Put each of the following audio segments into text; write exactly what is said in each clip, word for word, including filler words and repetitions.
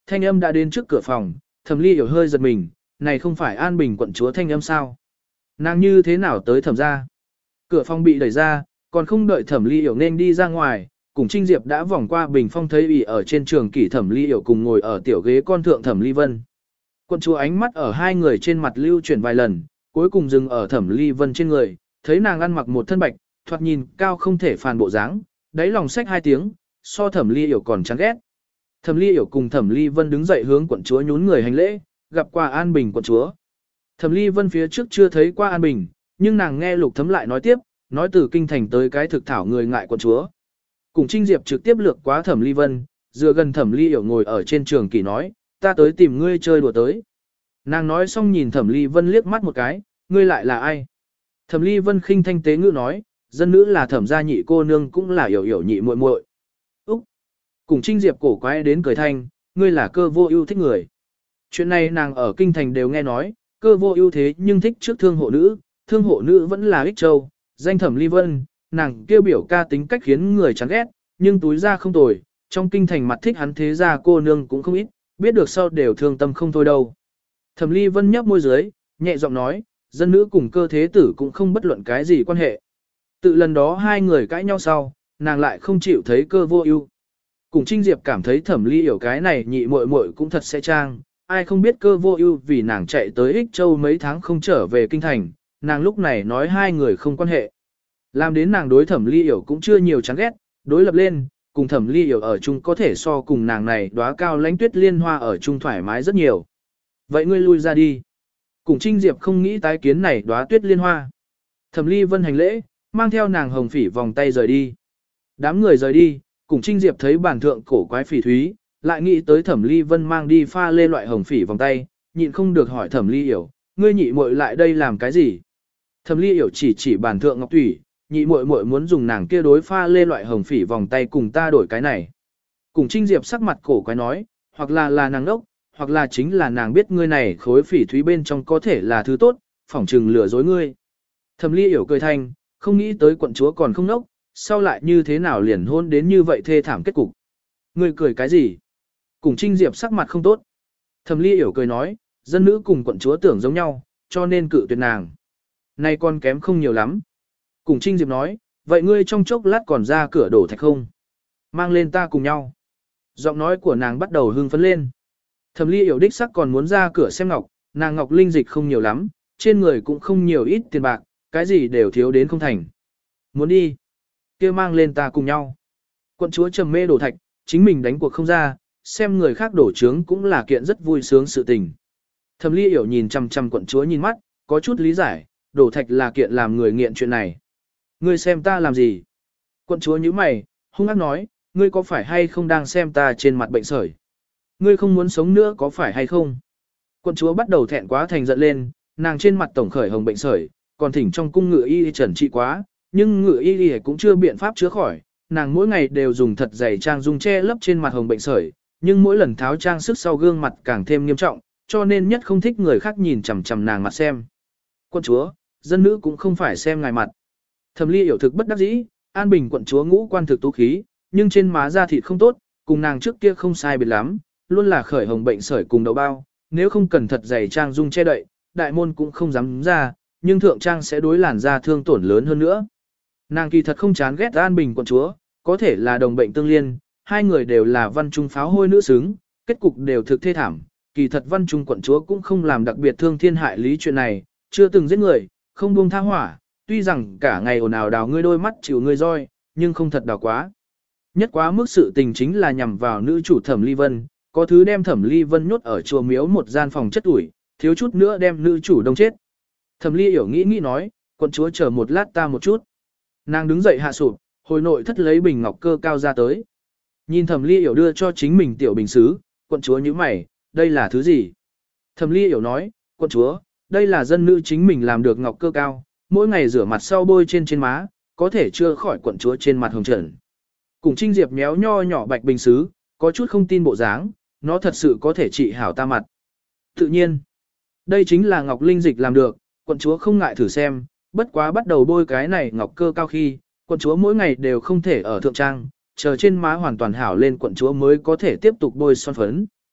thanh âm đã đến trước cửa phòng, Thẩm Ly Hiểu hơi giật mình, này không phải An Bình quận chúa thanh âm sao? Nàng như thế nào tới thẩm ra? Cửa phòng bị đẩy ra, còn không đợi Thẩm Ly Hiểu nên đi ra ngoài, cùng Trinh Diệp đã vòng qua bình phong thấy ủy ở trên trường kỷ Thẩm Ly Hiểu cùng ngồi ở tiểu ghế con thượng Thẩm Ly Vân. Quận chúa ánh mắt ở hai người trên mặt lưu chuyển vài lần, cuối cùng dừng ở Thẩm Ly Vân trên người, thấy nàng ăn mặc một thân bạch, thoạt nhìn cao không thể phàn bộ dáng, đáy lòng xách hai tiếng, so Thẩm Ly Hiểu còn chán ghét. Thẩm Ly Hiểu cùng Thẩm Ly Vân đứng dậy hướng quận chúa nhún người hành lễ, gặp qua An Bình quận chúa. Thẩm Ly Vân phía trước chưa thấy qua An Bình, nhưng nàng nghe Lục Thấm lại nói tiếp, nói từ kinh thành tới cái thực thảo người ngại quận chúa. Cùng Trinh Diệp trực tiếp lược quá Thẩm Ly Vân, dựa gần Thẩm Ly Hiểu ngồi ở trên trường kỷ nói, ta tới tìm ngươi chơi đùa tới. Nàng nói xong nhìn Thẩm Ly Vân liếc mắt một cái, ngươi lại là ai? Thẩm Ly Vân khinh thanh tế ngữ nói, dân nữ là Thẩm gia nhị cô nương cũng là Hiểu Hiểu nhị muội muội. Úc! Cùng Trinh Diệp cổ quái đến cười thanh, ngươi là Cơ Vô Ưu thích người. Chuyện này nàng ở kinh thành đều nghe nói, Cơ Vô Ưu thế nhưng thích trước thương hộ nữ, thương hộ nữ vẫn là Ích Châu, danh Thẩm Ly Vân, nàng kêu biểu ca tính cách khiến người chán ghét, nhưng túi ra không tồi, trong kinh thành mặt thích hắn thế gia cô nương cũng không ít, biết được sau đều thương tâm không thôi đâu. Thẩm Ly Vân nhấp môi dưới, nhẹ giọng nói, dân nữ cùng Cơ thế tử cũng không bất luận cái gì quan hệ. Tự lần đó hai người cãi nhau sau, nàng lại không chịu thấy Cơ Vô Ưu. Cùng Trinh Diệp cảm thấy Thẩm Ly Hiểu cái này nhị muội muội cũng thật sẽ trang, ai không biết Cơ Vô Ưu vì nàng chạy tới Ích Châu mấy tháng không trở về kinh thành, nàng lúc này nói hai người không quan hệ. Làm đến nàng đối Thẩm Ly Hiểu cũng chưa nhiều chán ghét, đối lập lên, cùng Thẩm Ly Hiểu ở chung có thể so cùng nàng này đóa cao lãnh tuyết liên hoa ở chung thoải mái rất nhiều. Vậy ngươi lui ra đi. Cùng Trinh Diệp không nghĩ tái kiến này đóa tuyết liên hoa. Thẩm Ly Vân hành lễ, mang theo nàng hồng phỉ vòng tay rời đi. Đám người rời đi, cùng Trinh Diệp thấy bản thượng cổ quái phỉ thúy, lại nghĩ tới Thẩm Ly Vân mang đi pha lê loại hồng phỉ vòng tay, nhịn không được hỏi Thẩm Ly Hiểu, ngươi nhị muội lại đây làm cái gì? Thẩm Ly Hiểu chỉ chỉ bản thượng ngọc thủy, nhị muội muội muốn dùng nàng kia đối pha lê loại hồng phỉ vòng tay cùng ta đổi cái này. Cùng Trinh Diệp sắc mặt cổ quái nói, hoặc là là nàng đốc, hoặc là chính là nàng biết ngươi này khối phỉ thúy bên trong có thể là thứ tốt, phỏng trừng lừa dối ngươi. Thẩm Ly Hiểu cười thanh, không nghĩ tới quận chúa còn không nốc, sau lại như thế nào liền hôn đến như vậy thê thảm kết cục. Ngươi cười cái gì? Cùng Trinh Diệp sắc mặt không tốt. Thẩm Ly Hiểu cười nói, dân nữ cùng quận chúa tưởng giống nhau, cho nên cự tuyệt nàng. Nay con kém không nhiều lắm. Cùng Trinh Diệp nói, vậy ngươi trong chốc lát còn ra cửa đổ thạch không? Mang lên ta cùng nhau. Giọng nói của nàng bắt đầu hưng phấn lên. Thẩm Ly Hiểu đích sắc còn muốn ra cửa xem ngọc, nàng ngọc linh dịch không nhiều lắm, trên người cũng không nhiều ít tiền bạc, cái gì đều thiếu đến không thành. Muốn đi, kia mang lên ta cùng nhau. Quận chúa trầm mê đổ thạch, chính mình đánh cuộc không ra, xem người khác đổ trướng cũng là kiện rất vui sướng sự tình. Thẩm Ly Hiểu nhìn chằm chằm quận chúa nhìn mắt, có chút lý giải, đổ thạch là kiện làm người nghiện chuyện này. Ngươi xem ta làm gì? Quận chúa nhíu mày, hung ác nói, ngươi có phải hay không đang xem ta trên mặt bệnh sởi? Ngươi không muốn sống nữa có phải hay không? Quận chúa bắt đầu thẹn quá thành giận lên, nàng trên mặt tổng khởi hồng bệnh sởi, còn thỉnh trong cung ngự y trần trị quá, nhưng ngự y cũng chưa biện pháp chữa khỏi, nàng mỗi ngày đều dùng thật dày trang dung che lấp trên mặt hồng bệnh sởi, nhưng mỗi lần tháo trang sức sau gương mặt càng thêm nghiêm trọng, cho nên nhất không thích người khác nhìn chằm chằm nàng mặt xem. Quận chúa, dân nữ cũng không phải xem ngài mặt. Thẩm Ly Hiểu thực bất đắc dĩ, An Bình quận chúa ngũ quan thực tú khí, nhưng trên má da thịt không tốt, cùng nàng trước kia không sai biệt lắm, luôn là khởi hồng bệnh sởi cùng đậu bao, nếu không cần thật dày trang dung che đậy, đại môn cũng không dám ra, nhưng thượng trang sẽ đối làn da thương tổn lớn hơn nữa. Nàng kỳ thật không chán ghét An Bình quận chúa, có thể là đồng bệnh tương liên, hai người đều là văn trung pháo hôi nữ xứng, kết cục đều thực thê thảm, kỳ thật văn trung quận chúa cũng không làm đặc biệt thương thiên hại lý chuyện này, chưa từng giết người, không buông tha hỏa, tuy rằng cả ngày ồn ào đào ngươi đôi mắt chịu ngươi roi, nhưng không thật đào quá. Nhất quá mức sự tình chính là nhằm vào nữ chủ Thẩm Ly Vân, có thứ đem Thẩm Ly Vân nhốt ở chùa miếu một gian phòng chất ủi, thiếu chút nữa đem nữ chủ đông chết. Thẩm Ly Hiểu nghĩ nghĩ nói, quận chúa chờ một lát ta một chút. Nàng đứng dậy hạ sụp, hồi nội thất lấy bình ngọc cơ cao ra tới. Nhìn Thẩm Ly Hiểu đưa cho chính mình tiểu bình sứ, quận chúa nhíu mày, đây là thứ gì? Thẩm Ly Hiểu nói, quận chúa, đây là dân nữ chính mình làm được ngọc cơ cao, mỗi ngày rửa mặt sau bôi trên trên má, có thể chữa khỏi quận chúa trên mặt hồng trần. Cùng Trinh Diệp méo nho nhỏ bạch bình sứ, có chút không tin bộ dáng, nó thật sự có thể trị hảo ta mặt. Tự nhiên, đây chính là ngọc linh dịch làm được, quận chúa không ngại thử xem, bất quá bắt đầu bôi cái này ngọc cơ cao khi, quận chúa mỗi ngày đều không thể ở thượng trang, chờ trên má hoàn toàn hảo lên quận chúa mới có thể tiếp tục bôi son phấn.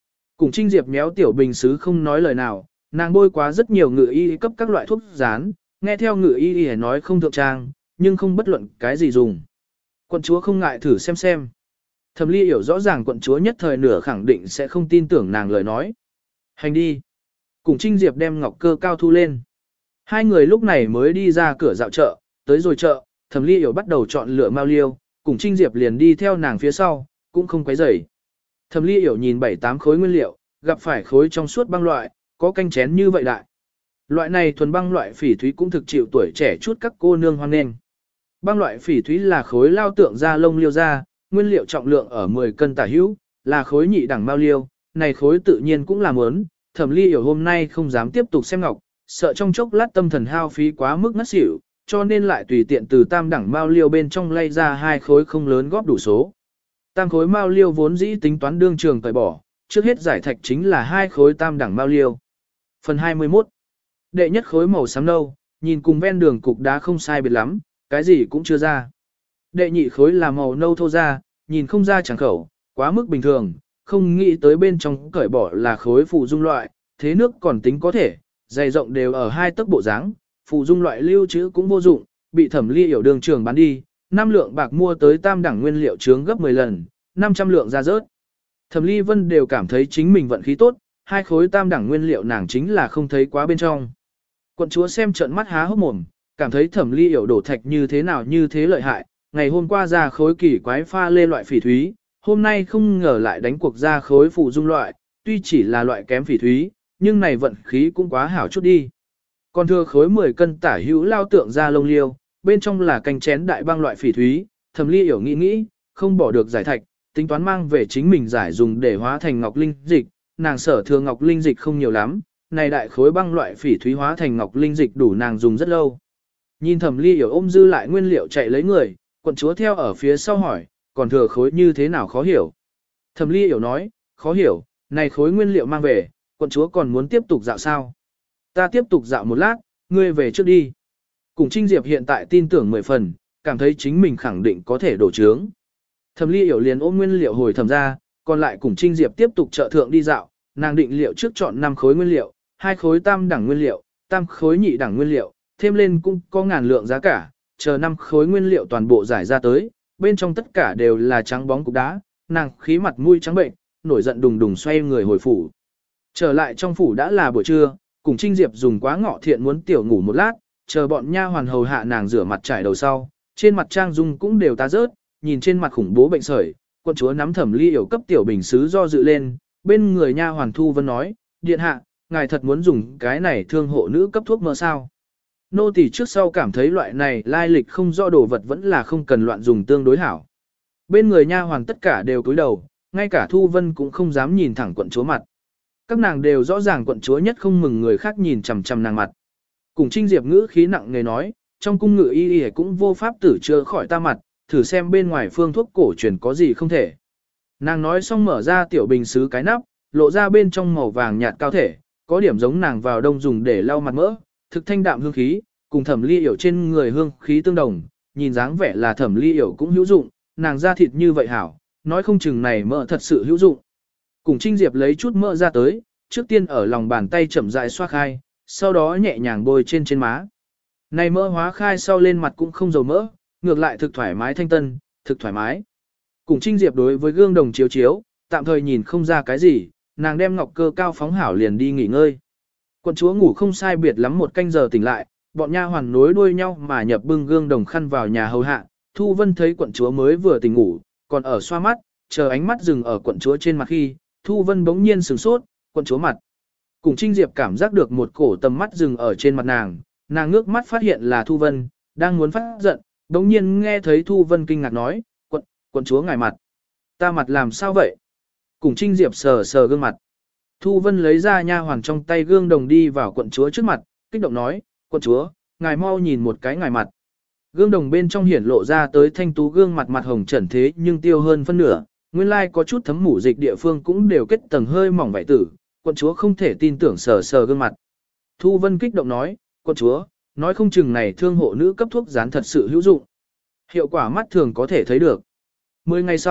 Cùng Trinh Diệp méo tiểu bình sứ không nói lời nào, nàng bôi quá rất nhiều ngự y cấp các loại thuốc dán, nghe theo ngự y y nói không thượng trang, nhưng không bất luận cái gì dùng. Quận chúa không ngại thử xem xem. Thẩm Ly hiểu rõ ràng quận chúa nhất thời nửa khẳng định sẽ không tin tưởng nàng lời nói. Hành đi. Cùng Trinh Diệp đem ngọc cơ cao thu lên. Hai người lúc này mới đi ra cửa dạo chợ, tới rồi chợ, Thẩm Ly hiểu bắt đầu chọn lựa mao liêu, cùng Trinh Diệp liền đi theo nàng phía sau, cũng không quấy rầy. Thẩm Ly hiểu nhìn bảy tám khối nguyên liệu, gặp phải khối trong suốt băng loại, có canh chén như vậy đại. Loại này thuần băng loại phỉ thúy cũng thực chịu tuổi trẻ chút các cô nương hoan nghênh. Băng loại phỉ thúy là khối lao tượng da lông liêu da, nguyên liệu trọng lượng ở mười cân tả hữu, là khối nhị đẳng mao liêu, này khối tự nhiên cũng là muốn. Thẩm Ly hiểu hôm nay không dám tiếp tục xem ngọc, sợ trong chốc lát tâm thần hao phí quá mức ngất xỉu, cho nên lại tùy tiện từ tam đẳng mao liêu bên trong lay ra hai khối không lớn góp đủ số. Tam khối mao liêu vốn dĩ tính toán đương trường tẩy bỏ, trước hết giải thạch chính là hai khối tam đẳng mao liêu. Phần hai mươi mốt. Đệ nhất khối màu xám nâu, nhìn cùng ven đường cục đá không sai biệt lắm, cái gì cũng chưa ra. Đệ nhị khối là màu nâu thô ra, nhìn không ra chẳng khẩu, quá mức bình thường, không nghĩ tới bên trong cởi bỏ là khối phụ dung loại, thế nước còn tính có thể, dày rộng đều ở hai tấc bộ dáng, phụ dung loại lưu trữ cũng vô dụng, bị Thẩm Ly hiểu đường trường bán đi, năm lượng bạc mua tới tam đẳng nguyên liệu chướng gấp mười lần, năm trăm lượng ra rớt. Thẩm Ly Vân đều cảm thấy chính mình vận khí tốt, hai khối tam đẳng nguyên liệu nàng chính là không thấy quá bên trong. Quận chúa xem trợn mắt há hốc mồm, cảm thấy Thẩm Ly hiểu đổ thạch như thế nào như thế lợi hại, ngày hôm qua ra khối kỳ quái pha lê loại phỉ thúy, hôm nay không ngờ lại đánh cuộc ra khối phụ dung loại, tuy chỉ là loại kém phỉ thúy, nhưng này vận khí cũng quá hảo chút đi. Còn thừa khối mười cân tả hữu lao tượng ra lông liêu, bên trong là canh chén đại băng loại phỉ thúy, Thẩm Ly hiểu nghĩ nghĩ, không bỏ được giải thạch, tính toán mang về chính mình giải dùng để hóa thành ngọc linh dịch, nàng sở thừa ngọc linh dịch không nhiều lắm, này đại khối băng loại phỉ thúy hóa thành ngọc linh dịch đủ nàng dùng rất lâu. Nhìn Thẩm Ly hiểu ôm dư lại nguyên liệu chạy lấy người, quận chúa theo ở phía sau hỏi, còn thừa khối như thế nào khó hiểu. Thẩm Ly hiểu nói, khó hiểu, này khối nguyên liệu mang về, quận chúa còn muốn tiếp tục dạo sao? Ta tiếp tục dạo một lát, ngươi về trước đi. Cùng Trinh Diệp hiện tại tin tưởng mười phần, cảm thấy chính mình khẳng định có thể đổ trướng. Thẩm Ly hiểu liền ôm nguyên liệu hồi thẩm ra, còn lại cùng Trinh Diệp tiếp tục chợ thượng đi dạo, nàng định liệu trước chọn năm khối nguyên liệu, hai khối tam đẳng nguyên liệu, tam khối nhị đẳng nguyên liệu, thêm lên cũng có ngàn lượng giá cả, chờ năm khối nguyên liệu toàn bộ giải ra tới, bên trong tất cả đều là trắng bóng cục đá, nàng khí mặt mũi trắng bệnh, nổi giận đùng đùng xoay người hồi phủ. Trở lại trong phủ đã là buổi trưa, cùng Trinh Diệp dùng quá ngọ thiện muốn tiểu ngủ một lát, chờ bọn nha hoàn hầu hạ nàng rửa mặt trải đầu sau, trên mặt trang dung cũng đều tá rớt, nhìn trên mặt khủng bố bệnh sởi, quận chúa nắm Thẩm Ly hiểu cấp tiểu bình sứ do dự lên, bên người nha hoàn Thu Vân nói, điện hạ, ngài thật muốn dùng cái này thương hộ nữ cấp thuốc mơ sao? Nô tỳ trước sau cảm thấy loại này lai lịch không rõ đồ vật vẫn là không cần loạn dùng tương đối hảo. Bên người nha hoàn tất cả đều cúi đầu, ngay cả Thu Vân cũng không dám nhìn thẳng quận chúa mặt. Các nàng đều rõ ràng quận chúa nhất không mừng người khác nhìn chằm chằm nàng mặt. Cùng Trinh Diệp ngữ khí nặng nề nói, trong cung ngự y y cũng vô pháp tử chữa khỏi ta mặt, thử xem bên ngoài phương thuốc cổ truyền có gì không thể. Nàng nói xong mở ra tiểu bình sứ cái nắp, lộ ra bên trong màu vàng nhạt cao thể, có điểm giống nàng vào đông dùng để lau mặt mỡ, thực thanh đạm hương khí, cùng Thẩm Ly hiểu trên người hương khí tương đồng, nhìn dáng vẻ là Thẩm Ly hiểu cũng hữu dụng, nàng da thịt như vậy hảo, nói không chừng này mỡ thật sự hữu dụng. Cùng Trinh Diệp lấy chút mỡ ra tới, trước tiên ở lòng bàn tay chậm rãi xoa khai, sau đó nhẹ nhàng bôi trên trên má. Này mỡ hóa khai sau lên mặt cũng không dầu mỡ, ngược lại thực thoải mái thanh tân, thực thoải mái. Cùng Trinh Diệp đối với gương đồng chiếu chiếu, tạm thời nhìn không ra cái gì, nàng đem ngọc cơ cao phóng hảo liền đi nghỉ ngơi. Quận chúa ngủ không sai biệt lắm một canh giờ tỉnh lại, bọn nha hoàn nối đuôi nhau mà nhập bưng gương đồng khăn vào nhà hầu hạ. Thu Vân thấy quận chúa mới vừa tỉnh ngủ, còn ở xoa mắt, chờ ánh mắt dừng ở quận chúa trên mặt khi, Thu Vân bỗng nhiên sửng sốt, quận chúa mặt. Cùng Trinh Diệp cảm giác được một cổ tầm mắt dừng ở trên mặt nàng, nàng ngước mắt phát hiện là Thu Vân, đang muốn phát giận, bỗng nhiên nghe thấy Thu Vân kinh ngạc nói, quận, quận chúa ngài mặt. Ta mặt làm sao vậy? Cùng Trinh Diệp sờ sờ gương mặt. Thu Vân lấy ra nha hoàn trong tay gương đồng đi vào quận chúa trước mặt, kích động nói, quận chúa, ngài mau nhìn một cái ngài mặt. Gương đồng bên trong hiển lộ ra tới thanh tú gương mặt mặt hồng trần thế nhưng tiêu hơn phân nửa, nguyên lai có chút thấm mủ dịch địa phương cũng đều kết tầng hơi mỏng vảy tử, quận chúa không thể tin tưởng sờ sờ gương mặt. Thu Vân kích động nói, quận chúa, nói không chừng này thương hộ nữ cấp thuốc dán thật sự hữu dụng. Hiệu quả mắt thường có thể thấy được. Mười ngày sau,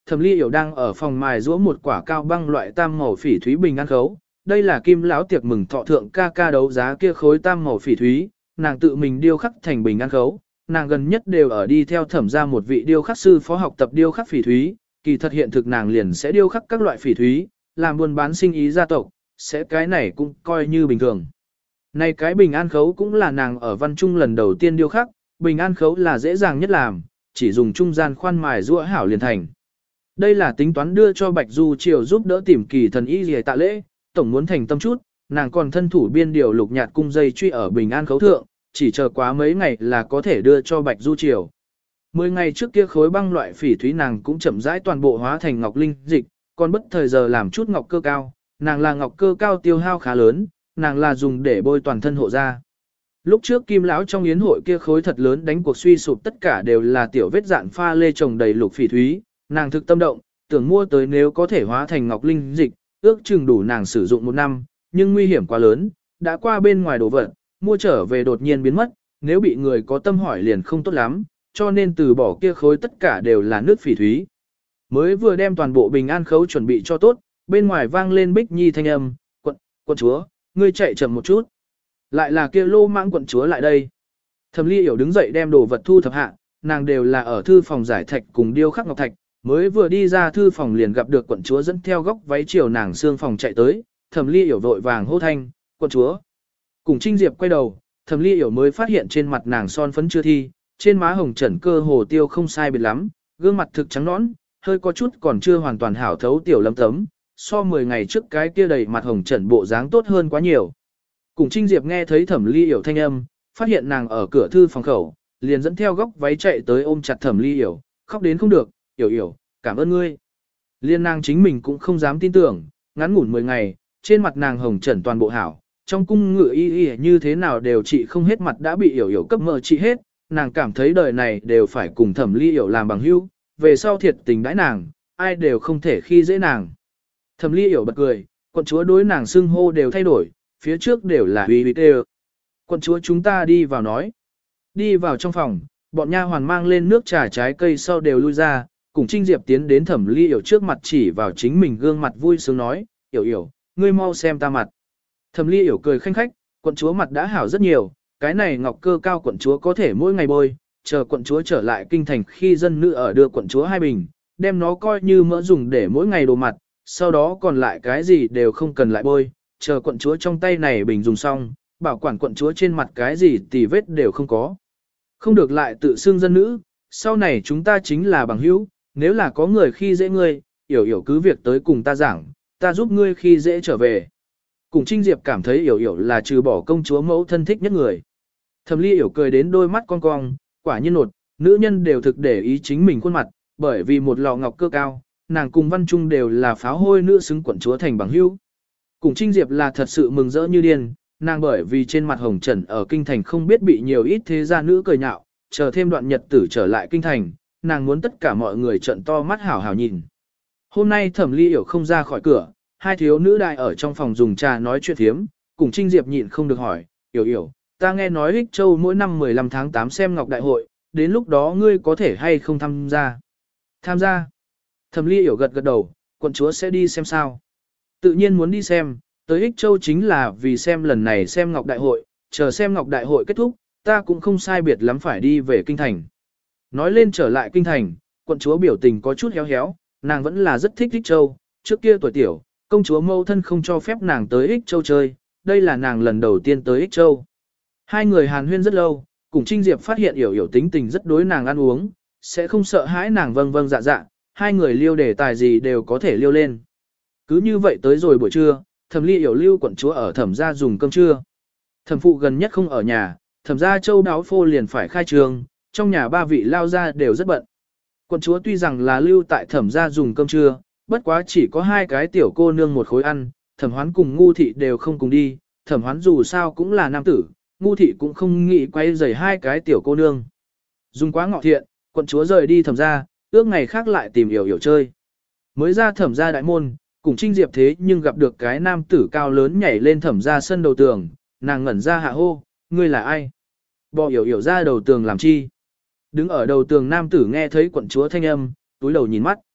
Thẩm Ly Yểu đang ở phòng mài giũa một quả cao băng loại tam màu phỉ thúy bình an khấu. Đây là Kim lão tiệc mừng thọ thượng ca ca đấu giá kia khối tam màu phỉ thúy, nàng tự mình điêu khắc thành bình an khấu. Nàng gần nhất đều ở đi theo thẩm ra một vị điêu khắc sư phó học tập điêu khắc phỉ thúy, kỳ thật hiện thực nàng liền sẽ điêu khắc các loại phỉ thúy, làm buôn bán sinh ý gia tộc, sẽ cái này cũng coi như bình thường. Này cái bình an khấu cũng là nàng ở văn trung lần đầu tiên điêu khắc, bình an khấu là dễ dàng nhất làm, chỉ dùng trung gian khoan mài giũa hảo liền thành. Đây là tính toán đưa cho Bạch Du Triều giúp đỡ tìm kỳ thần y gì tạ lễ, tổng muốn thành tâm chút, nàng còn thân thủ biên điều lục nhạt cung dây truy ở bình an khấu thượng, chỉ chờ quá mấy ngày là có thể đưa cho Bạch Du Triều. Mười ngày trước kia khối băng loại phỉ thúy nàng cũng chậm rãi toàn bộ hóa thành ngọc linh dịch, còn bất thời giờ làm chút ngọc cơ cao, nàng là ngọc cơ cao tiêu hao khá lớn, nàng là dùng để bôi toàn thân hộ da. Lúc trước Kim lão trong yến hội kia khối thật lớn đánh cuộc suy sụp tất cả đều là tiểu vết dạn pha lê trồng đầy lục phỉ thúy, nàng thực tâm động, tưởng mua tới nếu có thể hóa thành ngọc linh dịch, ước chừng đủ nàng sử dụng một năm, nhưng nguy hiểm quá lớn, đã qua bên ngoài đồ vật, mua trở về đột nhiên biến mất, nếu bị người có tâm hỏi liền không tốt lắm, cho nên từ bỏ kia khối tất cả đều là nước phỉ thúy. Mới vừa đem toàn bộ bình an khấu chuẩn bị cho tốt, bên ngoài vang lên Bích Nhi thanh âm, quận, quận chúa, ngươi chạy chậm một chút. Lại là kia lô mãng quận chúa lại đây. Thẩm Ly Yểu đứng dậy đem đồ vật thu thập hạ, nàng đều là ở thư phòng giải thạch cùng điêu khắc ngọc thạch, mới vừa đi ra thư phòng liền gặp được quận chúa dẫn theo góc váy chiều nàng xương phòng chạy tới, Thẩm Ly Yểu vội vàng hô thanh, quận chúa. Cùng Trinh Diệp quay đầu, Thẩm Ly Yểu mới phát hiện trên mặt nàng son phấn chưa thi, trên má hồng trần cơ hồ tiêu không sai biệt lắm, gương mặt thực trắng nõn, hơi có chút còn chưa hoàn toàn hảo thấu tiểu lấm tấm, so mười ngày trước cái kia đầy mặt hồng trần bộ dáng tốt hơn quá nhiều. Cùng Trinh Diệp nghe thấy Thẩm Ly Yểu thanh âm, phát hiện nàng ở cửa thư phòng khẩu, liền dẫn theo góc váy chạy tới ôm chặt Thẩm Ly Yểu, khóc đến không được, "Yểu Yểu, cảm ơn ngươi." Liên nàng chính mình cũng không dám tin tưởng, ngắn ngủn mười ngày, trên mặt nàng hồng trần toàn bộ hảo, trong cung ngự y y như thế nào đều trị không hết mặt đã bị Yểu Yểu cấp mờ trị hết, nàng cảm thấy đời này đều phải cùng Thẩm Ly Yểu làm bằng hữu, về sau thiệt tình đãi nàng, ai đều không thể khi dễ nàng. Thẩm Ly Yểu bật cười, quận chúa đối nàng xưng hô đều thay đổi, phía trước đều là uy uy tê. Quận chúa chúng ta đi vào nói. Đi vào trong phòng, bọn nha hoàn mang lên nước trà trái cây sau đều lui ra, cùng Trinh Diệp tiến đến Thẩm Ly Yểu trước mặt chỉ vào chính mình gương mặt vui sướng nói, "Yểu Yểu, ngươi mau xem ta mặt." Thẩm Ly Yểu cười khanh khách, quận chúa mặt đã hảo rất nhiều, cái này ngọc cơ cao quận chúa có thể mỗi ngày bôi, chờ quận chúa trở lại kinh thành khi dân nữ ở đưa quận chúa hai bình, đem nó coi như mỡ dùng để mỗi ngày đồ mặt, sau đó còn lại cái gì đều không cần lại bôi, chờ quận chúa trong tay này bình dùng xong, bảo quản quận chúa trên mặt cái gì tì vết đều không có. Không được lại tự xưng dân nữ, sau này chúng ta chính là bằng hữu, nếu là có người khi dễ ngươi, Yểu Yểu cứ việc tới cùng ta giảng, ta giúp ngươi khi dễ trở về. Cùng Trinh Diệp cảm thấy Yểu Yểu là trừ bỏ công chúa mẫu thân thích nhất người. Thẩm Ly Yểu cười đến đôi mắt cong cong, quả nhiên nột, nữ nhân đều thực để ý chính mình khuôn mặt, bởi vì một lọ ngọc cơ cao, nàng cùng Văn Trung đều là pháo hôi nữ xứng quận chúa thành bằng hữu. Cùng Trinh Diệp là thật sự mừng rỡ như điên, nàng bởi vì trên mặt hồng trần ở kinh thành không biết bị nhiều ít thế gia nữ cười nhạo, chờ thêm đoạn nhật tử trở lại kinh thành, nàng muốn tất cả mọi người trợn to mắt hảo hảo nhìn. Hôm nay Thẩm Ly Yểu không ra khỏi cửa, hai thiếu nữ đại ở trong phòng dùng trà nói chuyện thiếm, cùng Trinh Diệp nhịn không được hỏi, "Yểu Yểu, ta nghe nói Ích Châu mỗi năm mười lăm tháng tám xem Ngọc Đại hội, đến lúc đó ngươi có thể hay không tham gia?" "Tham gia?" Thẩm Ly Yểu gật gật đầu, "Quận chúa sẽ đi xem sao?" "Tự nhiên muốn đi xem, tới Ích Châu chính là vì xem lần này xem Ngọc Đại hội, chờ xem Ngọc Đại hội kết thúc, ta cũng không sai biệt lắm phải đi về kinh thành." Nói lên trở lại kinh thành, quận chúa biểu tình có chút héo héo, nàng vẫn là rất thích Ích Châu, trước kia tuổi tiểu, công chúa mẫu thân không cho phép nàng tới Ích Châu chơi, đây là nàng lần đầu tiên tới Ích Châu. Hai người hàn huyên rất lâu, cùng Trinh Diệp phát hiện Yểu Yểu tính tình rất đối nàng ăn uống, sẽ không sợ hãi nàng vâng vâng dạ dạ, hai người liêu đề tài gì đều có thể liêu lên. Cứ như vậy tới rồi buổi trưa, Thẩm Ly Yểu lưu quận chúa ở Thẩm gia dùng cơm trưa. Thẩm phụ gần nhất không ở nhà, Thẩm gia châu đáo phô liền phải khai trường, trong nhà ba vị lao gia đều rất bận. Quận chúa tuy rằng là lưu tại Thẩm gia dùng cơm trưa, bất quá chỉ có hai cái tiểu cô nương một khối ăn, Thẩm Hoán cùng Ngu thị đều không cùng đi, Thẩm Hoán dù sao cũng là nam tử, Ngu thị cũng không nghĩ quay rầy hai cái tiểu cô nương. Dùng quá ngọ thiện, quận chúa rời đi Thẩm gia, ước ngày khác lại tìm Yểu Yểu chơi. Mới ra Thẩm gia đại môn, cùng Trinh Diệp thế nhưng gặp được cái nam tử cao lớn nhảy lên Thẩm gia sân đầu tường, nàng ngẩn ra hạ hô, "Ngươi là ai? Bỏ Yểu Yểu ra đầu tường làm chi?" Đứng ở đầu tường nam tử nghe thấy quận chúa thanh âm, túi đầu nhìn mắt.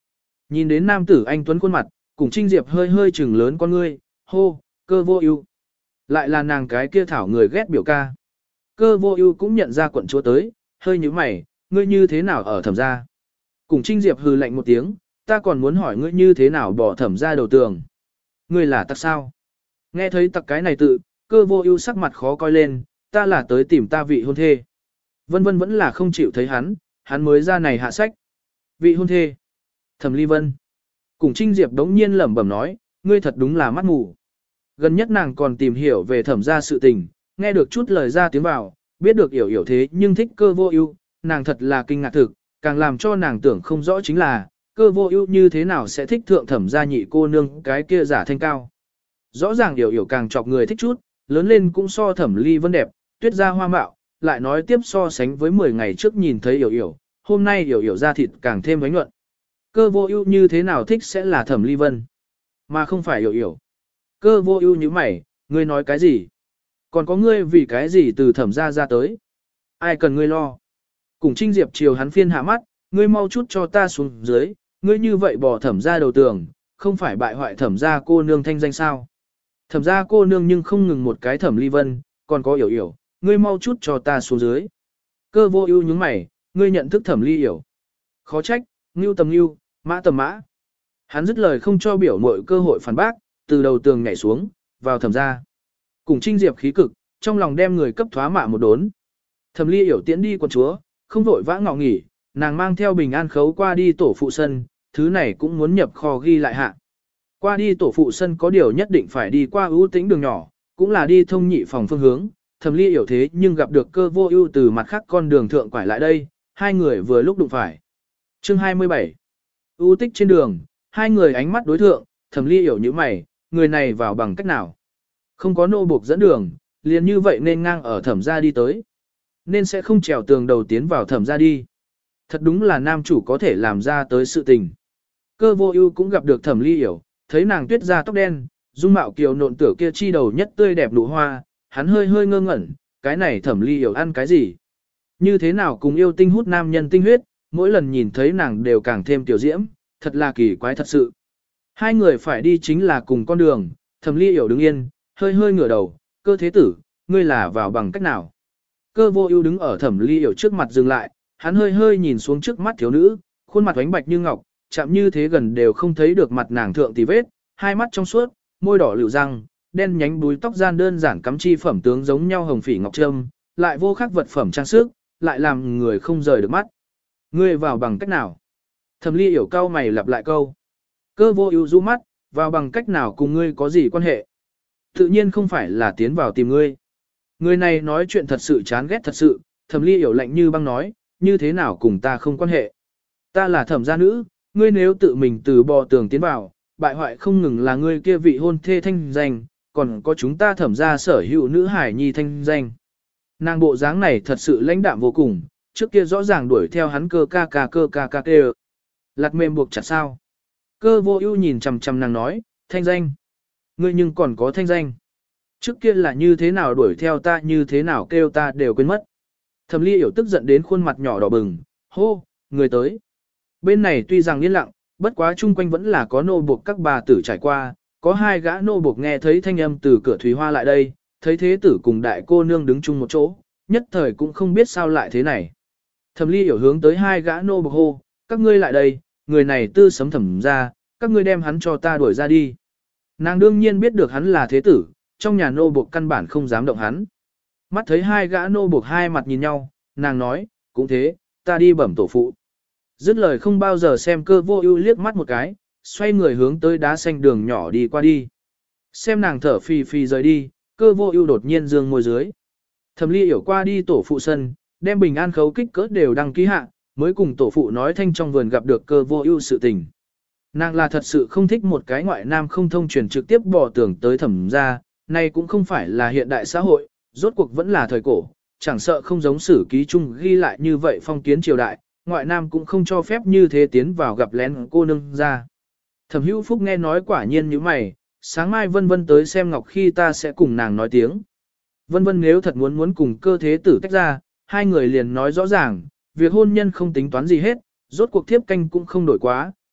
Nhìn đến nam tử anh tuấn khuôn mặt, cùng Trinh Diệp hơi hơi chừng lớn con ngươi, hô, Cơ Vô Ưu. Lại là nàng cái kia thảo người ghét biểu ca. Cơ Vô Ưu cũng nhận ra quận chúa tới, hơi nhíu mày, ngươi như thế nào ở thẩm gia? Cùng Trinh Diệp hừ lạnh một tiếng, ta còn muốn hỏi ngươi như thế nào bỏ thẩm gia đầu tường. Ngươi là tặc sao? Nghe thấy tặc cái này tự, Cơ Vô Ưu sắc mặt khó coi lên, ta là tới tìm ta vị hôn thê. Vân Vân vẫn là không chịu thấy hắn, hắn mới ra này hạ sách. Vị hôn thê. Thẩm Ly Vân. Cùng Trinh Diệp đống nhiên lẩm bẩm nói, ngươi thật đúng là mắt mù. Gần nhất nàng còn tìm hiểu về thẩm gia sự tình, nghe được chút lời ra tiếng vào, biết được hiểu hiểu thế nhưng thích Cơ Vô Ưu, nàng thật là kinh ngạc thực, càng làm cho nàng tưởng không rõ chính là, Cơ Vô Ưu như thế nào sẽ thích thượng thẩm gia nhị cô nương cái kia giả thanh cao. Rõ ràng hiểu hiểu càng chọc người thích chút, lớn lên cũng so Thẩm Ly Vân đẹp, tuyết ra hoa mạo, lại nói tiếp so sánh với mười ngày trước nhìn thấy hiểu hiểu, hôm nay hiểu hiểu da thịt càng thêm ánh nhuận. Cơ Vô Ưu như thế nào thích sẽ là Thẩm Ly Vân, mà không phải hiểu hiểu. Cơ Vô Ưu nhíu mày, ngươi nói cái gì? Còn có ngươi vì cái gì từ thẩm gia ra tới? Ai cần ngươi lo? Cùng Trinh Diệp chiều hắn phiên hạ mắt, ngươi mau chút cho ta xuống dưới, ngươi như vậy bỏ thẩm gia đầu tường, không phải bại hoại thẩm gia cô nương thanh danh sao? Thẩm gia cô nương nhưng không ngừng một cái Thẩm Ly Vân, còn có hiểu hiểu, ngươi mau chút cho ta xuống dưới. Cơ Vô Ưu nhướng mày, ngươi nhận thức Thẩm Ly hiểu. Khó trách, Ngưu tầm Ngưu, Mã tầm Mã. Hắn dứt lời không cho biểu muội cơ hội phản bác, từ đầu tường nhảy xuống, vào thẩm gia. Cùng Trinh Diệp khí cực, trong lòng đem người cấp thoá mạ một đốn. Thẩm Ly hiểu tiễn đi quận chúa, không vội vã ngọ nghỉ, nàng mang theo bình an khấu qua đi tổ phụ sân, thứ này cũng muốn nhập kho ghi lại hạ. Qua đi tổ phụ sân có điều nhất định phải đi qua ưu tĩnh đường nhỏ, cũng là đi thông nhị phòng phương hướng. Thẩm Ly hiểu thế nhưng gặp được Cơ Vô Ưu từ mặt khác con đường thượng quải lại đây, hai người vừa lúc đụng phải. Chương hai mươi bảy. Ưu tích trên đường, hai người ánh mắt đối thượng, Thẩm Ly hiểu như mày, người này vào bằng cách nào? Không có nô buộc dẫn đường, liền như vậy nên ngang ở thẩm gia đi tới. Nên sẽ không trèo tường đầu tiến vào thẩm gia đi. Thật đúng là nam chủ có thể làm ra tới sự tình. Cơ Vô Ưu cũng gặp được Thẩm Ly hiểu, thấy nàng tuyết da tóc đen, dung mạo kiều nộn tửa kia chi đầu nhất tươi đẹp nụ hoa, hắn hơi hơi ngơ ngẩn, cái này Thẩm Ly hiểu ăn cái gì? Như thế nào cùng yêu tinh hút nam nhân tinh huyết, mỗi lần nhìn thấy nàng đều càng thêm tiểu diễm, thật là kỳ quái thật sự. Hai người phải đi chính là cùng con đường, Thẩm Ly hiểu đứng yên, hơi hơi ngửa đầu, Cơ thế tử, ngươi là vào bằng cách nào? Cơ Vô Ưu đứng ở Thẩm Ly hiểu trước mặt dừng lại, hắn hơi hơi nhìn xuống trước mắt thiếu nữ, khuôn mặt oánh bạch như ngọc, chạm như thế gần đều không thấy được mặt nàng thượng tì vết, hai mắt trong suốt, môi đỏ lựu răng, đen nhánh búi tóc gian đơn giản cắm chi phẩm tướng giống nhau hồng phỉ ngọc trâm, lại vô khác vật phẩm trang sức, lại làm người không rời được mắt. Ngươi vào bằng cách nào? Thẩm Ly hiểu cau mày lặp lại câu. Cơ Vô Ưu du mắt, vào bằng cách nào cùng ngươi có gì quan hệ? Tự nhiên không phải là tiến vào tìm ngươi. Người này nói chuyện thật sự chán ghét thật sự, Thẩm Ly hiểu lạnh như băng nói, như thế nào cùng ta không quan hệ. Ta là thẩm gia nữ, ngươi nếu tự mình từ bò tường tiến vào, bại hoại không ngừng là ngươi kia vị hôn thê thanh danh, còn có chúng ta thẩm gia sở hữu nữ hải nhi thanh danh. Nàng bộ dáng này thật sự lãnh đạm vô cùng, trước kia rõ ràng đuổi theo hắn cơ ca ca cơ ca ca kê. Lạt mềm buộc chặt sao. Cơ Vô Ưu nhìn chằm chằm nàng nói, thanh danh. Ngươi nhưng còn có thanh danh. Trước kia là như thế nào đuổi theo ta như thế nào kêu ta đều quên mất. Thẩm Ly hiểu tức giận đến khuôn mặt nhỏ đỏ bừng, hô, người tới. Bên này tuy rằng yên lặng, bất quá chung quanh vẫn là có nô buộc các bà tử trải qua, có hai gã nô buộc nghe thấy thanh âm từ cửa thủy hoa lại đây, thấy thế tử cùng đại cô nương đứng chung một chỗ, nhất thời cũng không biết sao lại thế này. Thẩm Ly hiểu hướng tới hai gã nô buộc hô, các ngươi lại đây, người này tư sấm thẩm ra, các ngươi đem hắn cho ta đuổi ra đi. Nàng đương nhiên biết được hắn là thế tử, trong nhà nô buộc căn bản không dám động hắn. Mắt thấy hai gã nô buộc hai mặt nhìn nhau, nàng nói, cũng thế, ta đi bẩm tổ phụ. Dứt lời không bao giờ xem Cơ Vô Ưu liếc mắt một cái, xoay người hướng tới đá xanh đường nhỏ đi qua đi. Xem nàng thở phì phì rời đi, Cơ Vô Ưu đột nhiên dương môi dưới. Thẩm Ly hiểu qua đi tổ phụ sân, đem bình an khấu kích cỡ đều đăng ký hạ, mới cùng tổ phụ nói thanh trong vườn gặp được Cơ Vô Ưu sự tình. Nàng là thật sự không thích một cái ngoại nam không thông truyền trực tiếp bỏ tưởng tới thẩm gia, này cũng không phải là hiện đại xã hội, rốt cuộc vẫn là thời cổ, chẳng sợ không giống sử ký chung ghi lại như vậy phong kiến triều đại, ngoại nam cũng không cho phép như thế tiến vào gặp lén cô nương ra. Thẩm Hữu Phúc nghe nói quả nhiên như mày, sáng mai Vân Vân tới xem Ngọc khi ta sẽ cùng nàng nói tiếng. Vân Vân nếu thật muốn muốn cùng Cơ thế tử tách ra, hai người liền nói rõ ràng, việc hôn nhân không tính toán gì hết, rốt cuộc thiếp canh cũng không đổi quá,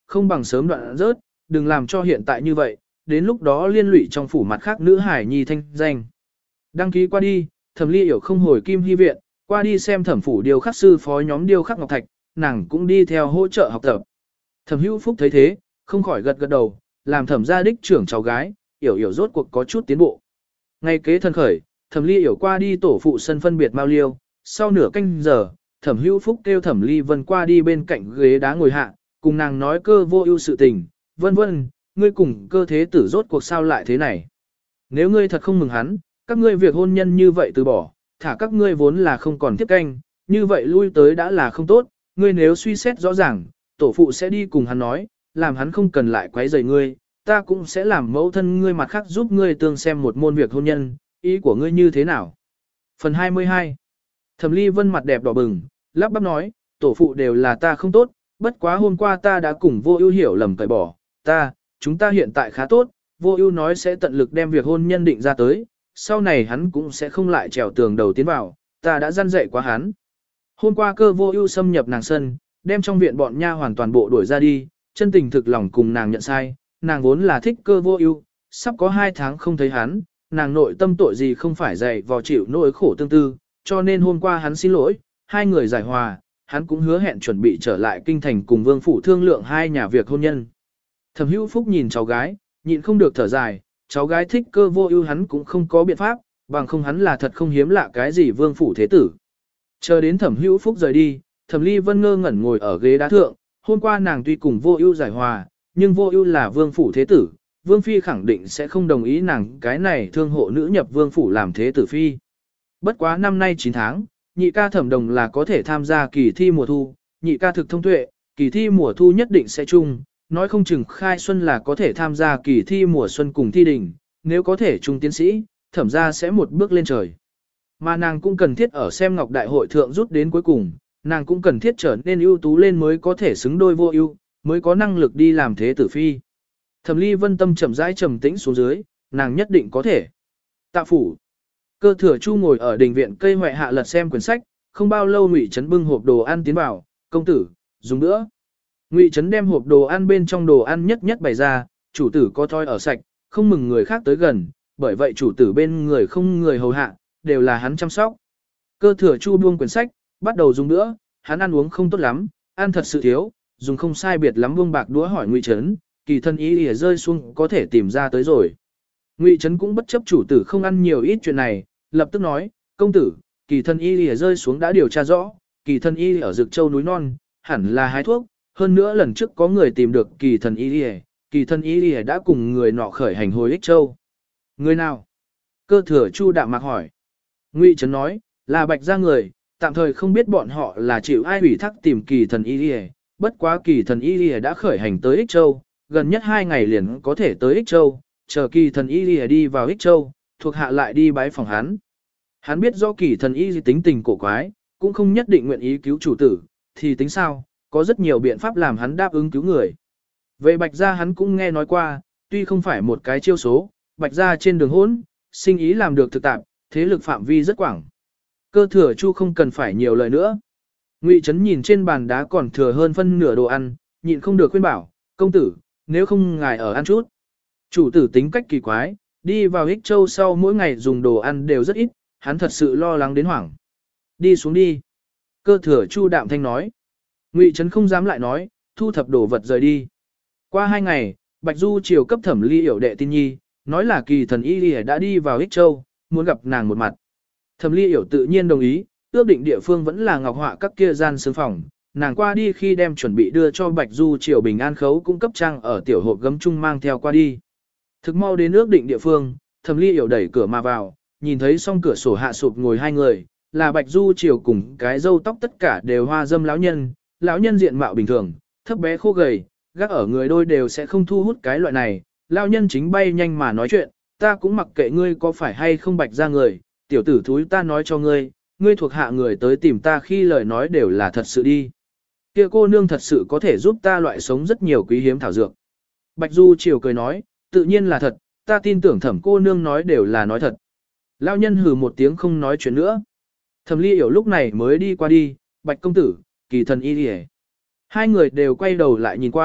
không bằng sớm đoạn rớt, đừng làm cho hiện tại như vậy, đến lúc đó liên lụy trong phủ mặt khác nữ hải nhi thanh danh. Đăng ký qua đi, Thẩm Ly Yểu không hồi Kim Hy viện, qua đi xem thẩm phủ điêu khắc sư phó nhóm điêu khắc ngọc thạch, nàng cũng đi theo hỗ trợ học tập. Thẩm Hữu Phúc thấy thế, không khỏi gật gật đầu, làm thẩm gia đích trưởng cháu gái, Yểu Yểu rốt cuộc có chút tiến bộ. Ngay kế thân khởi, Thẩm Ly Yểu qua đi tổ phụ sân phân biệt mao liêu, sau nửa canh giờ, Thẩm Hữu Phúc kêu Thẩm Ly Vân qua đi bên cạnh ghế đá ngồi hạ, cùng nàng nói cơ vô ưu sự tình, vân vân, ngươi cùng cơ thế tử rốt cuộc sao lại thế này. Nếu ngươi thật không mừng hắn, các ngươi việc hôn nhân như vậy từ bỏ, thả các ngươi vốn là không còn tiếp canh, như vậy lui tới đã là không tốt, ngươi nếu suy xét rõ ràng, tổ phụ sẽ đi cùng hắn nói, làm hắn không cần lại quấy rầy ngươi, ta cũng sẽ làm mẫu thân ngươi mặt khác giúp ngươi tương xem một môn việc hôn nhân, ý của ngươi như thế nào. Phần hai mươi hai. Thẩm Ly Vân mặt đẹp đỏ bừng, lắp bắp nói, tổ phụ đều là ta không tốt, bất quá hôm qua ta đã cùng Vô Ưu hiểu lầm cởi bỏ, ta, chúng ta hiện tại khá tốt, Vô Ưu nói sẽ tận lực đem việc hôn nhân định ra tới, sau này hắn cũng sẽ không lại trèo tường đầu tiến vào, ta đã răn dạy quá hắn. Hôm qua cơ Vô Ưu xâm nhập nàng sân, đem trong viện bọn nha hoàn toàn bộ đuổi ra đi, chân tình thực lòng cùng nàng nhận sai, nàng vốn là thích cơ Vô Ưu, sắp có hai tháng không thấy hắn, nàng nội tâm tội gì không phải dày vò chịu nỗi khổ tương tư, cho nên hôm qua hắn xin lỗi, hai người giải hòa, hắn cũng hứa hẹn chuẩn bị trở lại kinh thành cùng Vương phủ thương lượng hai nhà việc hôn nhân. Thẩm Hữu Phúc nhìn cháu gái, nhịn không được thở dài, cháu gái thích cơ Vô Ưu hắn cũng không có biện pháp, bằng không hắn là thật không hiếm lạ cái gì Vương phủ thế tử. Chờ đến Thẩm Hữu Phúc rời đi, Thẩm Ly Vân ngơ ngẩn ngồi ở ghế đá thượng, hôm qua nàng tuy cùng Vô Ưu giải hòa, nhưng Vô Ưu là Vương phủ thế tử, Vương phi khẳng định sẽ không đồng ý nàng cái này thương hộ nữ nhập Vương phủ làm thế tử phi. Bất quá năm nay chín tháng, nhị ca Thẩm Đồng là có thể tham gia kỳ thi mùa thu, nhị ca thực thông tuệ, kỳ thi mùa thu nhất định sẽ chung, nói không chừng khai xuân là có thể tham gia kỳ thi mùa xuân cùng thi đình, nếu có thể chung tiến sĩ, Thẩm gia sẽ một bước lên trời. Mà nàng cũng cần thiết ở xem Ngọc Đại hội thượng rút đến cuối cùng, nàng cũng cần thiết trở nên ưu tú lên mới có thể xứng đôi Vô Ưu, mới có năng lực đi làm thế tử phi. Thẩm Ly Vân tâm chậm rãi trầm tĩnh xuống dưới, nàng nhất định có thể. Tạ phủ. Cơ Thừa Chu ngồi ở đình viện cây hoại hạ lật xem quyển sách, không bao lâu Ngụy Trấn bưng hộp đồ ăn tiến vào, "Công tử, dùng nữa." Ngụy Trấn đem hộp đồ ăn bên trong đồ ăn nhất nhất bày ra, chủ tử có thói ở sạch, không mừng người khác tới gần, bởi vậy chủ tử bên người không người hầu hạ, đều là hắn chăm sóc. Cơ Thừa Chu buông quyển sách, bắt đầu dùng nữa, hắn ăn uống không tốt lắm, ăn thật sự thiếu, dùng không sai biệt lắm buông bạc đũa hỏi Ngụy Trấn, kỳ thân ý lìa rơi xuống có thể tìm ra tới rồi. Ngụy Trấn cũng bất chấp chủ tử không ăn nhiều ít chuyện này, lập tức nói, "Công tử, kỳ thân y lìa rơi xuống đã điều tra rõ, kỳ thân y ở Dực Châu núi non, hẳn là hái thuốc, hơn nữa lần trước có người tìm được kỳ thần y lìa, kỳ thân y lìa đã cùng người nọ khởi hành hồi Ích Châu." "Người nào?" Cơ Thừa Chu đạm mạc hỏi. Ngụy Trấn nói, "Là Bạch gia người, tạm thời không biết bọn họ là chịu ai ủy thác tìm kỳ thần y lìa, bất quá kỳ thần y lìa đã khởi hành tới Ích Châu, gần nhất hai ngày liền có thể tới Ích Châu, chờ kỳ thần y lìa đi vào Ích Châu, thuộc hạ lại đi bái phòng hắn." Hắn biết do kỳ thần y tính tình cổ quái, cũng không nhất định nguyện ý cứu chủ tử, thì tính sao, có rất nhiều biện pháp làm hắn đáp ứng cứu người. Về Bạch gia hắn cũng nghe nói qua, tuy không phải một cái chiêu số, Bạch gia trên đường hỗn, sinh ý làm được thực tạp, thế lực phạm vi rất quảng. Cơ Thừa Chu không cần phải nhiều lời nữa. Ngụy Trấn nhìn trên bàn đá còn thừa hơn phân nửa đồ ăn, nhịn không được khuyên bảo, "Công tử, nếu không ngài ở ăn chút." Chủ tử tính cách kỳ quái, đi vào Ích Châu sau mỗi ngày dùng đồ ăn đều rất ít, hắn thật sự lo lắng đến hoảng. "Đi xuống đi." Cơ Thừa Chu đạm thanh nói. Ngụy Trấn không dám lại nói, thu thập đồ vật rời đi. Qua hai ngày, Bạch Du chiều cấp Thẩm Ly Yểu đệ tin nhi, nói là kỳ thần y lìa đã đi vào Ích Châu, muốn gặp nàng một mặt. Thẩm Ly Yểu tự nhiên đồng ý, ước định địa phương vẫn là Ngọc Họa các kia gian sương phòng. Nàng qua đi khi đem chuẩn bị đưa cho Bạch Du chiều bình an khấu cung cấp trang ở tiểu hộp gấm chung mang theo qua đi. Thực mau đến ước định địa phương, Thẩm Ly Yểu đẩy cửa mà vào, nhìn thấy song cửa sổ hạ sụp ngồi hai người, là Bạch Du chiều cùng cái râu tóc tất cả đều hoa dâm lão nhân, lão nhân diện mạo bình thường, thấp bé khô gầy, gác ở người đôi đều sẽ không thu hút cái loại này, lão nhân chính bay nhanh mà nói chuyện, "Ta cũng mặc kệ ngươi có phải hay không Bạch gia người, tiểu tử thúi ta nói cho ngươi, ngươi thuộc hạ người tới tìm ta khi lời nói đều là thật sự đi. Kia cô nương thật sự có thể giúp ta loại sống rất nhiều quý hiếm thảo dược." Bạch Du chiều cười nói, "Tự nhiên là thật, ta tin tưởng Thẩm cô nương nói đều là nói thật." Lão nhân hừ một tiếng không nói chuyện nữa. Thẩm Ly Yểu lúc này mới đi qua đi, "Bạch công tử, kỳ thần y lìa." Hai người đều quay đầu lại nhìn qua,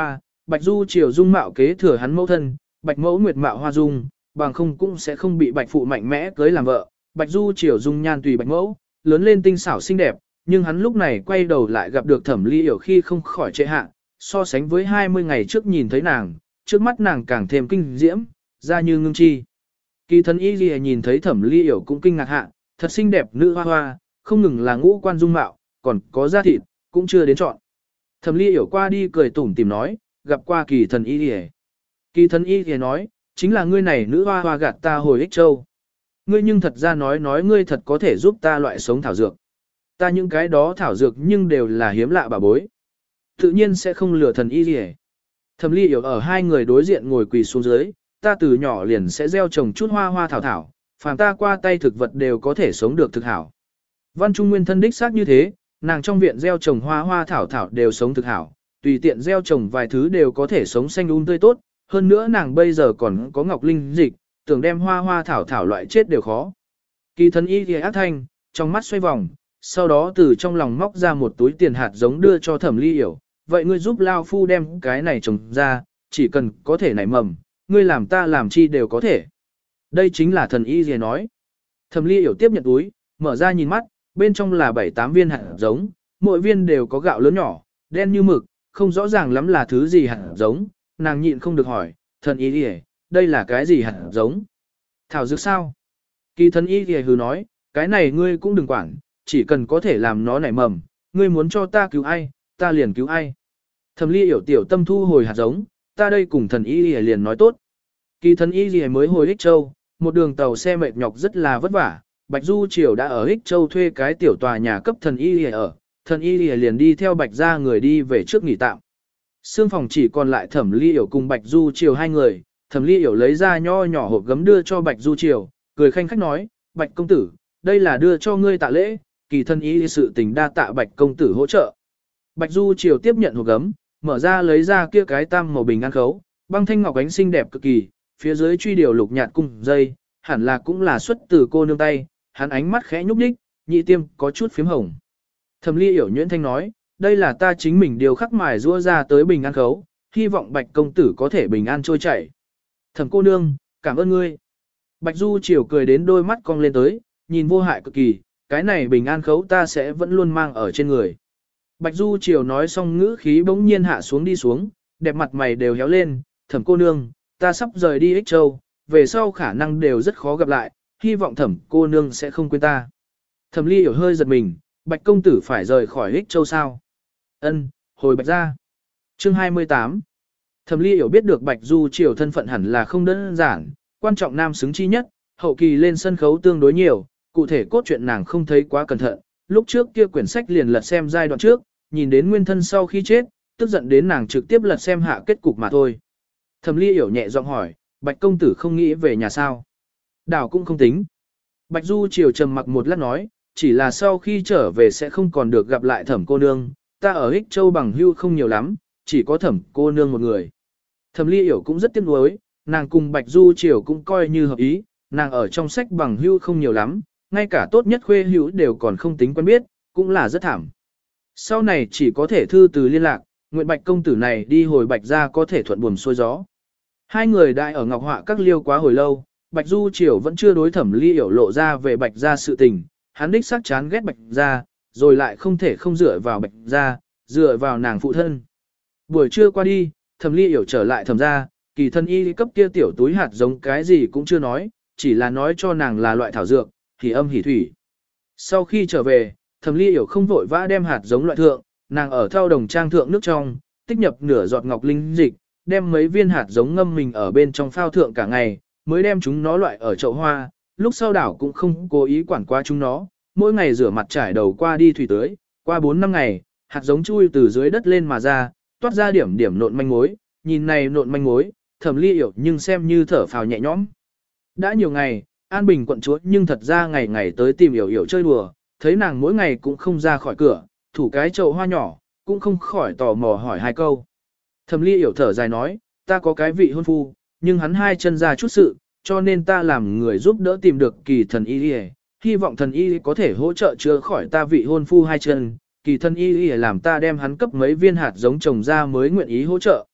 Bạch Du Triều dung mạo kế thừa hắn mẫu thân, Bạch Mẫu nguyệt mạo hoa dung, bằng không cũng sẽ không bị Bạch phụ mạnh mẽ cưới làm vợ. Bạch Du Triều dung nhan tùy Bạch Mẫu, lớn lên tinh xảo xinh đẹp, nhưng hắn lúc này quay đầu lại gặp được Thẩm Ly Yểu khi không khỏi trệ hạ, so sánh với hai mươi ngày trước nhìn thấy nàng, trước mắt nàng càng thêm kinh diễm, da như ngưng chi. Kỳ Thần Y Lìa nhìn thấy Thẩm Ly Yểu cũng kinh ngạc hạ, thật xinh đẹp nữ hoa hoa, không ngừng là ngũ quan dung mạo, còn có da thịt, cũng chưa đến chọn. Thẩm Ly Yểu qua đi cười tủm tỉm nói, gặp qua Kỳ Thần Y Lìa. Kỳ Thần Y Lìa nói, chính là ngươi này nữ hoa hoa gạt ta hồi Ích Châu. Ngươi nhưng thật ra nói nói ngươi thật có thể giúp ta loại sống thảo dược. Ta những cái đó thảo dược nhưng đều là hiếm lạ bà bối. Tự nhiên sẽ không lừa Thần Y Lìa. Thẩm Ly Yểu ở hai người đối diện ngồi quỳ xuống dưới, ta từ nhỏ liền sẽ gieo trồng chút hoa hoa thảo thảo, phàm ta qua tay thực vật đều có thể sống được thực hảo. Văn Trung Nguyên thân đích xác như thế, nàng trong viện gieo trồng hoa hoa thảo thảo đều sống thực hảo, tùy tiện gieo trồng vài thứ đều có thể sống xanh um tươi tốt, hơn nữa nàng bây giờ còn có ngọc linh dịch, tưởng đem hoa hoa thảo thảo loại chết đều khó. Kỳ Thần Y Lìa ác thanh, trong mắt xoay vòng, sau đó từ trong lòng móc ra một túi tiền hạt giống đưa cho Thẩm Ly Yểu, vậy ngươi giúp Lao Phu đem cái này trồng ra, chỉ cần có thể nảy mầm, ngươi làm ta làm chi đều có thể. Đây chính là Thần Y Lìa nói. Thẩm Ly Yểu tiếp nhận túi, mở ra nhìn mắt, bên trong là bảy tám viên hạt giống, mỗi viên đều có gạo lớn nhỏ, đen như mực, không rõ ràng lắm là thứ gì hạt giống, nàng nhịn không được hỏi, Thần Y Lìa, đây là cái gì hạt giống? Thảo dược sao? Kỳ Thần Y Lìa hừ nói, cái này ngươi cũng đừng quản, chỉ cần có thể làm nó nảy mầm, ngươi muốn cho ta cứu ai, ta liền cứu ai. Thẩm Ly Yểu tiểu tâm thu hồi hạt giống, ta đây cùng Thần Y Lìa liền nói tốt. Kỳ Thần Y Lìa mới hồi Ích Châu, một đường tàu xe mệt nhọc rất là vất vả, Bạch Du Triều đã ở Ích Châu thuê cái tiểu tòa nhà cấp Thần Y Lìa ở, Thần Y Lìa liền đi theo Bạch gia người đi về trước nghỉ tạm. Sương phòng chỉ còn lại Thẩm Ly Yểu cùng Bạch Du Triều hai người, Thẩm Ly Yểu lấy ra nho nhỏ hộp gấm đưa cho Bạch Du Triều, cười khanh khách nói, Bạch công tử, đây là đưa cho ngươi tạ lễ, Kỳ Thần Y sự tình đa tạ Bạch công tử hỗ trợ. Bạch Du Triều tiếp nhận hộp gấm, mở ra lấy ra kia cái tam màu bình an khấu, băng thanh ngọc ánh xinh đẹp cực kỳ, phía dưới truy điều lục nhạt cung dây, hẳn là cũng là xuất từ cô nương tay, hắn ánh mắt khẽ nhúc nhích, nhị tiêm có chút phím hồng. Thẩm Ly Yểu nhuyễn thanh nói, đây là ta chính mình điều khắc mài rũa ra tới bình an khấu, hy vọng Bạch công tử có thể bình an trôi chảy. Thẩm cô nương, cảm ơn ngươi. Bạch Du Triều cười đến đôi mắt cong lên tới, nhìn vô hại cực kỳ, cái này bình an khấu ta sẽ vẫn luôn mang ở trên người. Bạch Du Triều nói xong ngữ khí bỗng nhiên hạ xuống đi xuống, đẹp mặt mày đều héo lên, Thẩm cô nương, ta sắp rời đi Ích Châu, về sau khả năng đều rất khó gặp lại, hy vọng Thẩm cô nương sẽ không quên ta. Thẩm Ly Yểu hơi giật mình, Bạch công tử phải rời khỏi Ích Châu sao? Ân, hồi Bạch gia. Chương hai mươi tám. Thẩm Ly Yểu biết được Bạch Du Triều thân phận hẳn là không đơn giản, quan trọng nam xứng chi nhất, hậu kỳ lên sân khấu tương đối nhiều, cụ thể cốt truyện nàng không thấy quá cẩn thận, lúc trước kia quyển sách liền lật xem giai đoạn trước, nhìn đến nguyên thân sau khi chết, tức giận đến nàng trực tiếp lật xem hạ kết cục mà thôi. Thẩm Ly Yểu nhẹ giọng hỏi, Bạch công tử không nghĩ về nhà sao? Đảo cũng không tính. Bạch Du Triều trầm mặc một lát nói, chỉ là sau khi trở về sẽ không còn được gặp lại Thẩm cô nương, ta ở Ích Châu bằng hưu không nhiều lắm, chỉ có Thẩm cô nương một người. Thẩm Ly Yểu cũng rất tiếc nuối, nàng cùng Bạch Du Triều cũng coi như hợp ý, nàng ở trong sách bằng hưu không nhiều lắm, ngay cả tốt nhất khuê hữu đều còn không tính quen biết, cũng là rất thảm. Sau này chỉ có thể thư từ liên lạc, nguyện Bạch công tử này đi hồi Bạch gia có thể thuận buồm xuôi gió. Hai người đại ở Ngọc Họa các liêu quá hồi lâu, Bạch Du Triều vẫn chưa đối Thẩm Ly Yểu lộ ra về Bạch gia sự tình, hắn đích xác chán ghét Bạch gia, rồi lại không thể không dựa vào Bạch gia, dựa vào nàng phụ thân. Buổi trưa qua đi, Thẩm Ly Yểu trở lại Thẩm gia, Kỳ Thần Y cấp kia tiểu túi hạt giống cái gì cũng chưa nói, chỉ là nói cho nàng là loại thảo dược, thì âm hỉ thủy. Sau khi trở về, Thẩm Ly Yểu không vội vã đem hạt giống loại thượng, nàng ở thao đồng trang thượng nước trong, tích nhập nửa giọt ngọc linh dịch, đem mấy viên hạt giống ngâm mình ở bên trong phao thượng cả ngày, mới đem chúng nó loại ở chậu hoa, lúc sau đảo cũng không cố ý quản qua chúng nó, mỗi ngày rửa mặt trải đầu qua đi thủy tưới, qua bốn năm ngày, hạt giống chui từ dưới đất lên mà ra, toát ra điểm điểm nộn manh mối, nhìn này nộn manh mối, Thẩm Ly Yểu nhưng xem như thở phào nhẹ nhõm. Đã nhiều ngày, An Bình quận chúa nhưng thật ra ngày ngày tới tìm Yểu Yểu chơi đùa, thấy nàng mỗi ngày cũng không ra khỏi cửa, thủ cái chậu hoa nhỏ, cũng không khỏi tò mò hỏi hai câu. Thẩm Ly Yểu thở dài nói, ta có cái vị hôn phu, nhưng hắn hai chân ra chút sự, cho nên ta làm người giúp đỡ tìm được Kỳ Thần Y, hy vọng Thần Y có thể hỗ trợ chữa khỏi ta vị hôn phu hai chân, Kỳ Thần Y làm ta đem hắn cấp mấy viên hạt giống trồng ra mới nguyện ý hỗ trợ.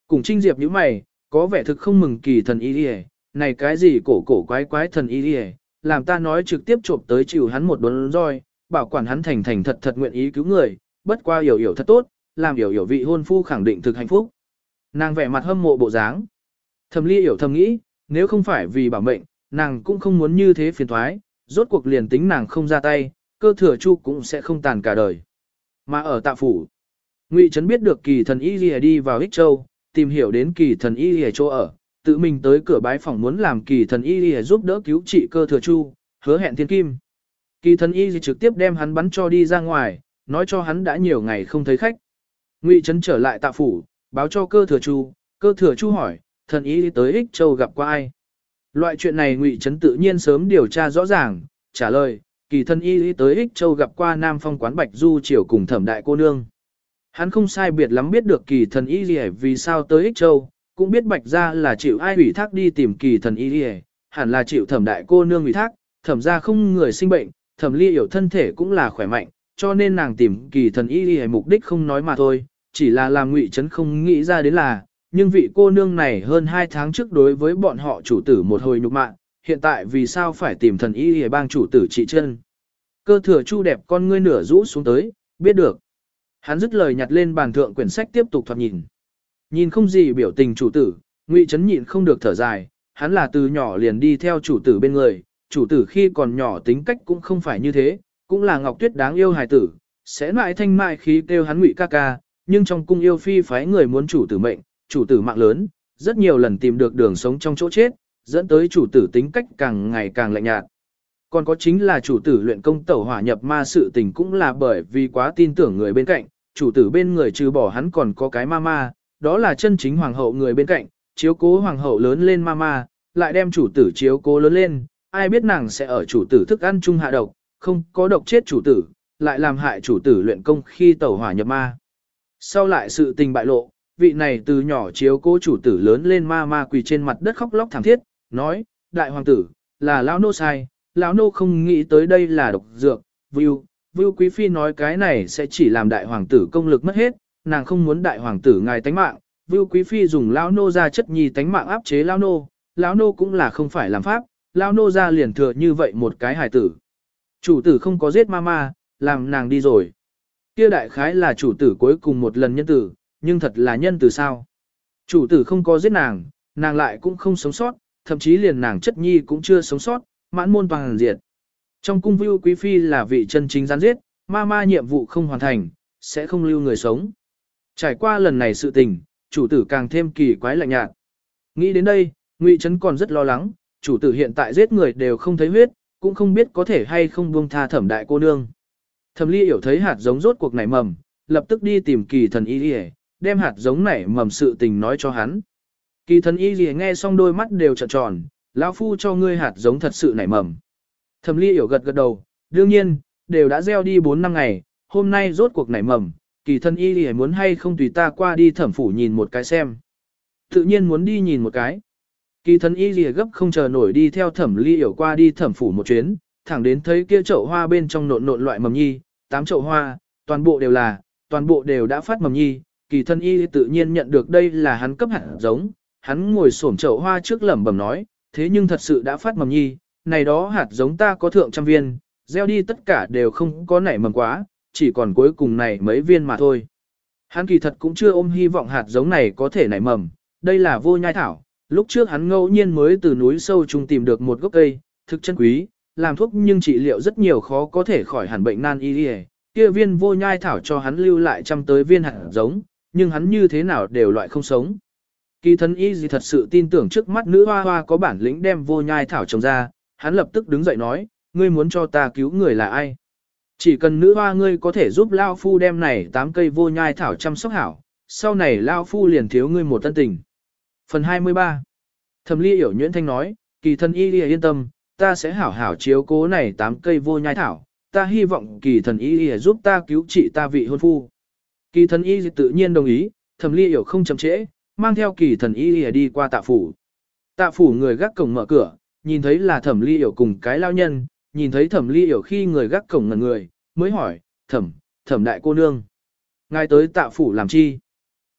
Cùng Trinh Diệp nhíu mày, có vẻ thực không mừng kỳ thần y đi, này cái gì cổ cổ quái quái thần y đi, làm ta nói trực tiếp trộm tới chịu hắn một đốn roi, bảo quản hắn thành thành thật thật nguyện ý cứu người, bất qua hiểu hiểu thật tốt, làm hiểu hiểu vị hôn phu khẳng định thực hạnh phúc. Nàng vẻ mặt hâm mộ bộ dáng. Thẩm Ly hiểu thầm nghĩ, nếu không phải vì bảo mệnh, nàng cũng không muốn như thế phiền thoái, rốt cuộc liền tính nàng không ra tay, cơ thừa chu cũng sẽ không tàn cả đời. Mà ở Tạ phủ, Ngụy Trấn biết được kỳ thần y lìa đi vào Ích Châu, tìm hiểu đến kỳ thần y lìa chỗ ở, tự mình tới cửa bái phòng muốn làm kỳ thần y lìa giúp đỡ cứu trị cơ thừa chu, hứa hẹn thiên kim. Kỳ thần y trực tiếp đem hắn bắn cho đi ra ngoài, nói cho hắn đã nhiều ngày không thấy khách. Ngụy Trấn trở lại Tạ phủ, báo cho cơ thừa chu, cơ thừa chu hỏi, thần y tới Ích Châu gặp qua ai? Loại chuyện này Ngụy Trấn tự nhiên sớm điều tra rõ ràng, trả lời, kỳ thần y tới Ích Châu gặp qua Nam Phong quán Bạch Du Triều cùng Thẩm đại cô nương. Hắn không sai biệt lắm biết được kỳ thần y gì vì sao tới Ích Châu, cũng biết Bạch gia là chịu ai ủy thác đi tìm kỳ thần y gì, hẳn là chịu Thẩm đại cô nương ủy thác, Thẩm gia không người sinh bệnh, Thẩm Ly hiểu thân thể cũng là khỏe mạnh, cho nên nàng tìm kỳ thần y gì mục đích không nói mà thôi, chỉ là làm Ngụy Trấn không nghĩ ra đến là, nhưng vị cô nương này hơn hai tháng trước đối với bọn họ chủ tử một hồi nhục mạ, hiện tại vì sao phải tìm thần y để bang chủ tử trị chân. Cơ thừa chu đẹp con ngươi nửa rũ xuống tới, biết được. Hắn dứt lời nhặt lên bàn thượng quyển sách tiếp tục thoạt nhìn. Nhìn không gì biểu tình chủ tử, Ngụy Trấn nhịn không được thở dài, hắn là từ nhỏ liền đi theo chủ tử bên người, chủ tử khi còn nhỏ tính cách cũng không phải như thế, cũng là Ngọc Tuyết đáng yêu hài tử, sẽ mãi thanh mại khí kêu hắn Ngụy ca ca, nhưng trong cung yêu phi phái người muốn chủ tử mệnh, chủ tử mạng lớn, rất nhiều lần tìm được đường sống trong chỗ chết, dẫn tới chủ tử tính cách càng ngày càng lạnh nhạt. Còn có chính là chủ tử luyện công tẩu hỏa nhập ma sự tình cũng là bởi vì quá tin tưởng người bên cạnh, chủ tử bên người trừ bỏ hắn còn có cái ma ma, đó là chân chính hoàng hậu người bên cạnh, chiếu cố hoàng hậu lớn lên ma ma, lại đem chủ tử chiếu cố lớn lên, ai biết nàng sẽ ở chủ tử thức ăn chung hạ độc, không có độc chết chủ tử, lại làm hại chủ tử luyện công khi tẩu hỏa nhập ma. Sau lại sự tình bại lộ, vị này từ nhỏ chiếu cố chủ tử lớn lên ma ma quỳ trên mặt đất khóc lóc thảm thiết, nói, đại hoàng tử, là lão nô sai, lão nô không nghĩ tới đây là độc dược, Vưu, Vưu Quý Phi nói cái này sẽ chỉ làm đại hoàng tử công lực mất hết, nàng không muốn đại hoàng tử ngài tánh mạng, Vưu Quý Phi dùng lão nô ra chất nhi tánh mạng áp chế lão nô, lão nô cũng là không phải làm pháp, lão nô ra liền thừa như vậy một cái hài tử. Chủ tử không có giết ma ma, làm nàng đi rồi. Kia đại khái là chủ tử cuối cùng một lần nhân tử, nhưng thật là nhân tử sao. Chủ tử không có giết nàng, nàng lại cũng không sống sót, thậm chí liền nàng chất nhi cũng chưa sống sót, mãn môn toàn diệt. Trong cung Vưu Quý Phi là vị chân chính gián giết, ma ma nhiệm vụ không hoàn thành, sẽ không lưu người sống. Trải qua lần này sự tình, chủ tử càng thêm kỳ quái lạnh nhạt. Nghĩ đến đây, Ngụy Trấn còn rất lo lắng, chủ tử hiện tại giết người đều không thấy huyết, cũng không biết có thể hay không buông tha Thẩm đại cô nương. Thẩm Ly hiểu thấy hạt giống rốt cuộc nảy mầm, lập tức đi tìm kỳ thần y lìa, đem hạt giống nảy mầm sự tình nói cho hắn. Kỳ thần y lìa nghe xong đôi mắt đều trợn tròn, lão phu cho ngươi hạt giống thật sự nảy mầm. Thẩm Ly hiểu gật gật đầu, đương nhiên, đều đã gieo đi bốn năm ngày, hôm nay rốt cuộc nảy mầm, kỳ thần y lìa muốn hay không tùy ta qua đi thẩm phủ nhìn một cái xem. Tự nhiên muốn đi nhìn một cái. Kỳ thần y lìa gấp không chờ nổi đi theo Thẩm Ly hiểu qua đi thẩm phủ một chuyến, thẳng đến thấy kia chậu hoa bên trong nộn nộn loại mầm nhi, tám chậu hoa, toàn bộ đều là, toàn bộ đều đã phát mầm nhi, kỳ thân y tự nhiên nhận được đây là hắn cấp hạt giống, hắn ngồi xổm chậu hoa trước lẩm bẩm nói, thế nhưng thật sự đã phát mầm nhi, này đó hạt giống ta có thượng trăm viên, gieo đi tất cả đều không có nảy mầm quá, chỉ còn cuối cùng này mấy viên mà thôi. Hắn kỳ thật cũng chưa ôm hy vọng hạt giống này có thể nảy mầm, đây là vô nhai thảo, lúc trước hắn ngẫu nhiên mới từ núi sâu chung tìm được một gốc cây, thực chân quý, làm thuốc nhưng trị liệu rất nhiều khó có thể khỏi hẳn bệnh nan y, kia viên vô nhai thảo cho hắn lưu lại trăm tới viên hạt giống, nhưng hắn như thế nào đều loại không sống. Kỳ thân y gì thật sự tin tưởng trước mắt nữ hoa hoa có bản lĩnh đem vô nhai thảo trồng ra, hắn lập tức đứng dậy nói, ngươi muốn cho ta cứu người là ai? Chỉ cần nữ hoa ngươi có thể giúp Lao Phu đem này tám cây vô nhai thảo chăm sóc hảo, sau này Lao Phu liền thiếu ngươi một tân tình. Phần hai mươi ba. Thẩm Ly hiểu nhuyễn thanh nói, kỳ thân y yên tâm, ta sẽ hảo hảo chiếu cố này tám cây vô nhai thảo, ta hy vọng kỳ thần y giúp ta cứu trị ta vị hôn phu. Kỳ thần y tự nhiên đồng ý, Thẩm Ly hiểu không chậm trễ, mang theo kỳ thần y đi qua tạ phủ. Tạ phủ người gác cổng mở cửa, nhìn thấy là Thẩm Ly hiểu cùng cái lao nhân, nhìn thấy Thẩm Ly hiểu khi người gác cổng ngẩn người, mới hỏi, thẩm, thẩm đại cô nương. Ngài tới tạ phủ làm chi?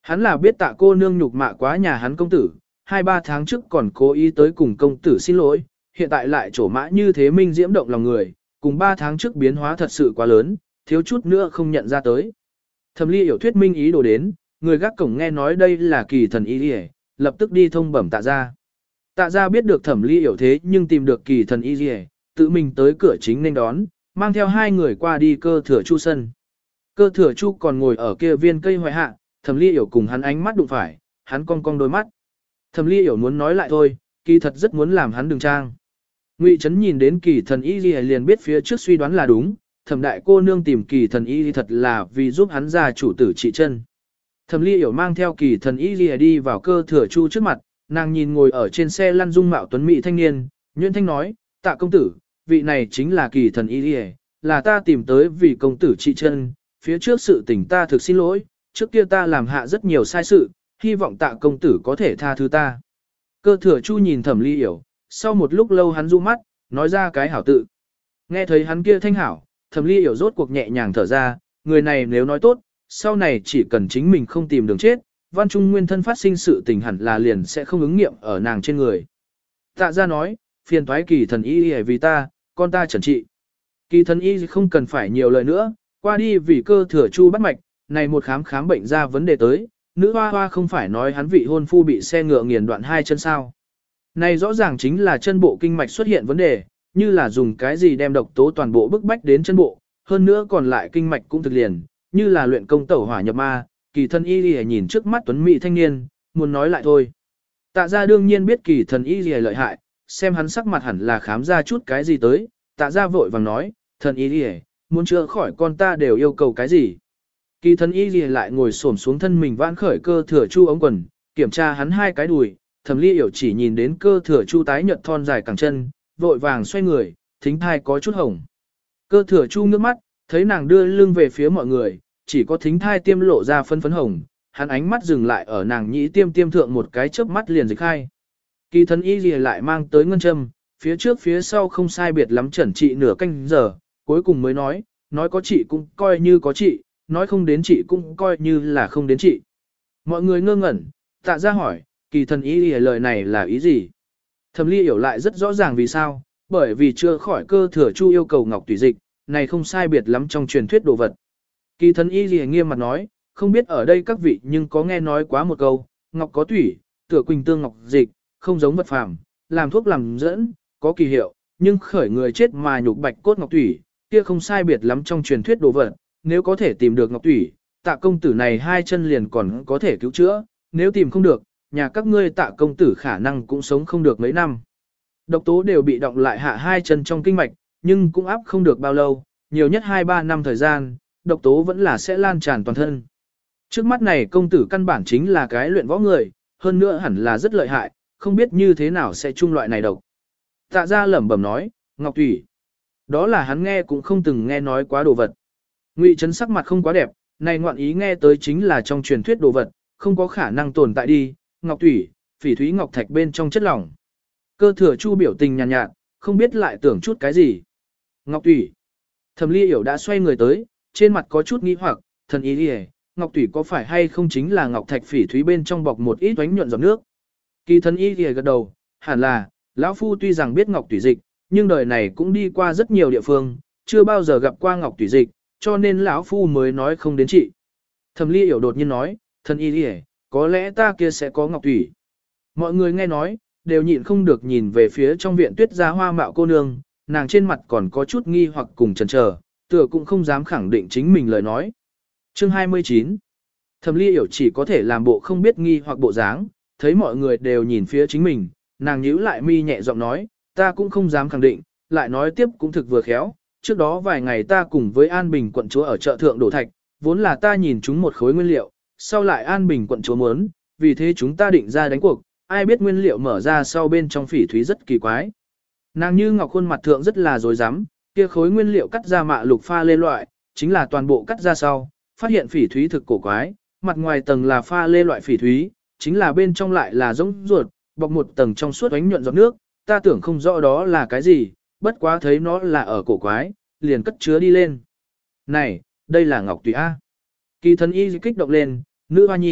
Hắn là biết tạ cô nương nhục mạ quá nhà hắn công tử, hai ba tháng trước còn cố ý tới cùng công tử xin lỗi, hiện tại lại trổ mã như thế minh diễm động lòng người, cùng ba tháng trước biến hóa thật sự quá lớn, thiếu chút nữa không nhận ra tới. Thẩm Ly hiểu thuyết minh ý đồ đến, người gác cổng nghe nói đây là kỳ thần y liề, lập tức đi thông bẩm tạ ra. Tạ ra biết được Thẩm Ly hiểu thế nhưng tìm được kỳ thần y liề, tự mình tới cửa chính nên đón, mang theo hai người qua đi cơ thừa chu sân. Cơ thừa chu còn ngồi ở kia viên cây hoại hạ, Thẩm Ly hiểu cùng hắn ánh mắt đụng phải, hắn cong cong đôi mắt. Thẩm Ly hiểu muốn nói lại thôi, kỳ thật rất muốn làm hắn đừng trang. Ngụy Trấn nhìn đến kỳ thần y liền biết phía trước suy đoán là đúng, Thẩm đại cô nương tìm kỳ thần y thật là vì giúp hắn ra chủ tử trị chân. Thẩm Ly hiểu mang theo kỳ thần y lìa đi vào cơ thừa chu trước mặt, nàng nhìn ngồi ở trên xe lăn dung mạo tuấn mỹ thanh niên, Nhuyễn Thanh nói, tạ công tử, vị này chính là kỳ thần y lìa, là ta tìm tới vì công tử trị chân, phía trước sự tình ta thực xin lỗi, trước kia ta làm hạ rất nhiều sai sự, hy vọng tạ công tử có thể tha thứ ta. Cơ thừa chu nhìn Thẩm Ly hiểu, sau một lúc lâu hắn du mắt, nói ra cái hảo tự. Nghe thấy hắn kia thanh hảo, Thẩm Ly hiểu rốt cuộc nhẹ nhàng thở ra, người này nếu nói tốt, sau này chỉ cần chính mình không tìm đường chết, Văn Trung nguyên thân phát sinh sự tình hẳn là liền sẽ không ứng nghiệm ở nàng trên người. Tạ ra nói, phiền toái kỳ thần y vì ta, con ta trần trị. Kỳ thần y không cần phải nhiều lời nữa, qua đi vì cơ thừa chu bắt mạch, này một khám khám bệnh ra vấn đề tới, nữ hoa hoa không phải nói hắn vị hôn phu bị xe ngựa nghiền đoạn hai chân sao. Này rõ ràng chính là chân bộ kinh mạch xuất hiện vấn đề, như là dùng cái gì đem độc tố toàn bộ bức bách đến chân bộ, hơn nữa còn lại kinh mạch cũng thực liền, như là luyện công tẩu hỏa nhập ma, kỳ thần y lìa nhìn trước mắt tuấn mỹ thanh niên, muốn nói lại thôi. Tạ gia đương nhiên biết kỳ thần y lìa lợi hại, xem hắn sắc mặt hẳn là khám ra chút cái gì tới, tạ gia vội vàng nói, thần y lìa, muốn chữa khỏi con ta đều yêu cầu cái gì. Kỳ thần y lìa lại ngồi xổm xuống thân mình vãn khởi cơ thừa chu ống quần, kiểm tra hắn hai cái đùi, Thẩm Ly hiểu chỉ nhìn đến cơ thừa chu tái nhợt thon dài cẳng chân, vội vàng xoay người, thính thai có chút hồng. Cơ thừa chu nước mắt, thấy nàng đưa lưng về phía mọi người, chỉ có thính thai tiêm lộ ra phân phấn hồng, hắn ánh mắt dừng lại ở nàng nhĩ tiêm tiêm thượng một cái chớp mắt liền dịch khai. Kỳ thần y lìa lại mang tới ngân châm, phía trước phía sau không sai biệt lắm chẩn trị nửa canh giờ, cuối cùng mới nói, nói có trị cũng coi như có trị, nói không đến trị cũng coi như là không đến trị. Mọi người ngơ ngẩn, tạ ra hỏi, kỳ thần y lìa lời này là ý gì? Thẩm Ly hiểu lại rất rõ ràng vì sao, bởi vì chưa khỏi cơ thừa chu yêu cầu ngọc tùy dịch, này không sai biệt lắm trong truyền thuyết đồ vật. Kỳ thần y lìa nghiêm mặt nói, không biết ở đây các vị nhưng có nghe nói quá một câu, ngọc có tủy, tựa quỳnh tương ngọc dịch, không giống vật phàm, làm thuốc làm dẫn, có kỳ hiệu, nhưng khởi người chết mà nhục bạch cốt ngọc tủy, kia không sai biệt lắm trong truyền thuyết đồ vật, nếu có thể tìm được ngọc tủy, tạ công tử này hai chân liền còn có thể cứu chữa, nếu tìm không được, nhà các ngươi tạ công tử khả năng cũng sống không được mấy năm. Độc tố đều bị động lại hạ hai chân trong kinh mạch, nhưng cũng áp không được bao lâu, nhiều nhất hai ba năm thời gian, độc tố vẫn là sẽ lan tràn toàn thân. Trước mắt này công tử căn bản chính là cái luyện võ người, hơn nữa hẳn là rất lợi hại, không biết như thế nào sẽ chung loại này độc. Tạ ra lẩm bẩm nói, ngọc thủy. Đó là hắn nghe cũng không từng nghe nói quá đồ vật. Ngụy Trấn sắc mặt không quá đẹp, này ngoạn ý nghe tới chính là trong truyền thuyết đồ vật, không có khả năng tồn tại đi, ngọc thủy, phỉ thúy ngọc thạch bên trong chất lỏng. Cơ thừa chu biểu tình nhàn nhạt, nhạt, không biết lại tưởng chút cái gì. Ngọc thủy. Thẩm Ly hiểu đã xoay người tới, trên mặt có chút nghi hoặc, thần ý đi ngọc thủy có phải hay không chính là ngọc thạch phỉ thúy bên trong bọc một ít oánh nhuận giọt nước. Kỳ thần y thì gật đầu, hẳn là, lão phu tuy rằng biết ngọc thủy dịch, nhưng đời này cũng đi qua rất nhiều địa phương, chưa bao giờ gặp qua ngọc thủy dịch, cho nên lão phu mới nói không đến chị. Thẩm Ly hiểu đột nhiên nói, thần y đi có lẽ ta kia sẽ có ngọc thủy. Mọi người nghe nói, đều nhịn không được nhìn về phía trong viện tuyết gia hoa mạo cô nương, nàng trên mặt còn có chút nghi hoặc cùng chần chờ, tựa cũng không dám khẳng định chính mình lời nói. Chương hai mươi chín. Thẩm Ly hiểu chỉ có thể làm bộ không biết nghi hoặc bộ dáng, thấy mọi người đều nhìn phía chính mình, nàng nhíu lại mi nhẹ giọng nói, ta cũng không dám khẳng định, lại nói tiếp cũng thực vừa khéo, trước đó vài ngày ta cùng với An Bình quận chúa ở chợ thượng đổ thạch, vốn là ta nhìn chúng một khối nguyên liệu, sau lại An Bình quận chúa muốn, vì thế chúng ta định ra đánh cuộc, ai biết nguyên liệu mở ra sau bên trong phỉ thúy rất kỳ quái. Nàng như ngọc khuôn mặt thượng rất là dối rắm kia khối nguyên liệu cắt ra mạ lục pha lê loại, chính là toàn bộ cắt ra sau, phát hiện phỉ thúy thực cổ quái, mặt ngoài tầng là pha lê loại phỉ thúy, chính là bên trong lại là giống ruột, bọc một tầng trong suốt ánh nhuận giọt nước, ta tưởng không rõ đó là cái gì, bất quá thấy nó là ở cổ quái, liền cất chứa đi lên. Này, đây là ngọc tùy A. Kỳ thần y kích động lên, nữ hoa nhi,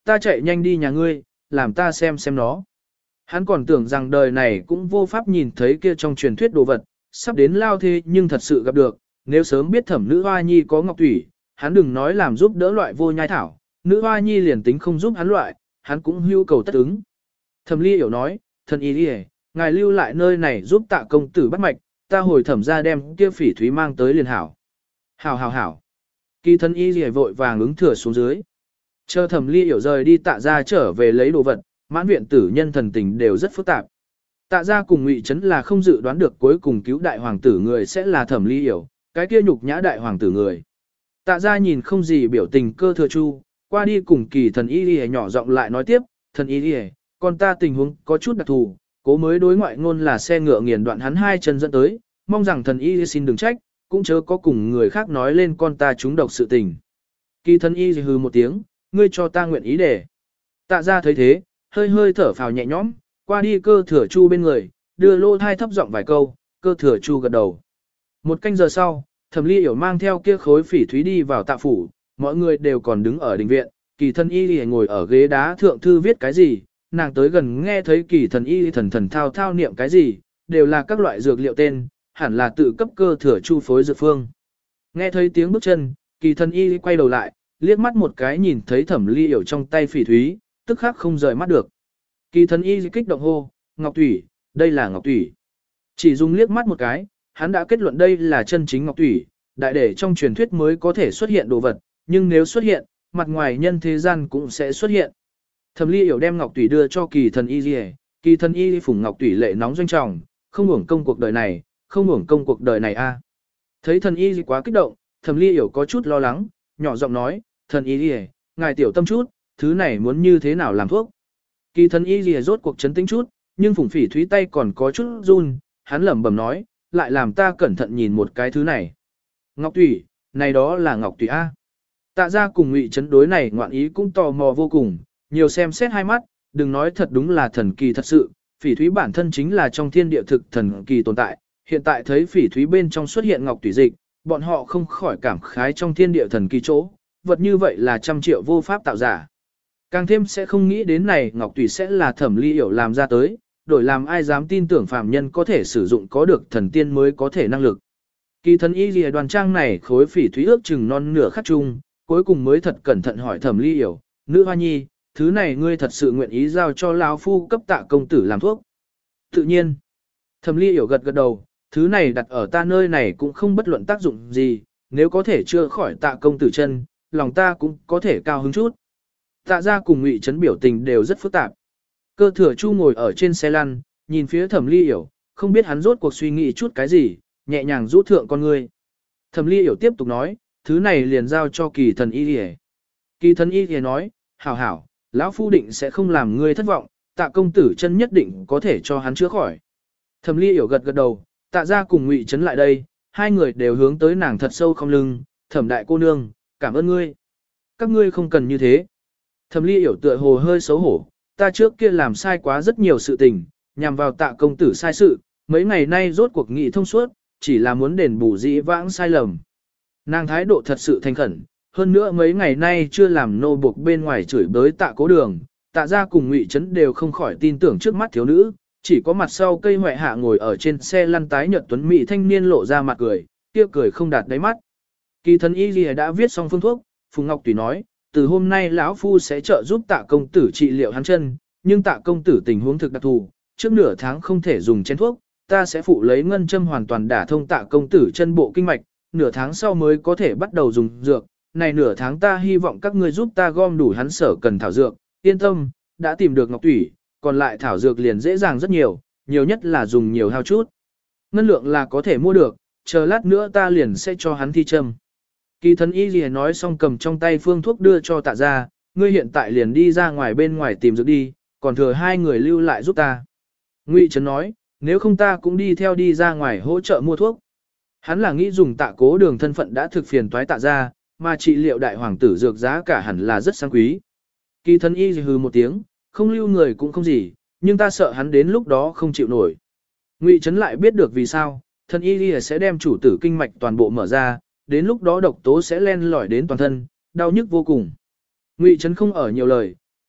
ta chạy nhanh đi nhà ngươi, làm ta xem xem nó. Hắn còn tưởng rằng đời này cũng vô pháp nhìn thấy kia trong truyền thuyết đồ vật, sắp đến lao thế nhưng thật sự gặp được, nếu sớm biết thẩm nữ hoa nhi có ngọc thủy, hắn đừng nói làm giúp đỡ loại vô nhai thảo, nữ hoa nhi liền tính không giúp hắn loại, hắn cũng hưu cầu tất ứng. Thẩm ly hiểu nói, thần y đi ngài lưu lại nơi này giúp tạ công tử bắt mạch, ta hồi thẩm ra đem kia phỉ thúy mang tới liền hảo. Hảo hảo hảo. Kỳ thần y gì vội vàng ứng thừa xuống dưới. Chờ thẩm ly hiểu rời đi tạ ra trở về lấy đồ vật, mãn viện tử nhân thần tình đều rất phức tạp. Tạ ra cùng Ngụy Trấn là không dự đoán được cuối cùng cứu đại hoàng tử người sẽ là thẩm ly hiểu, cái kia nhục nhã đại hoàng tử người. Tạ ra nhìn không gì biểu tình cơ thừa chu, qua đi cùng kỳ thần y đi nhỏ giọng lại nói tiếp, thần y đi con ta tình huống có chút đặc thù, cố mới đối ngoại ngôn là xe ngựa nghiền đoạn hắn hai chân dẫn tới, mong rằng thần y xin đừng trách, cũng chớ có cùng người khác nói lên con ta trúng độc sự tình. Kỳ thần y hừ một tiếng, ngươi cho ta nguyện ý để. Tạ ra thấy thế, hơi hơi thở phào nhẹ nhõm, qua đi cơ thừa chu bên người, đưa lô thai thấp giọng vài câu, cơ thừa chu gật đầu. Một canh giờ sau, thẩm ly hiểu mang theo kia khối phỉ thúy đi vào tạ phủ, mọi người đều còn đứng ở đình viện, kỳ thần y lìa ngồi ở ghế đá thượng thư viết cái gì, nàng tới gần nghe thấy kỳ thần y thần thần thao thao niệm cái gì, đều là các loại dược liệu tên, hẳn là tự cấp cơ thừa chu phối dược phương. Nghe thấy tiếng bước chân, kỳ thần y quay đầu lại, liếc mắt một cái nhìn thấy thẩm ly hiểu trong tay phỉ thúy, tức khắc không rời mắt được. Kỳ thần y kích động hô, ngọc thủy, đây là ngọc thủy. Chỉ dùng liếc mắt một cái, hắn đã kết luận đây là chân chính ngọc thủy, đại để trong truyền thuyết mới có thể xuất hiện đồ vật, nhưng nếu xuất hiện, mặt ngoài nhân thế gian cũng sẽ xuất hiện. Thẩm ly hiểu đem ngọc thủy đưa cho kỳ thần y liề, kỳ thần y phủng ngọc thủy lệ nóng doanh trọng, không hưởng công cuộc đời này, không hưởng công cuộc đời này a. Thấy thần y quá kích động, thẩm ly hiểu có chút lo lắng, nhỏ giọng nói, thần y liề, ngài tiểu tâm chút, thứ này muốn như thế nào làm thuốc. Kỳ thần y liề rốt cuộc chấn tĩnh chút, nhưng phủng phỉ thúy tay còn có chút run, hắn lẩm bẩm nói, lại làm ta cẩn thận nhìn một cái thứ này. Ngọc thủy, này đó là ngọc thủy a. Tạ ra cùng Ngụy Trấn đối này ngoạn ý cũng tò mò vô cùng, nhiều xem xét hai mắt, đừng nói thật đúng là thần kỳ thật sự, phỉ thúy bản thân chính là trong thiên địa thực thần kỳ tồn tại, hiện tại thấy phỉ thúy bên trong xuất hiện ngọc thủy dịch, bọn họ không khỏi cảm khái trong thiên địa thần kỳ chỗ, vật như vậy là trăm triệu vô pháp tạo giả. Càng thêm sẽ không nghĩ đến này ngọc thủy sẽ là thẩm ly hiểu làm ra tới, đổi làm ai dám tin tưởng phàm nhân có thể sử dụng có được thần tiên mới có thể năng lực. Kỳ thần y lìa đoàn trang này khối phỉ thúy ước chừng non nửa khắc chung, cuối cùng mới thật cẩn thận hỏi thẩm ly hiểu, nữ hoa nhi, thứ này ngươi thật sự nguyện ý giao cho lão phu cấp tạ công tử làm thuốc. Tự nhiên, thẩm ly hiểu gật gật đầu, thứ này đặt ở ta nơi này cũng không bất luận tác dụng gì, nếu có thể chữa khỏi tạ công tử chân, lòng ta cũng có thể cao hứng chút. Tạ ra cùng Ngụy Trấn biểu tình đều rất phức tạp. Cơ thừa chu ngồi ở trên xe lăn, nhìn phía thẩm ly hiểu, không biết hắn rốt cuộc suy nghĩ chút cái gì, nhẹ nhàng rút thượng con ngươi. Thẩm ly hiểu tiếp tục nói, thứ này liền giao cho kỳ thần y lìa. Kỳ thần y lìa nói, hảo hảo, lão phu định sẽ không làm ngươi thất vọng, tạ công tử chân nhất định có thể cho hắn chữa khỏi. Thẩm ly hiểu gật gật đầu, tạ ra cùng Ngụy Trấn lại đây, hai người đều hướng tới nàng thật sâu không lưng, thẩm đại cô nương, cảm ơn ngươi. Các ngươi không cần như thế. Thẩm ly hiểu tựa hồ hơi xấu hổ, ta trước kia làm sai quá rất nhiều sự tình, nhằm vào tạ công tử sai sự, mấy ngày nay rốt cuộc nghị thông suốt, chỉ là muốn đền bù dĩ vãng sai lầm. Nàng thái độ thật sự thành khẩn, hơn nữa mấy ngày nay chưa làm nô buộc bên ngoài chửi bới tạ cố đường, tạ ra cùng Ngụy Trấn đều không khỏi tin tưởng trước mắt thiếu nữ, chỉ có mặt sau cây hoại hạ ngồi ở trên xe lăn tái nhợt tuấn mỹ thanh niên lộ ra mặt cười, kia cười không đạt đáy mắt. Kỳ thần y lìa đã viết xong phương thuốc, Phùng Ngọc Tùy nói, từ hôm nay lão phu sẽ trợ giúp tạ công tử trị liệu hắn chân, nhưng tạ công tử tình huống thực đặc thù, trước nửa tháng không thể dùng chén thuốc, ta sẽ phụ lấy ngân châm hoàn toàn đả thông tạ công tử chân bộ kinh mạch, nửa tháng sau mới có thể bắt đầu dùng dược, này nửa tháng ta hy vọng các ngươi giúp ta gom đủ hắn sở cần thảo dược, yên tâm, đã tìm được Ngọc Thủy, còn lại thảo dược liền dễ dàng rất nhiều, nhiều nhất là dùng nhiều hao chút. Ngân lượng là có thể mua được, chờ lát nữa ta liền sẽ cho hắn thi châm. Kỳ thần y lìa nói xong cầm trong tay phương thuốc đưa cho tạ ra, ngươi hiện tại liền đi ra ngoài bên ngoài tìm dược đi, còn thừa hai người lưu lại giúp ta. Ngụy Trấn nói, nếu không ta cũng đi theo đi ra ngoài hỗ trợ mua thuốc. Hắn là nghĩ dùng tạ cố đường thân phận đã thực phiền toái tạ ra, mà trị liệu đại hoàng tử dược giá cả hẳn là rất sang quý. Kỳ thần y hừ một tiếng, không lưu người cũng không gì, nhưng ta sợ hắn đến lúc đó không chịu nổi. Ngụy Trấn lại biết được vì sao, thần y sẽ đem chủ tử kinh mạch toàn bộ mở ra, đến lúc đó độc tố sẽ len lỏi đến toàn thân, đau nhức vô cùng. Ngụy Trấn không ở nhiều lời,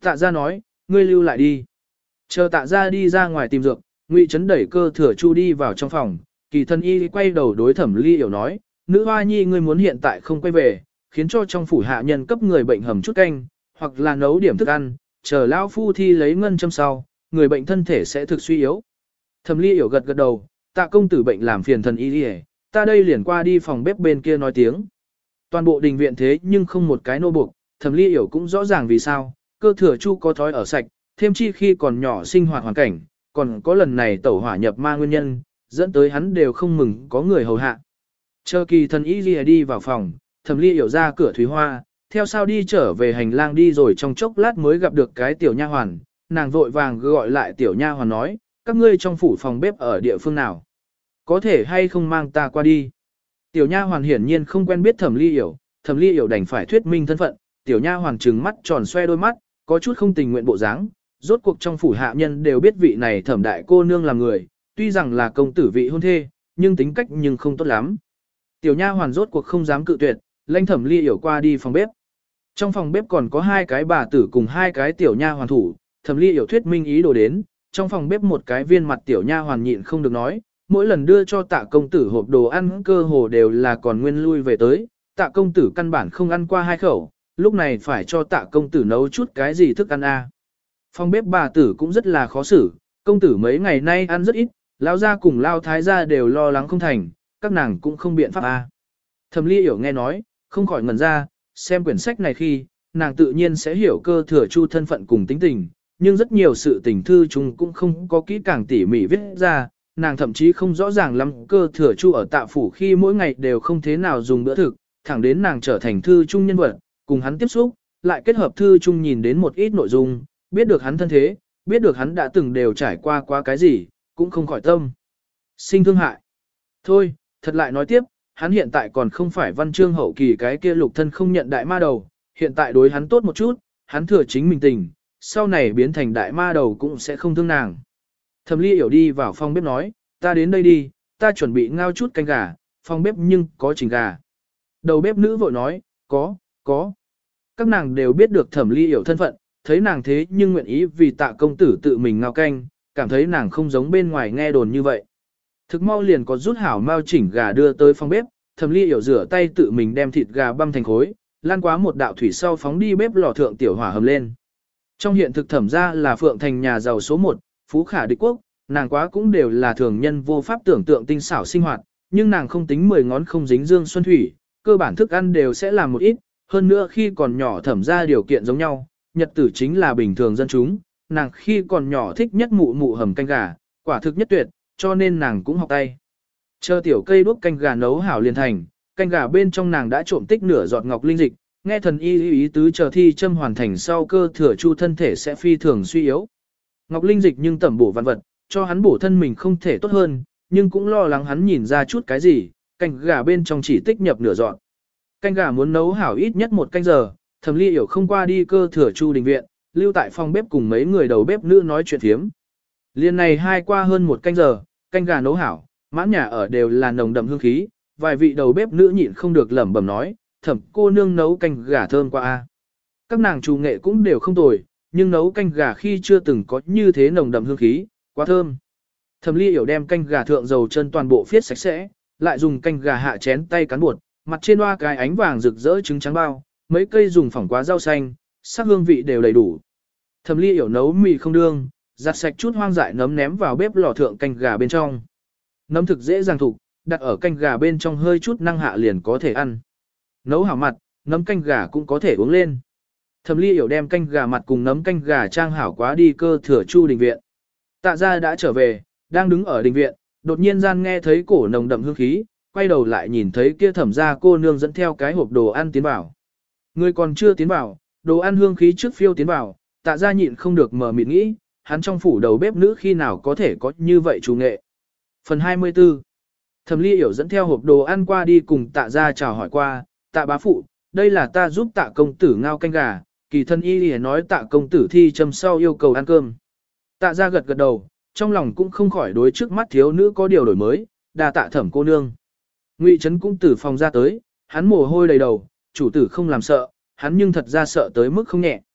tạ gia nói, ngươi lưu lại đi. Chờ tạ gia đi ra ngoài tìm dược, Ngụy Trấn đẩy cơ thừa chu đi vào trong phòng, kỳ thân y quay đầu đối thẩm ly hiểu nói, nữ hoa nhi ngươi muốn hiện tại không quay về, khiến cho trong phủ hạ nhân cấp người bệnh hầm chút canh, hoặc là nấu điểm thức ăn, chờ lão phu thi lấy ngân châm sau, người bệnh thân thể sẽ thực suy yếu. Thẩm ly hiểu gật gật đầu, tạ công tử bệnh làm phiền thần y đi, ta đây liền qua đi phòng bếp bên kia nói tiếng. Toàn bộ đình viện thế nhưng không một cái nô buộc, thẩm ly hiểu cũng rõ ràng vì sao, cơ thừa chu có thói ở sạch, thêm chi khi còn nhỏ sinh hoạt hoàn cảnh, còn có lần này tẩu hỏa nhập ma nguyên nhân, dẫn tới hắn đều không mừng có người hầu hạ. Chờ kỳ thần y đi, đi vào phòng, thẩm ly hiểu ra cửa thúy hoa, theo sau đi trở về hành lang đi rồi trong chốc lát mới gặp được cái tiểu nha hoàn, nàng vội vàng gọi lại tiểu nha hoàn nói, các ngươi trong phủ phòng bếp ở địa phương nào? Có thể hay không mang ta qua đi? Tiểu nha hoàn hiển nhiên không quen biết thẩm ly hiểu, thẩm ly hiểu đành phải thuyết minh thân phận, tiểu nha hoàn trừng mắt tròn xoe đôi mắt, có chút không tình nguyện bộ dáng. Rốt cuộc trong phủ hạ nhân đều biết vị này thẩm đại cô nương là người, tuy rằng là công tử vị hôn thê, nhưng tính cách nhưng không tốt lắm. Tiểu nha hoàn rốt cuộc không dám cự tuyệt, lãnh thẩm ly hiểu qua đi phòng bếp. Trong phòng bếp còn có hai cái bà tử cùng hai cái tiểu nha hoàn thủ, thẩm ly hiểu thuyết minh ý đồ đến, trong phòng bếp một cái viên mặt tiểu nha hoàn nhịn không được nói, mỗi lần đưa cho tạ công tử hộp đồ ăn cơ hồ đều là còn nguyên lui về tới, tạ công tử căn bản không ăn qua hai khẩu, lúc này phải cho tạ công tử nấu chút cái gì thức ăn a. À. Phòng bếp bà tử cũng rất là khó xử, công tử mấy ngày nay ăn rất ít, lao gia cùng lao thái gia đều lo lắng không thành, các nàng cũng không biện pháp a. À. Thẩm ly hiểu nghe nói, không khỏi ngẩn ra, xem quyển sách này khi, nàng tự nhiên sẽ hiểu cơ thừa chu thân phận cùng tính tình, nhưng rất nhiều sự tình thư chúng cũng không có kỹ càng tỉ mỉ viết ra, nàng thậm chí không rõ ràng lắm cơ thừa chu ở tạ phủ khi mỗi ngày đều không thế nào dùng bữa thực, thẳng đến nàng trở thành thư trung nhân vật, cùng hắn tiếp xúc, lại kết hợp thư trung nhìn đến một ít nội dung, biết được hắn thân thế, biết được hắn đã từng đều trải qua quá cái gì, cũng không khỏi tâm sinh thương hại. Thôi, thật lại nói tiếp, hắn hiện tại còn không phải văn chương hậu kỳ cái kia lục thân không nhận đại ma đầu, hiện tại đối hắn tốt một chút, hắn thừa chính mình tình, sau này biến thành đại ma đầu cũng sẽ không thương nàng. Thẩm ly hiểu đi vào phòng bếp nói, ta đến đây đi, ta chuẩn bị ngao chút canh gà, phòng bếp nhưng có chỉnh gà. Đầu bếp nữ vội nói, có, có. Các nàng đều biết được thẩm ly hiểu thân phận, thấy nàng thế nhưng nguyện ý vì tạ công tử tự mình ngao canh, cảm thấy nàng không giống bên ngoài nghe đồn như vậy. Thực mau liền có rút hảo mao chỉnh gà đưa tới phòng bếp, thẩm ly hiểu rửa tay tự mình đem thịt gà băm thành khối, lan quá một đạo thủy sau phóng đi bếp lò thượng tiểu hỏa hầm lên. Trong hiện thực thẩm ra là Phượng Thành nhà giàu số một, phú khả địch quốc, nàng quá cũng đều là thường nhân vô pháp tưởng tượng tinh xảo sinh hoạt, nhưng nàng không tính mười ngón không dính dương xuân thủy, cơ bản thức ăn đều sẽ làm một ít, hơn nữa khi còn nhỏ thẩm ra điều kiện giống nhau, nhật tử chính là bình thường dân chúng, nàng khi còn nhỏ thích nhất mụ mụ hầm canh gà, quả thực nhất tuyệt, cho nên nàng cũng học tay. Chờ tiểu cây đuốc canh gà nấu hảo liền thành, canh gà bên trong nàng đã trộm tích nửa giọt ngọc linh dịch, nghe thần y ý, ý tứ chờ thi châm hoàn thành sau cơ thừa chu thân thể sẽ phi thường suy yếu. Ngọc linh dịch nhưng tẩm bổ văn vật, cho hắn bổ thân mình không thể tốt hơn, nhưng cũng lo lắng hắn nhìn ra chút cái gì, canh gà bên trong chỉ tích nhập nửa giọt. Canh gà muốn nấu hảo ít nhất một canh giờ, Thẩm ly hiểu không qua đi cơ thừa chu đình viện, lưu tại phòng bếp cùng mấy người đầu bếp nữ nói chuyện thiếm. Liên này hai qua hơn một canh giờ, canh gà nấu hảo, mãn nhà ở đều là nồng đậm hương khí, vài vị đầu bếp nữ nhịn không được lẩm bẩm nói, thẩm cô nương nấu canh gà thơm quá a. Các nàng chủ nghệ cũng đều không tồi, nhưng nấu canh gà khi chưa từng có như thế nồng đậm hương khí, quá thơm. Thẩm ly hiểu đem canh gà thượng dầu chân toàn bộ phiết sạch sẽ, lại dùng canh gà hạ chén tay cán bột, mặt trên hoa cái ánh vàng rực rỡ trứng trắng bao, mấy cây dùng phỏng quá rau xanh, sắc hương vị đều đầy đủ. Thẩm ly hiểu nấu mì không đương, giặt sạch chút hoang dại nấm ném vào bếp lò thượng canh gà bên trong. Nấm thực dễ dàng thục, đặt ở canh gà bên trong hơi chút năng hạ liền có thể ăn. Nấu hảo mặt, nấm canh gà cũng có thể uống lên. Thẩm ly hiểu đem canh gà mặt cùng nấm canh gà trang hảo quá đi cơ thừa chu đình viện. Tạ gia đã trở về, đang đứng ở đình viện, đột nhiên gian nghe thấy cổ nồng đậm hương khí, quay đầu lại nhìn thấy kia thẩm gia cô nương dẫn theo cái hộp đồ ăn tiến vào. Người còn chưa tiến vào, đồ ăn hương khí trước phiêu tiến vào, tạ gia nhịn không được mở mịt nghĩ, hắn trong phủ đầu bếp nữ khi nào có thể có như vậy chủ nghệ. Phần hai mươi tư. Thẩm ly hiểu dẫn theo hộp đồ ăn qua đi cùng tạ gia chào hỏi qua, tạ bá phụ, đây là ta giúp tạ công tử ngao canh gà, kỳ thân y lìa nói tạ công tử thi châm sau yêu cầu ăn cơm. Tạ gia gật gật đầu, trong lòng cũng không khỏi đối trước mắt thiếu nữ có điều đổi mới, đà tạ thẩm cô nương. Ngụy Trấn cũng từ phòng ra tới, hắn mồ hôi đầy đầu, chủ tử không làm sợ, hắn nhưng thật ra sợ tới mức không nhẹ.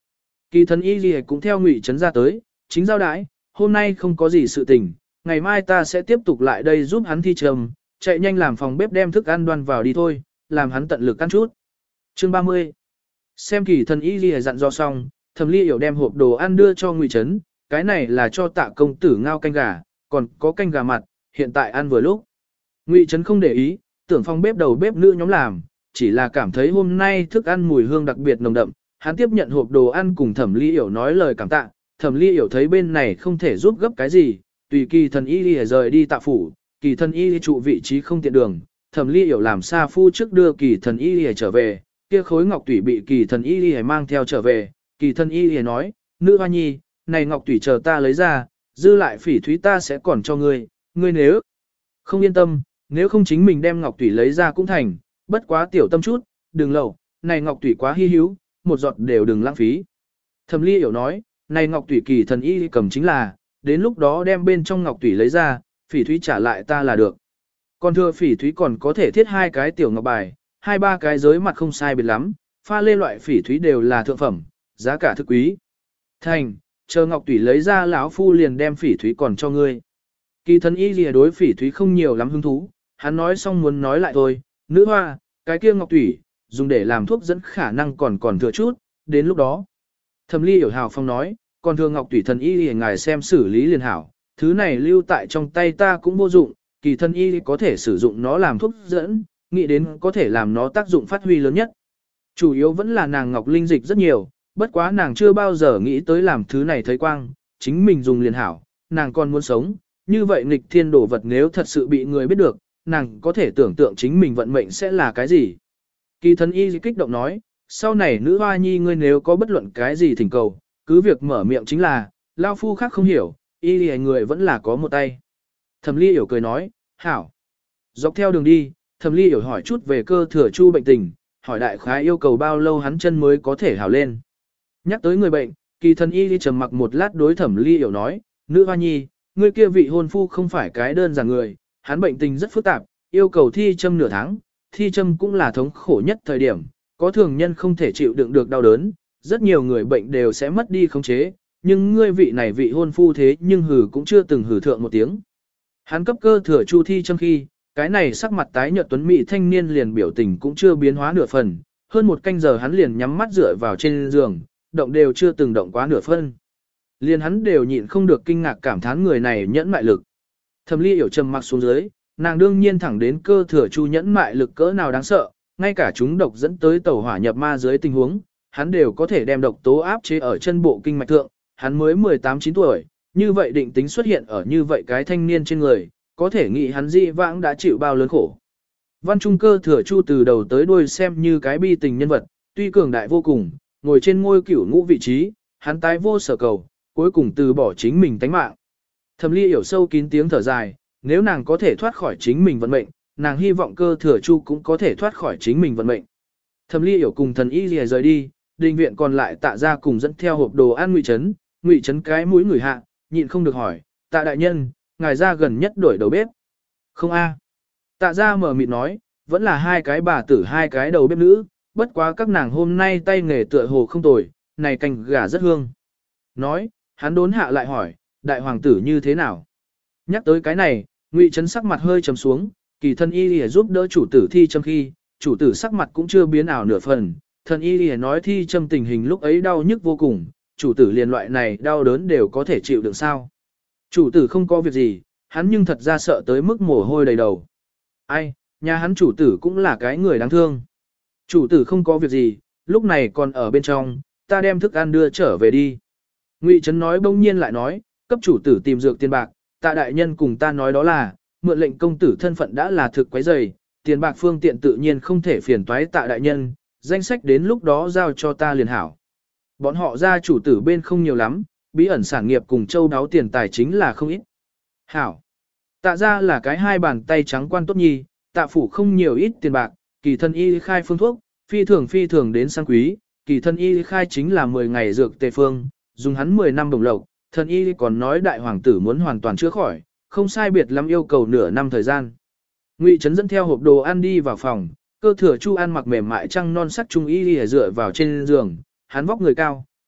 Kỳ thần y gì cũng theo Ngụy Trấn ra tới, chính giao đái, hôm nay không có gì sự tình, ngày mai ta sẽ tiếp tục lại đây giúp hắn thi trầm, chạy nhanh làm phòng bếp đem thức ăn đoan vào đi thôi, làm hắn tận lực ăn chút. Chương ba mươi. Xem Kỳ thần y gì dặn dò xong, Thẩm Ly Yểu đem hộp đồ ăn đưa cho Ngụy Trấn, cái này là cho Tạ công tử ngao canh gà, còn có canh gà mặt, hiện tại ăn vừa lúc. Ngụy Trấn không để ý, tưởng phòng bếp đầu bếp nữ nhóm làm, chỉ là cảm thấy hôm nay thức ăn mùi hương đặc biệt nồng đậm, hắn tiếp nhận hộp đồ ăn cùng Thẩm Ly Yểu nói lời cảm tạ, Thẩm Ly Yểu thấy bên này không thể giúp gấp cái gì, tùy Kỳ thần y đi rời đi Tạ phủ, Kỳ thần y trụ vị trí không tiện đường, Thẩm Ly Yểu làm sa phu trước đưa Kỳ thần y đi trở về, kia khối ngọc tủy bị Kỳ thần y đi mang theo trở về, Kỳ thần y đi nói, nữ hoa nhi, này ngọc tủy chờ ta lấy ra, dư lại phỉ thúy ta sẽ còn cho ngươi, ngươi nếu không yên tâm, nếu không chính mình đem ngọc tủy lấy ra cũng thành, bất quá tiểu tâm chút, đừng lẩu, này ngọc tủy quá hi hữu, một giọt đều đừng lãng phí. Thẩm Ly Yểu nói, này ngọc tủy Kỳ thần y cầm chính là, đến lúc đó đem bên trong ngọc tủy lấy ra, phỉ thúy trả lại ta là được. Còn thừa phỉ thúy còn có thể thiết hai cái tiểu ngọc bài, hai ba cái giới mặt không sai biệt lắm, pha lê loại phỉ thúy đều là thượng phẩm, giá cả thực quý. Thành, chờ ngọc tủy lấy ra lão phu liền đem phỉ thúy còn cho ngươi. Kỳ thần y lìa đối phỉ thúy không nhiều lắm hứng thú, hắn nói xong muốn nói lại thôi, nữ hoa, cái kia ngọc tủy, dùng để làm thuốc dẫn khả năng còn còn thừa chút, đến lúc đó. Thẩm Ly Yểu hào phong nói, còn thừa ngọc tủy thần y lìa ngài xem xử lý liền hảo, thứ này lưu tại trong tay ta cũng vô dụng, kỳ thần y có thể sử dụng nó làm thuốc dẫn, nghĩ đến có thể làm nó tác dụng phát huy lớn nhất. Chủ yếu vẫn là nàng ngọc linh dịch rất nhiều, bất quá nàng chưa bao giờ nghĩ tới làm thứ này thấy quang, chính mình dùng liền hảo, nàng còn muốn sống, như vậy nghịch thiên đổ vật nếu thật sự bị người biết được, nàng có thể tưởng tượng chính mình vận mệnh sẽ là cái gì. Kỳ thần y kích động nói, sau này nữ hoa nhi ngươi nếu có bất luận cái gì thỉnh cầu, cứ việc mở miệng chính là, lao phu khác không hiểu, y lìa người vẫn là có một tay. Thẩm Ly Yểu cười nói, hảo. Dọc theo đường đi, Thẩm Ly Yểu hỏi chút về cơ thừa chu bệnh tình, hỏi đại khái yêu cầu bao lâu hắn chân mới có thể hảo lên. Nhắc tới người bệnh, kỳ thần y đi trầm mặc một lát đối Thẩm Ly Yểu nói, nữ hoa nhi, ngươi kia vị hôn phu không phải cái đơn giản người, hắn bệnh tình rất phức tạp, yêu cầu thi châm nửa tháng, thi châm cũng là thống khổ nhất thời điểm, có thường nhân không thể chịu đựng được đau đớn, rất nhiều người bệnh đều sẽ mất đi khống chế, nhưng ngươi vị này vị hôn phu thế nhưng hử cũng chưa từng hử thượng một tiếng. Hắn cấp cơ thừa chu thi châm khi, cái này sắc mặt tái nhợt tuấn mỹ thanh niên liền biểu tình cũng chưa biến hóa nửa phần, hơn một canh giờ hắn liền nhắm mắt dựa vào trên giường, động đều chưa từng động quá nửa phân. Liền hắn đều nhịn không được kinh ngạc cảm thán người này nhẫn mại lực. Thẩm Ly Yểu trầm mặc xuống dưới, nàng đương nhiên thẳng đến cơ thừa chu nhẫn mại lực cỡ nào đáng sợ, ngay cả chúng độc dẫn tới tẩu hỏa nhập ma dưới tình huống, hắn đều có thể đem độc tố áp chế ở chân bộ kinh mạch thượng, hắn mới mười tám chín tuổi, như vậy định tính xuất hiện ở như vậy cái thanh niên trên người, có thể nghĩ hắn dị vãng đã chịu bao lớn khổ. Văn Trung cơ thừa chu từ đầu tới đuôi xem như cái bi tình nhân vật, tuy cường đại vô cùng, ngồi trên ngôi cửu ngũ vị trí, hắn tái vô sở cầu, cuối cùng từ bỏ chính mình tánh mạng. Thẩm Ly Yểu sâu kín tiếng thở dài, nếu nàng có thể thoát khỏi chính mình vận mệnh, nàng hy vọng cơ thừa chu cũng có thể thoát khỏi chính mình vận mệnh. Thẩm Ly Yểu cùng thần y lìa rời đi, đình viện còn lại Tạ ra cùng dẫn theo hộp đồ ăn Ngụy Trấn, Ngụy Trấn cái mũi người hạ, nhịn không được hỏi, Tạ đại nhân, ngài ra gần nhất đổi đầu bếp. Không a. Tạ ra mở mịt nói, vẫn là hai cái bà tử hai cái đầu bếp nữ, bất quá các nàng hôm nay tay nghề tựa hồ không tồi, này canh gà rất hương. Nói, hắn đốn hạ lại hỏi, đại hoàng tử như thế nào? Nhắc tới cái này, Ngụy Trấn sắc mặt hơi trầm xuống, kỳ thân y lìa giúp đỡ chủ tử thi châm khi, chủ tử sắc mặt cũng chưa biến ảo nửa phần, thần y lìa nói thi châm tình hình lúc ấy đau nhức vô cùng, chủ tử liền loại này đau đớn đều có thể chịu đựng sao. Chủ tử không có việc gì, hắn nhưng thật ra sợ tới mức mồ hôi đầy đầu. Ai, nhà hắn chủ tử cũng là cái người đáng thương. Chủ tử không có việc gì, lúc này còn ở bên trong, ta đem thức ăn đưa trở về đi. Ngụy Trấn nói bỗng nhiên lại nói, cấp chủ tử tìm dược tiền bạc, Tạ đại nhân cùng ta nói đó là, mượn lệnh công tử thân phận đã là thực quấy rầy, tiền bạc phương tiện tự nhiên không thể phiền toái Tạ đại nhân, danh sách đến lúc đó giao cho ta liền hảo. Bọn họ gia chủ tử bên không nhiều lắm, bí ẩn sản nghiệp cùng châu đáo tiền tài chính là không ít. Hảo. Tạ ra là cái hai bàn tay trắng quan tốt nhi, Tạ phủ không nhiều ít tiền bạc, kỳ thân y khai phương thuốc, phi thường phi thường đến sang quý, kỳ thân y khai chính là mười ngày dược tề phương, dùng hắn mười năm đồng lộc, thân y còn nói đại hoàng tử muốn hoàn toàn chữa khỏi, không sai biệt lắm yêu cầu nửa năm thời gian. Ngụy Trấn dẫn theo hộp đồ ăn đi vào phòng, cơ thừa chu ăn mặc mềm mại trăng non sắc trung y lìa dựa vào trên giường, hắn vóc người cao,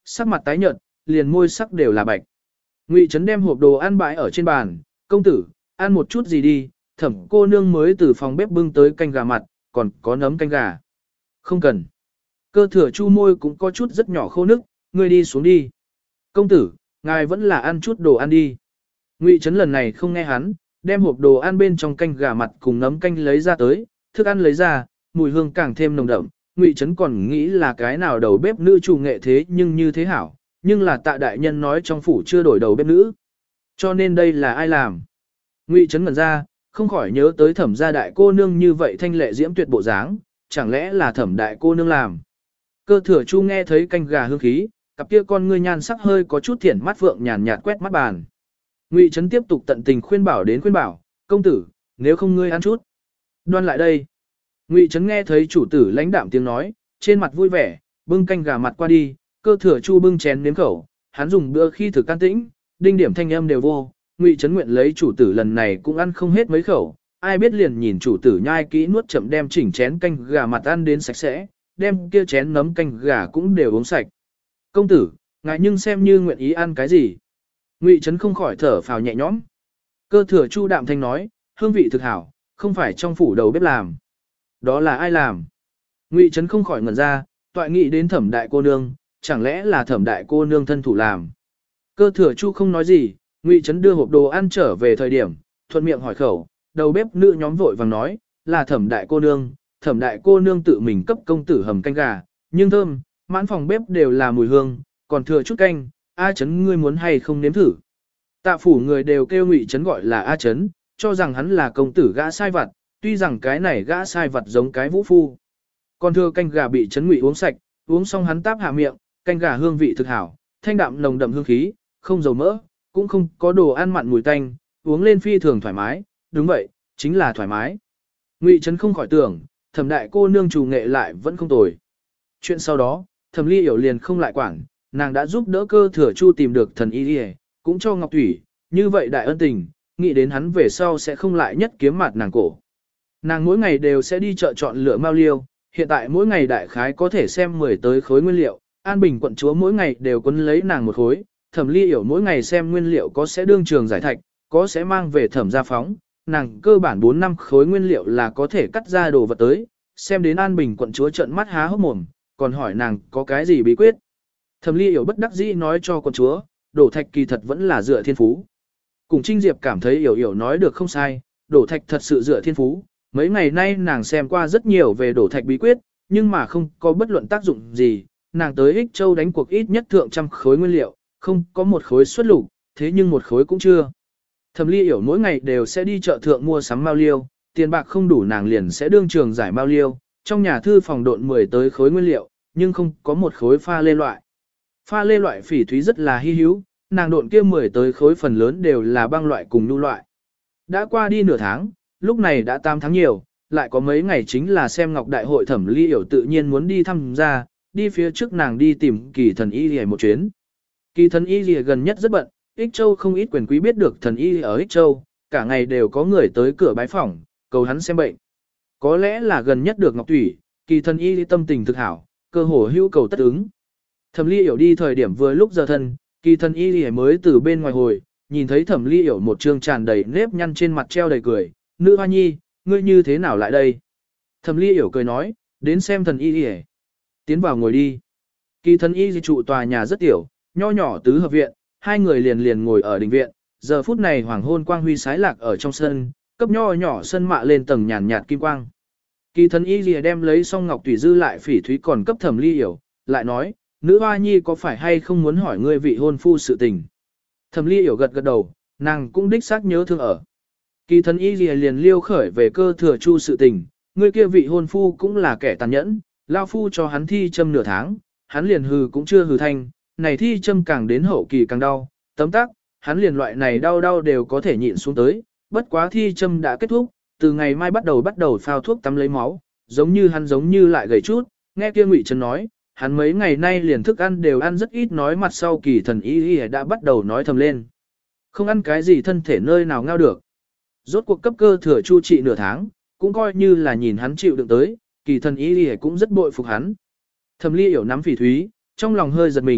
sắc mặt tái nhợt, liền môi sắc đều là bạch. Ngụy Trấn đem hộp đồ ăn bãi ở trên bàn, công tử, ăn một chút gì đi, thẩm cô nương mới từ phòng bếp bưng tới canh gà mặt, còn có nấm canh gà. Không cần. Cơ thừa chu môi cũng có chút rất nhỏ khô nước, ngươi đi xuống đi. Công tử, ngài vẫn là ăn chút đồ ăn đi. Ngụy Trấn lần này không nghe hắn, đem hộp đồ ăn bên trong canh gà mặt cùng nấm canh lấy ra tới, thức ăn lấy ra, mùi hương càng thêm nồng đậm. Ngụy Trấn còn nghĩ là cái nào đầu bếp nữ chủ nghệ thế nhưng như thế hảo, nhưng là tạ đại nhân nói trong phủ chưa đổi đầu bếp nữ. Cho nên đây là ai làm? Ngụy Trấn ngẩn ra, không khỏi nhớ tới thẩm gia đại cô nương như vậy thanh lệ diễm tuyệt bộ dáng, chẳng lẽ là thẩm đại cô nương làm? Cơ thừa chu nghe thấy canh gà hương khí, cặp kia con ngươi nhan sắc hơi có chút thiển mắt vượng nhàn nhạt quét mắt bàn. Ngụy Trấn tiếp tục tận tình khuyên bảo đến khuyên bảo, công tử, nếu không ngươi ăn chút. Đoan lại đây. Ngụy Trấn nghe thấy chủ tử lãnh đạm tiếng nói, trên mặt vui vẻ, bưng canh gà mặt qua đi, cơ thừa chu bưng chén nếm khẩu, hắn dùng bữa khi thực can tĩnh, đinh điểm thanh âm đều vô. Ngụy Trấn nguyện lấy chủ tử lần này cũng ăn không hết mấy khẩu, ai biết liền nhìn chủ tử nhai kỹ nuốt chậm đem chỉnh chén canh gà mặt ăn đến sạch sẽ, đem kia chén nấm canh gà cũng đều uống sạch. Công tử, ngài nhưng xem như nguyện ý ăn cái gì. Ngụy Trấn không khỏi thở phào nhẹ nhõm. Cơ thừa chu đạm thanh nói, hương vị thực hảo, không phải trong phủ đầu bếp làm. Đó là ai làm? Ngụy Trấn không khỏi ngẩn ra, toại nghĩ đến thẩm đại cô nương, chẳng lẽ là thẩm đại cô nương thân thủ làm. Cơ thừa chu không nói gì, Ngụy Trấn đưa hộp đồ ăn trở về thời điểm, thuận miệng hỏi khẩu, đầu bếp nữ nhóm vội vàng nói, là thẩm đại cô nương, thẩm đại cô nương tự mình cấp công tử hầm canh gà, nhưng thơm, mãn phòng bếp đều là mùi hương, còn thừa chút canh, A Trấn ngươi muốn hay không nếm thử. Tạ phủ người đều kêu Ngụy Trấn gọi là A Trấn, cho rằng hắn là công tử gã sai vặt, tuy rằng cái này gã sai vặt giống cái vũ phu. Còn thừa canh gà bị Trấn Ngụy uống sạch, uống xong hắn táp hạ miệng, canh gà hương vị thực hảo, thanh đạm nồng đậm hương khí, không dầu mỡ, cũng không có đồ ăn mặn mùi tanh, uống lên phi thường thoải mái, đúng vậy, chính là thoải mái. Ngụy Trấn không khỏi tưởng, thẩm đại cô nương chủ nghệ lại vẫn không tồi. Chuyện sau đó, thẩm ly hiểu liền không lại quản, nàng đã giúp đỡ cơ thừa chu tìm được thần y đi, cũng cho Ngọc Thủy, như vậy đại ân tình, nghĩ đến hắn về sau sẽ không lại nhất kiếm mặt nàng cổ. Nàng mỗi ngày đều sẽ đi chợ chọn lựa mao liêu, hiện tại mỗi ngày đại khái có thể xem mười tới khối nguyên liệu, An Bình quận chúa mỗi ngày đều quấn lấy nàng một khối, thẩm ly hiểu mỗi ngày xem nguyên liệu có sẽ đương trường giải thạch, có sẽ mang về thẩm gia phóng, nàng cơ bản bốn năm khối nguyên liệu là có thể cắt ra đồ vật tới, xem đến An Bình quận chúa trợn mắt há hốc mồm, còn hỏi nàng có cái gì bí quyết. Thẩm ly hiểu bất đắc dĩ nói cho quận chúa, đổ thạch kỳ thật vẫn là dựa thiên phú. Cùng Trinh Diệp cảm thấy hiểu hiểu nói được không sai, đổ thạch thật sự dựa thiên phú, mấy ngày nay nàng xem qua rất nhiều về đổ thạch bí quyết, nhưng mà không có bất luận tác dụng gì, nàng tới Ích Châu đánh cuộc ít nhất thượng trăm khối nguyên liệu, không có một khối xuất lục, thế nhưng một khối cũng chưa. Thẩm ly hiểu mỗi ngày đều sẽ đi chợ thượng mua sắm mao liêu, tiền bạc không đủ nàng liền sẽ đương trường giải mao liêu, trong nhà thư phòng độn mười tới khối nguyên liệu, nhưng không có một khối pha lê loại. Pha lê loại phỉ thúy rất là hy hữu, nàng độn kia mười tới khối phần lớn đều là băng loại cùng nhu loại. Đã qua đi nửa tháng, lúc này đã tám tháng nhiều, lại có mấy ngày chính là xem ngọc đại hội thẩm ly hiểu tự nhiên muốn đi thăm gia, đi phía trước nàng đi tìm kỳ thần y lìa một chuyến. Kỳ thần y lìa gần nhất rất bận, Ích Châu không ít quyền quý biết được thần y ở Ích Châu, cả ngày đều có người tới cửa bái phỏng, cầu hắn xem bệnh. Có lẽ là gần nhất được Ngọc Thủy, kỳ thần y tâm tình thực hảo, cơ hồ hữu cầu tất ứng. Thẩm ly hiểu đi thời điểm vừa lúc giờ thân, kỳ thần y mới từ bên ngoài hồi, nhìn thấy thẩm ly hiểu một trương tràn đầy nếp nhăn trên mặt treo đầy cười, nữ hoa nhi, ngươi như thế nào lại đây? Thẩm ly hiểu cười nói, đến xem thần y đi. Tiến vào ngồi đi. Kỳ thần y trụ tòa nhà rất tiểu, nho nhỏ tứ hợp viện, hai người liền liền ngồi ở đình viện, giờ phút này hoàng hôn quang huy sái lạc ở trong sân, cấp nho nhỏ sân mạ lên tầng nhàn nhạt kim quang. Kỳ thần y lìa đem lấy xong ngọc thủy dư lại phỉ thúy còn cấp thẩm ly hiểu, lại nói, nữ hoa nhi có phải hay không muốn hỏi ngươi vị hôn phu sự tình. Thẩm ly hiểu gật gật đầu, nàng cũng đích xác nhớ thương ở. Kỳ thần y lìa liền liêu khởi về cơ thừa chu sự tình, ngươi kia vị hôn phu cũng là kẻ tàn nhẫn, lao phu cho hắn thi châm nửa tháng, hắn liền hừ cũng chưa hừ thanh, này thi châm càng đến hậu kỳ càng đau, tấm tắc, hắn liền loại này đau đau đều có thể nhịn xuống tới, bất quá thi châm đã kết thúc, từ ngày mai bắt đầu bắt đầu phao thuốc tắm lấy máu, giống như hắn giống như lại gầy chút, nghe kia Ngụy Trấn nói, hắn mấy ngày nay liền thức ăn đều ăn rất ít, nói mặt sau kỳ thần y y đã bắt đầu nói thầm lên. Không ăn cái gì thân thể nơi nào ngao được. Rốt cuộc cấp cơ thừa chu trị nửa tháng, cũng coi như là nhìn hắn chịu đựng tới, kỳ thần y y cũng rất bội phục hắn. Thẩm ly hiểu nắm phỉ thúy, trong lòng hơi giật mình,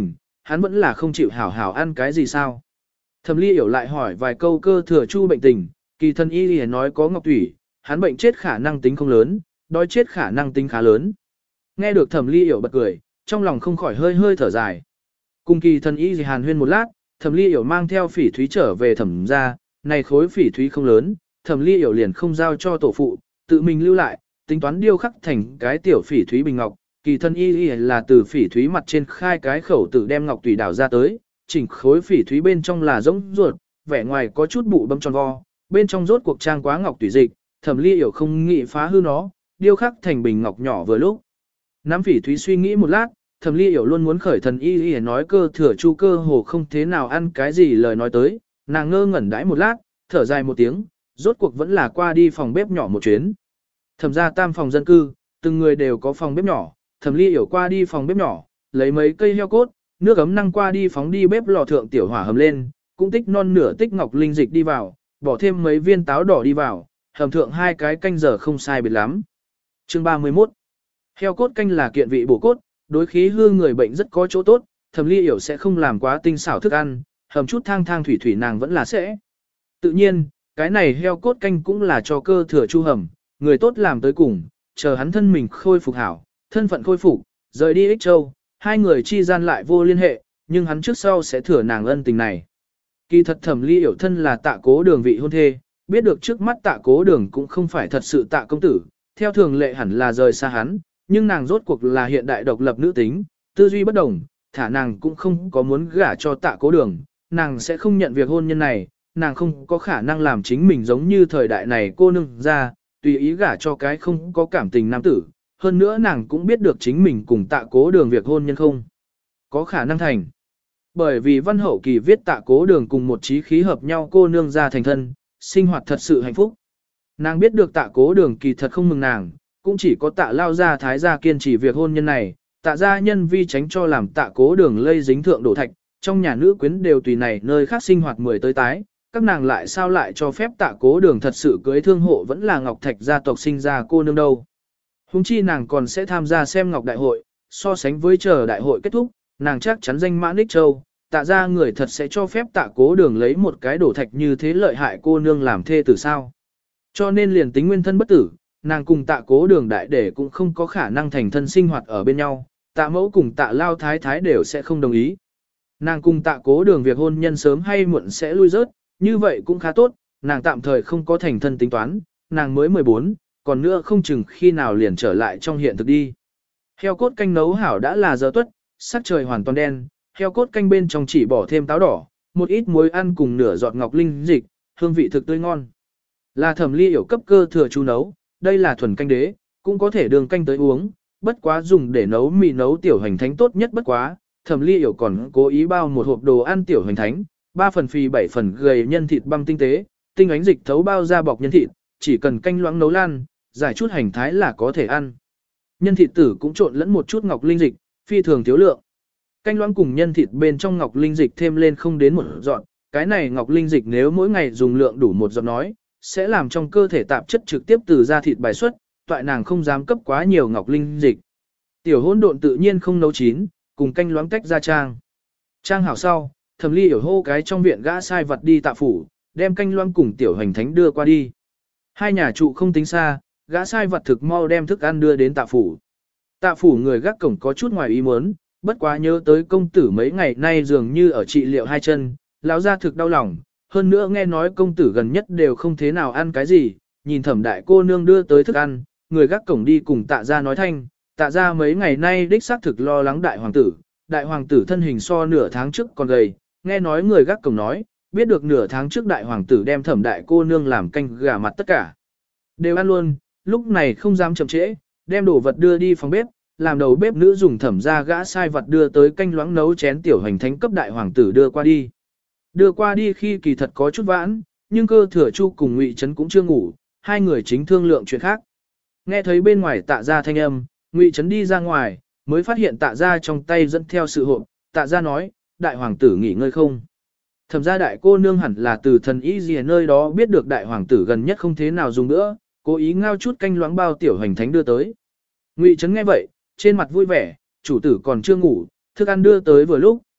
hắn vẫn là không chịu hảo hảo ăn cái gì sao. Thẩm Ly hiểu lại hỏi vài câu cơ thừa chu bệnh tình, kỳ thân y liền nói có ngọc thủy, hắn bệnh chết khả năng tính không lớn, đói chết khả năng tính khá lớn. Nghe được Thẩm Ly hiểu bật cười, trong lòng không khỏi hơi hơi thở dài. Cùng kỳ thân y hàn huyên một lát, Thẩm Ly hiểu mang theo phỉ thúy trở về thẩm ra, này khối phỉ thúy không lớn, Thẩm Ly hiểu liền không giao cho tổ phụ, tự mình lưu lại, tính toán điêu khắc thành cái tiểu phỉ thúy bình ngọc. Kỳ thân y là từ phỉ thúy mặt trên khai cái khẩu tử đem ngọc tùy đảo ra tới, chỉnh khối phỉ thúy bên trong là giống ruột, vẻ ngoài có chút bụ bấm tròn vo, bên trong rốt cuộc trang quá ngọc tùy dịch, Thẩm Ly hiểu không nghĩ phá hư nó, điêu khắc thành bình ngọc nhỏ vừa lúc. Nắm phỉ thúy suy nghĩ một lát, Thẩm Ly hiểu luôn muốn khởi thần y y nói cơ thừa chu cơ hồ không thế nào ăn cái gì lời nói tới, nàng ngơ ngẩn đãi một lát, thở dài một tiếng, rốt cuộc vẫn là qua đi phòng bếp nhỏ một chuyến. Thẩm ra tam phòng dân cư, từng người đều có phòng bếp nhỏ, Thẩm Ly hiểu qua đi phòng bếp nhỏ, lấy mấy cây heo cốt, nước ấm năng qua đi phóng đi bếp lò thượng tiểu hỏa hầm lên, cũng tích non nửa tích ngọc linh dịch đi vào, bỏ thêm mấy viên táo đỏ đi vào, hầm thượng hai cái canh giờ không sai biệt lắm. Chương ba mươi mốt. Heo cốt canh là kiện vị bổ cốt, đối khí hư người bệnh rất có chỗ tốt, Thẩm Ly hiểu sẽ không làm quá tinh xảo thức ăn, hầm chút thang thang thủy thủy nàng vẫn là sẽ. Tự nhiên, cái này heo cốt canh cũng là cho cơ thừa chu hầm, người tốt làm tới cùng, chờ hắn thân mình khôi phục hảo, thân phận khôi phục, rời đi Ích Châu, hai người chi gian lại vô liên hệ, nhưng hắn trước sau sẽ thừa nàng ân tình này. Kỳ thật Thẩm Ly hiểu thân là Tạ Cố Đường vị hôn thê, biết được trước mắt Tạ Cố Đường cũng không phải thật sự Tạ công tử, theo thường lệ hẳn là rời xa hắn, nhưng nàng rốt cuộc là hiện đại độc lập nữ tính, tư duy bất đồng, thả nàng cũng không có muốn gả cho Tạ Cố Đường, nàng sẽ không nhận việc hôn nhân này, nàng không có khả năng làm chính mình giống như thời đại này cô nương ra, tùy ý gả cho cái không có cảm tình nam tử. Hơn nữa nàng cũng biết được chính mình cùng Tạ Cố Đường việc hôn nhân không có khả năng thành. Bởi vì văn hậu kỳ viết Tạ Cố Đường cùng một chí khí hợp nhau cô nương ra thành thân, sinh hoạt thật sự hạnh phúc. Nàng biết được Tạ Cố Đường kỳ thật không mừng nàng, cũng chỉ có Tạ Lao gia thái gia kiên trì việc hôn nhân này, Tạ gia nhân vi tránh cho làm Tạ Cố Đường lây dính thượng đổ thạch, trong nhà nữ quyến đều tùy này nơi khác sinh hoạt mười tới tái, các nàng lại sao lại cho phép Tạ Cố Đường thật sự cưới thương hộ vẫn là Ngọc Thạch gia tộc sinh ra cô nương đâu. Hùng chi nàng còn sẽ tham gia xem Ngọc Đại hội, so sánh với chờ đại hội kết thúc, nàng chắc chắn danh mã Ích Châu, Tạ gia người thật sẽ cho phép Tạ Cố Đường lấy một cái đổ thạch như thế lợi hại cô nương làm thê tử sao. Cho nên liền tính nguyên thân bất tử, nàng cùng Tạ Cố Đường đại để cũng không có khả năng thành thân sinh hoạt ở bên nhau, Tạ mẫu cùng Tạ Lao thái thái đều sẽ không đồng ý. Nàng cùng Tạ Cố Đường việc hôn nhân sớm hay muộn sẽ lui rớt, như vậy cũng khá tốt, nàng tạm thời không có thành thân tính toán, nàng mới mười bốn, còn nữa không chừng khi nào liền trở lại trong hiện thực đi. Heo cốt canh nấu hảo đã là giờ tuất, sắc trời hoàn toàn đen, heo cốt canh bên trong chỉ bỏ thêm táo đỏ, một ít muối ăn cùng nửa giọt ngọc linh dịch, hương vị thực tươi ngon. Là Thẩm Ly hiểu cấp cơ thừa chu nấu, đây là thuần canh đế, cũng có thể đường canh tới uống, bất quá dùng để nấu mì nấu tiểu hành thánh tốt nhất bất quá. Thẩm Ly hiểu còn cố ý bao một hộp đồ ăn tiểu hành thánh, ba phần phì bảy phần gầy nhân thịt băm tinh tế, tinh ánh dịch thấu bao ra bọc nhân thịt, chỉ cần canh loãng nấu lan, giải chút hành thái là có thể ăn. Nhân thịt tử cũng trộn lẫn một chút ngọc linh dịch, phi thường thiếu lượng. Canh loãng cùng nhân thịt bên trong ngọc linh dịch thêm lên không đến một giọt, cái này ngọc linh dịch nếu mỗi ngày dùng lượng đủ một giọt nói, sẽ làm trong cơ thể tạp chất trực tiếp từ da thịt bài xuất, toại nàng không dám cấp quá nhiều ngọc linh dịch. Tiểu hỗn độn tự nhiên không nấu chín, cùng canh loãng tách ra trang. Trang hảo sau, Thẩm Ly hiểu hô cái trong viện gã sai vật đi Tạ phủ, đem canh loãng cùng tiểu hành thánh đưa qua đi. Hai nhà trụ không tính xa, gã sai vật thực mau đem thức ăn đưa đến Tạ phủ. Tạ phủ người gác cổng có chút ngoài ý muốn, bất quá nhớ tới công tử mấy ngày nay dường như ở trị liệu hai chân, lão gia thực đau lòng, hơn nữa nghe nói công tử gần nhất đều không thế nào ăn cái gì, nhìn Thẩm đại cô nương đưa tới thức ăn, người gác cổng đi cùng Tạ gia nói thanh, Tạ gia mấy ngày nay đích xác thực lo lắng đại hoàng tử, đại hoàng tử thân hình so nửa tháng trước còn gầy, nghe nói người gác cổng nói, biết được nửa tháng trước đại hoàng tử đem Thẩm đại cô nương làm canh gà mặt tất cả đều ăn luôn, lúc này không dám chậm trễ, đem đồ vật đưa đi phòng bếp, làm đầu bếp nữ dùng Thẩm gia gã sai vật đưa tới canh loãng nấu chén tiểu hành thánh cấp đại hoàng tử đưa qua đi. Đưa qua đi khi kỳ thật có chút vãn, nhưng cơ thừa chu cùng Ngụy Trấn cũng chưa ngủ, hai người chính thương lượng chuyện khác. Nghe thấy bên ngoài Tạ gia thanh âm, Ngụy Trấn đi ra ngoài, mới phát hiện Tạ gia trong tay dẫn theo sự hộp, Tạ gia nói, đại hoàng tử nghỉ ngơi không. Thẩm gia đại cô nương hẳn là từ thần y gì nơi đó biết được đại hoàng tử gần nhất không thế nào dùng nữa, cố ý ngao chút canh loãng bao tiểu hành thánh đưa tới. Ngụy Trấn nghe vậy, trên mặt vui vẻ, chủ tử còn chưa ngủ, thức ăn đưa tới vừa lúc,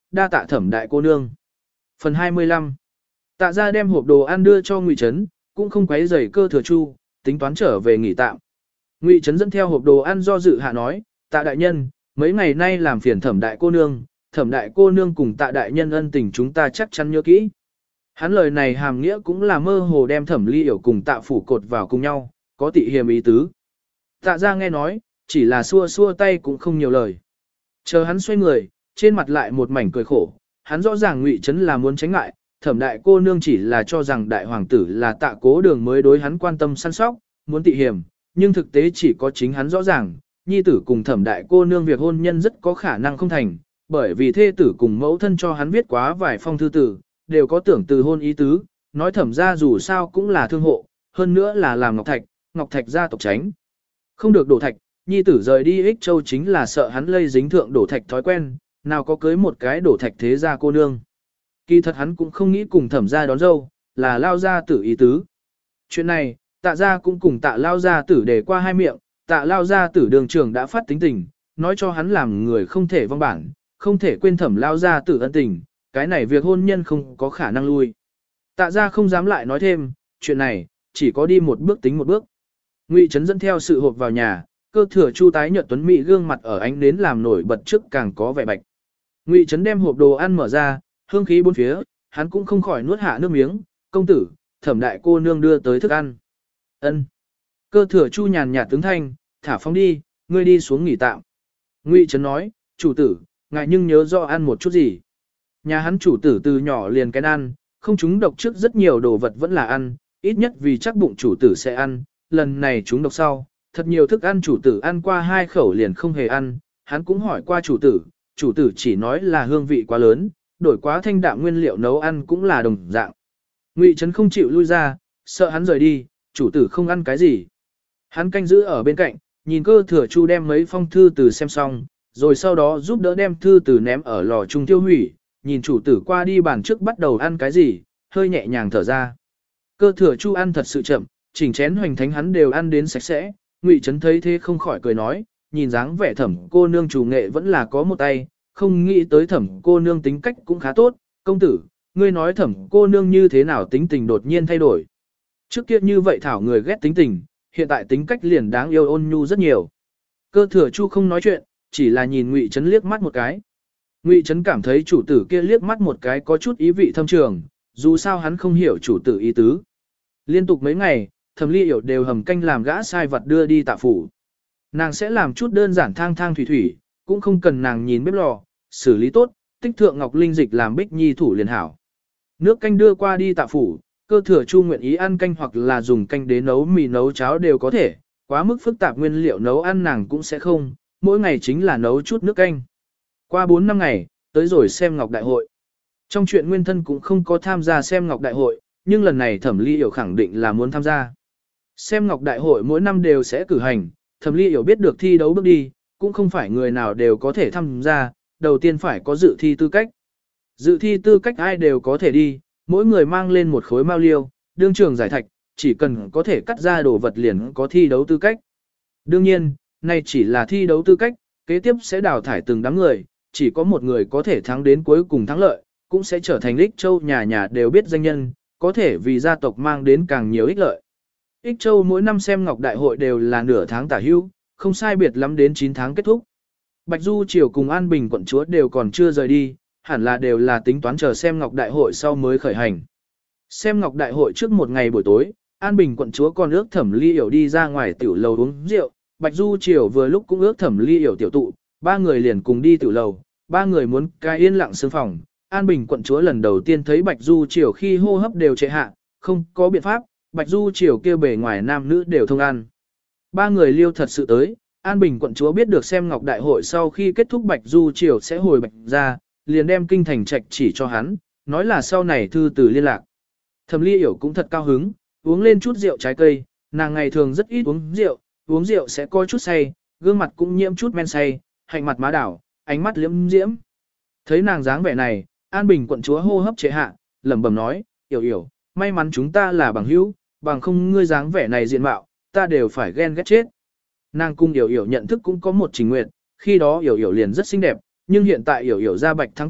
đa tạ thẩm đại cô nương. Phần hai mươi lăm. Tạ gia đem hộp đồ ăn đưa cho Ngụy Trấn, cũng không quấy rầy Cơ Thừa Chu, tính toán trở về nghỉ tạm. Ngụy Trấn dẫn theo hộp đồ ăn do dự hạ nói, Tạ đại nhân, mấy ngày nay làm phiền thẩm đại cô nương, thẩm đại cô nương cùng Tạ đại nhân ân tình chúng ta chắc chắn nhớ kỹ. Hắn lời này hàm nghĩa cũng là mơ hồ đem thẩm ly hiểu cùng Tạ phủ cột vào cùng nhau, có tị hiềm ý tứ. Tạ gia nghe nói, chỉ là xua xua tay cũng không nhiều lời. Chờ hắn xoay người, trên mặt lại một mảnh cười khổ, hắn rõ ràng Ngụy Trấn là muốn tránh ngại, thẩm đại cô nương chỉ là cho rằng đại hoàng tử là Tạ Cố Đường mới đối hắn quan tâm săn sóc, muốn tị hiểm, nhưng thực tế chỉ có chính hắn rõ ràng, nhi tử cùng thẩm đại cô nương việc hôn nhân rất có khả năng không thành, bởi vì thê tử cùng mẫu thân cho hắn viết quá vài phong thư tử, đều có tưởng từ hôn ý tứ, nói thẩm ra dù sao cũng là thương hộ, hơn nữa là làm ngọc thạch, ngọc thạch gia tộc tránh. Không được đổ thạch, nhi tử rời đi Ích Châu chính là sợ hắn lây dính thượng đổ thạch thói quen, nào có cưới một cái đổ thạch thế gia cô nương. Kỳ thật hắn cũng không nghĩ cùng thẩm gia đón dâu, là lao gia tử ý tứ. Chuyện này, tạ gia cũng cùng tạ lao gia tử để qua hai miệng, tạ lao gia tử đường trưởng đã phát tính tình, nói cho hắn làm người không thể vong bản, không thể quên thẩm lao gia tử ân tình, cái này việc hôn nhân không có khả năng lui. Tạ gia không dám lại nói thêm, chuyện này, chỉ có đi một bước tính một bước. Ngụy Trấn dẫn theo sự hộp vào nhà, Cơ Thừa Chu tái nhợt tuấn mỹ gương mặt ở ánh nến làm nổi bật trước càng có vẻ bạch. Ngụy Trấn đem hộp đồ ăn mở ra, hương khí bốn phía, hắn cũng không khỏi nuốt hạ nước miếng, công tử, thẩm đại cô nương đưa tới thức ăn. Ân. Cơ Thừa Chu nhàn nhạt tướng thanh, thả phóng đi, ngươi đi xuống nghỉ tạm. Ngụy Trấn nói, chủ tử, ngài nhưng nhớ rõ ăn một chút gì. Nhà hắn chủ tử từ nhỏ liền cái ăn, không chúng độc trước rất nhiều đồ vật vẫn là ăn, ít nhất vì chắc bụng chủ tử sẽ ăn, lần này chúng độc sau, thật nhiều thức ăn chủ tử ăn qua hai khẩu liền không hề ăn, hắn cũng hỏi qua chủ tử, chủ tử chỉ nói là hương vị quá lớn, đổi quá thanh đạm nguyên liệu nấu ăn cũng là đồng dạng. Ngụy Trấn không chịu lui ra, sợ hắn rời đi, chủ tử không ăn cái gì. Hắn canh giữ ở bên cạnh, nhìn Cơ Thừa Chu đem mấy phong thư từ xem xong, rồi sau đó giúp đỡ đem thư từ ném ở lò trung tiêu hủy, nhìn chủ tử qua đi bàn trước bắt đầu ăn cái gì, hơi nhẹ nhàng thở ra. Cơ Thừa Chu ăn thật sự chậm, chỉnh chén hoành thánh hắn đều ăn đến sạch sẽ, Ngụy Trấn thấy thế không khỏi cười nói, nhìn dáng vẻ thẩm cô nương chủ nghệ vẫn là có một tay, không nghĩ tới thẩm cô nương tính cách cũng khá tốt, công tử, ngươi nói thẩm cô nương như thế nào tính tình đột nhiên thay đổi. Trước kia như vậy thảo người ghét tính tình, hiện tại tính cách liền đáng yêu ôn nhu rất nhiều. Cơ Thừa Chu không nói chuyện, chỉ là nhìn Ngụy Trấn liếc mắt một cái. Ngụy Trấn cảm thấy chủ tử kia liếc mắt một cái có chút ý vị thâm trường, dù sao hắn không hiểu chủ tử ý tứ. Liên tục mấy ngày, Thẩm Ly Hiểu đều hầm canh làm gã sai vật đưa đi Tạ phủ. Nàng sẽ làm chút đơn giản thang thang thủy thủy, cũng không cần nàng nhìn bếp lò, xử lý tốt, tích thượng ngọc linh dịch làm bích nhi thủ liền hảo. Nước canh đưa qua đi Tạ phủ, Cơ Thừa Chu nguyện ý ăn canh hoặc là dùng canh để nấu mì nấu cháo đều có thể, quá mức phức tạp nguyên liệu nấu ăn nàng cũng sẽ không, mỗi ngày chính là nấu chút nước canh. Qua bốn năm ngày, tới rồi xem ngọc đại hội. Trong chuyện nguyên thân cũng không có tham gia xem ngọc đại hội, nhưng lần này Thẩm Ly Hiểu khẳng định là muốn tham gia. Xem ngọc đại hội mỗi năm đều sẽ cử hành, Thẩm Ly Hiểu biết được thi đấu bước đi, cũng không phải người nào đều có thể tham gia, đầu tiên phải có dự thi tư cách. Dự thi tư cách ai đều có thể đi, mỗi người mang lên một khối mao liêu, đương trường giải thạch, chỉ cần có thể cắt ra đồ vật liền có thi đấu tư cách. Đương nhiên, này chỉ là thi đấu tư cách, kế tiếp sẽ đào thải từng đám người, chỉ có một người có thể thắng đến cuối cùng thắng lợi, cũng sẽ trở thành Ích Châu nhà nhà đều biết danh nhân, có thể vì gia tộc mang đến càng nhiều ích lợi. Ích Châu mỗi năm xem ngọc đại hội đều là nửa tháng tả hữu, không sai biệt lắm đến chín tháng kết thúc. Bạch Du Triều cùng An Bình quận chúa đều còn chưa rời đi, hẳn là đều là tính toán chờ xem ngọc đại hội sau mới khởi hành. Xem ngọc đại hội trước một ngày buổi tối, An Bình quận chúa còn ước Thẩm Ly Hiểu đi ra ngoài tiểu lầu uống rượu, Bạch Du Triều vừa lúc cũng ước Thẩm Ly Hiểu tiểu tụ, ba người liền cùng đi tiểu lầu, ba người muốn cai yên lặng sương phòng. An Bình quận chúa lần đầu tiên thấy Bạch Du Triều khi hô hấp đều trệ hạ, không có biện pháp, Bạch Du Triều kia bề ngoài nam nữ đều thông ăn. Ba người liêu thật sự tới, An Bình quận chúa biết được xem ngọc đại hội sau khi kết thúc Bạch Du Triều sẽ hồi Bạch ra, liền đem kinh thành trạch chỉ cho hắn, nói là sau này thư từ liên lạc. Thẩm Ly Hiểu cũng thật cao hứng, uống lên chút rượu trái cây, nàng ngày thường rất ít uống rượu, uống rượu sẽ coi chút say, gương mặt cũng nhiễm chút men say, hạnh mặt má đảo, ánh mắt liễm diễm. Thấy nàng dáng vẻ này, An Bình quận chúa hô hấp chế hạ, lẩm bẩm nói, "Hiểu Hiểu, may mắn chúng ta là bằng hữu, bằng không ngươi dáng vẻ này diện mạo, ta đều phải ghen ghét chết." Nàng cung Hiểu Hiểu nhận thức cũng có một trình nguyện, khi đó Hiểu Hiểu liền rất xinh đẹp, nhưng hiện tại Hiểu Hiểu da bạch thắng tuyết,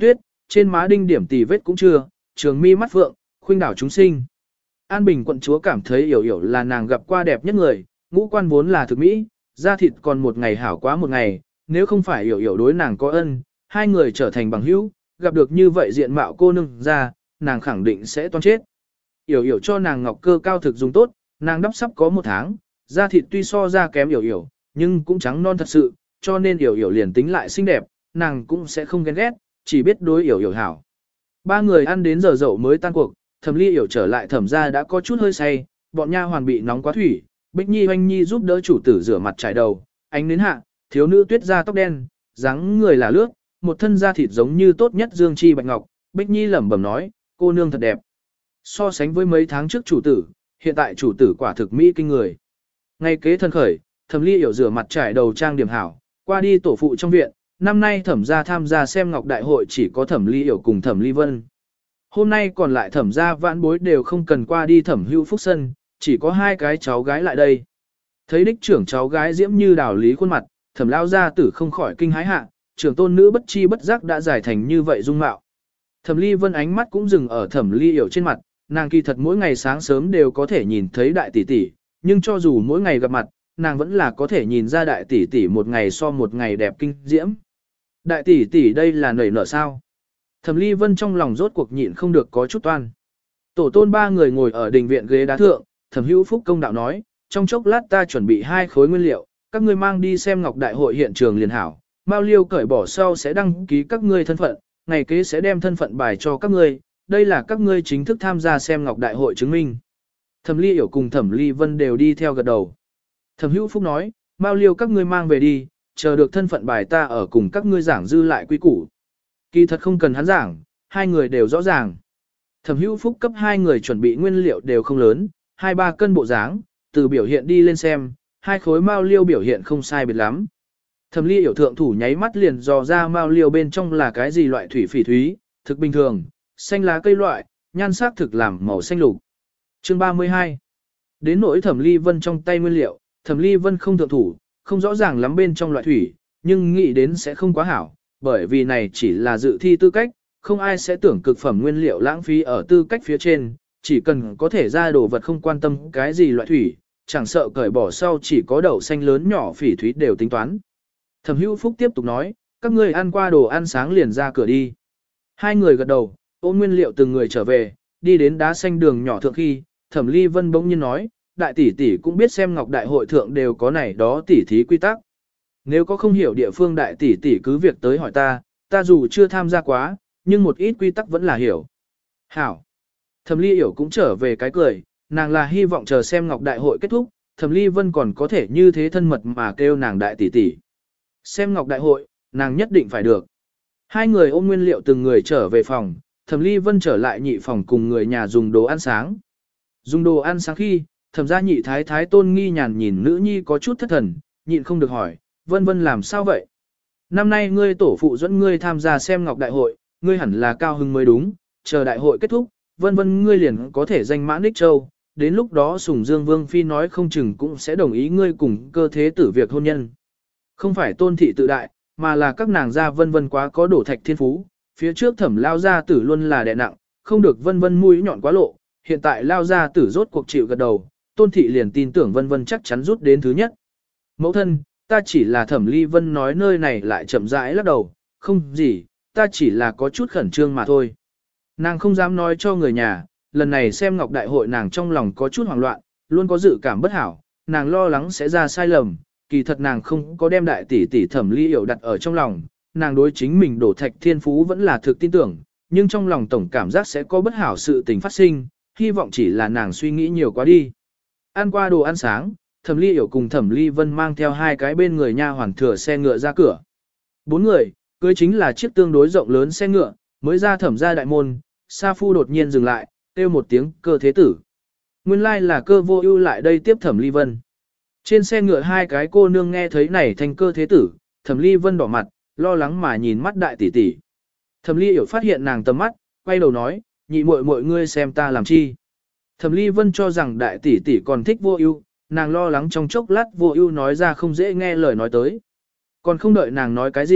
trên má đinh điểm tì vết cũng chưa, trường mi mắt phượng, khuynh đảo chúng sinh. An Bình quận chúa cảm thấy Yểu Yểu là nàng gặp qua đẹp nhất người, ngũ quan vốn là thực mỹ, da thịt còn một ngày hảo quá một ngày, nếu không phải Yểu Yểu đối nàng có ân, hai người trở thành bằng hữu, gặp được như vậy diện mạo cô nương ra, nàng khẳng định sẽ toan chết. Yểu Yểu cho nàng ngọc cơ cao thực dùng tốt, nàng đắp sắp có một tháng, da thịt tuy so ra kém Yểu Yểu, nhưng cũng trắng non thật sự, cho nên Yểu Yểu liền tính lại xinh đẹp, nàng cũng sẽ không ghen ghét, chỉ biết đối Yểu Yểu hảo. Ba người ăn đến giờ dậu mới tan cuộc, Thẩm Ly Yểu trở lại thẩm ra đã có chút hơi say, bọn nha hoàn bị nóng quá thủy, Bích Nhi Oanh Nhi giúp đỡ chủ tử rửa mặt trải đầu, ánh đến hạ, thiếu nữ tuyết da tóc đen, dáng người là lướt, một thân da thịt giống như tốt nhất dương chi bạch ngọc, Bích Nhi lẩm bẩm nói, cô nương thật đẹp. So sánh với mấy tháng trước chủ tử, hiện tại chủ tử quả thực mỹ kinh người. Ngay kế thân khởi, Thẩm Ly Yểu rửa mặt trải đầu trang điểm hảo, qua đi tổ phụ trong viện, năm nay thẩm gia tham gia xem ngọc đại hội chỉ có Thẩm Ly Yểu cùng Thẩm Ly Vân. Hôm nay còn lại thẩm gia vãn bối đều không cần qua đi Thẩm Hữu Phúc sân, chỉ có hai cái cháu gái lại đây. Thấy đích trưởng cháu gái diễm như đào lý khuôn mặt, Thẩm lao gia tử không khỏi kinh hái hạ, trưởng tôn nữ bất chi bất giác đã giải thành như vậy dung mạo. Thẩm Ly Vân ánh mắt cũng dừng ở Thẩm Ly Yểu trên mặt, nàng kỳ thật mỗi ngày sáng sớm đều có thể nhìn thấy đại tỷ tỷ, nhưng cho dù mỗi ngày gặp mặt, nàng vẫn là có thể nhìn ra đại tỷ tỷ một ngày so một ngày đẹp kinh diễm. Đại tỷ tỷ đây là nảy nở sao? Thẩm Ly Vân trong lòng rốt cuộc nhịn không được có chút toan. Tổ tôn ba người ngồi ở đình viện ghế đá thượng, Thẩm Hữu Phúc công đạo nói, trong chốc lát ta chuẩn bị hai khối nguyên liệu, các ngươi mang đi xem ngọc đại hội hiện trường liền hảo. Mao Liêu cởi bỏ sau sẽ đăng ký các ngươi thân phận, ngày kế sẽ đem thân phận bài cho các ngươi, đây là các ngươi chính thức tham gia xem ngọc đại hội chứng minh. Thẩm Ly Yểu cùng Thẩm Ly Vân đều đi theo gật đầu. Thẩm Hữu Phúc nói, Mao Liêu các ngươi mang về đi, chờ được thân phận bài ta ở cùng các ngươi giảng dư lại quy củ. Kỳ thật không cần hắn giảng, hai người đều rõ ràng. Thẩm Hữu Phúc cấp hai người chuẩn bị nguyên liệu đều không lớn, hai ba cân bộ dáng, từ biểu hiện đi lên xem, hai khối Mao Liêu biểu hiện không sai biệt lắm. Thẩm Ly Yểu thượng thủ nháy mắt liền dò ra Mao Liêu bên trong là cái gì loại thủy phỉ thúy, thực bình thường, xanh lá cây loại, nhan sắc thực làm màu xanh lục. Chương ba mươi hai. Đến nỗi Thẩm Ly Vân trong tay nguyên liệu, Thẩm Ly Vân không thượng thủ, không rõ ràng lắm bên trong loại thủy, nhưng nghĩ đến sẽ không quá hảo, bởi vì này chỉ là dự thi tư cách, không ai sẽ tưởng cực phẩm nguyên liệu lãng phí ở tư cách phía trên, chỉ cần có thể ra đồ vật không quan tâm cái gì loại thủy, chẳng sợ cởi bỏ sau chỉ có đậu xanh lớn nhỏ phỉ thúy đều tính toán. Thẩm Hữu Phúc tiếp tục nói, các ngươi ăn qua đồ ăn sáng liền ra cửa đi. Hai người gật đầu, ôm nguyên liệu từng người trở về, đi đến đá xanh đường nhỏ thượng khi, Thẩm Ly Vân bỗng nhiên nói, đại tỷ tỷ cũng biết xem ngọc đại hội thượng đều có này đó tỷ thí quy tắc. Nếu có không hiểu địa phương đại tỷ tỷ cứ việc tới hỏi ta, ta dù chưa tham gia quá, nhưng một ít quy tắc vẫn là hiểu. Hảo. Thẩm Ly Yểu cũng trở về cái cười, nàng là hy vọng chờ xem ngọc đại hội kết thúc, Thẩm Ly Vân còn có thể như thế thân mật mà kêu nàng đại tỷ tỷ. Xem ngọc đại hội, nàng nhất định phải được. Hai người ôm nguyên liệu từng người trở về phòng, Thẩm Ly Vân trở lại nhị phòng cùng người nhà dùng đồ ăn sáng. Dùng đồ ăn sáng khi, Thẩm gia nhị thái thái Tôn Nghi Nhàn nhìn nữ nhi có chút thất thần, nhịn không được hỏi, Vân Vân làm sao vậy? Năm nay ngươi tổ phụ dẫn ngươi tham gia xem ngọc đại hội, ngươi hẳn là cao hứng mới đúng, chờ đại hội kết thúc, Vân Vân ngươi liền có thể danh mãn Ních Châu, đến lúc đó Sùng Dương Vương Phi nói không chừng cũng sẽ đồng ý ngươi cùng cơ thế tử việc hôn nhân. Không phải Tôn thị tự đại, mà là các nàng gia Vân Vân quá có đổ thạch thiên phú, phía trước Thẩm lao gia tử luôn là đè nặng, không được Vân Vân mũi nhọn quá lộ, hiện tại lao gia tử rốt cuộc chịu gật đầu, Tôn thị liền tin tưởng Vân Vân chắc chắn rút đến thứ nhất. Mẫu thân, ta chỉ là Thẩm Ly Vân nói nơi này lại chậm rãi lắc đầu, không gì, ta chỉ là có chút khẩn trương mà thôi. Nàng không dám nói cho người nhà, lần này xem ngọc đại hội nàng trong lòng có chút hoảng loạn, luôn có dự cảm bất hảo, nàng lo lắng sẽ ra sai lầm, kỳ thật nàng không có đem đại tỷ tỷ Thẩm Ly Yểu đặt ở trong lòng, nàng đối chính mình đổ thạch thiên phú vẫn là thực tin tưởng, nhưng trong lòng tổng cảm giác sẽ có bất hảo sự tình phát sinh, hy vọng chỉ là nàng suy nghĩ nhiều quá đi. Ăn qua đồ ăn sáng, Thẩm Ly Yểu cùng Thẩm Ly Vân mang theo hai cái bên người nha hoàn thừa xe ngựa ra cửa. Bốn người, cưới chính là chiếc tương đối rộng lớn xe ngựa, mới ra Thẩm gia đại môn, Sa Phu đột nhiên dừng lại, kêu một tiếng cơ thế tử. Nguyên lai là Cơ Vô Ưu lại đây tiếp Thẩm Ly Vân. Trên xe ngựa hai cái cô nương nghe thấy này thành Cơ thế tử, Thẩm Ly Vân đỏ mặt, lo lắng mà nhìn mắt đại tỷ tỷ. Thẩm Ly Yểu phát hiện nàng tầm mắt, quay đầu nói, nhị muội muội ngươi xem ta làm chi. Thẩm Ly Vân cho rằng đại tỷ tỷ còn thích Vô Ưu, nàng lo lắng trong chốc lát Vô Ưu nói ra không dễ nghe lời nói tới. Còn không đợi nàng nói cái gì,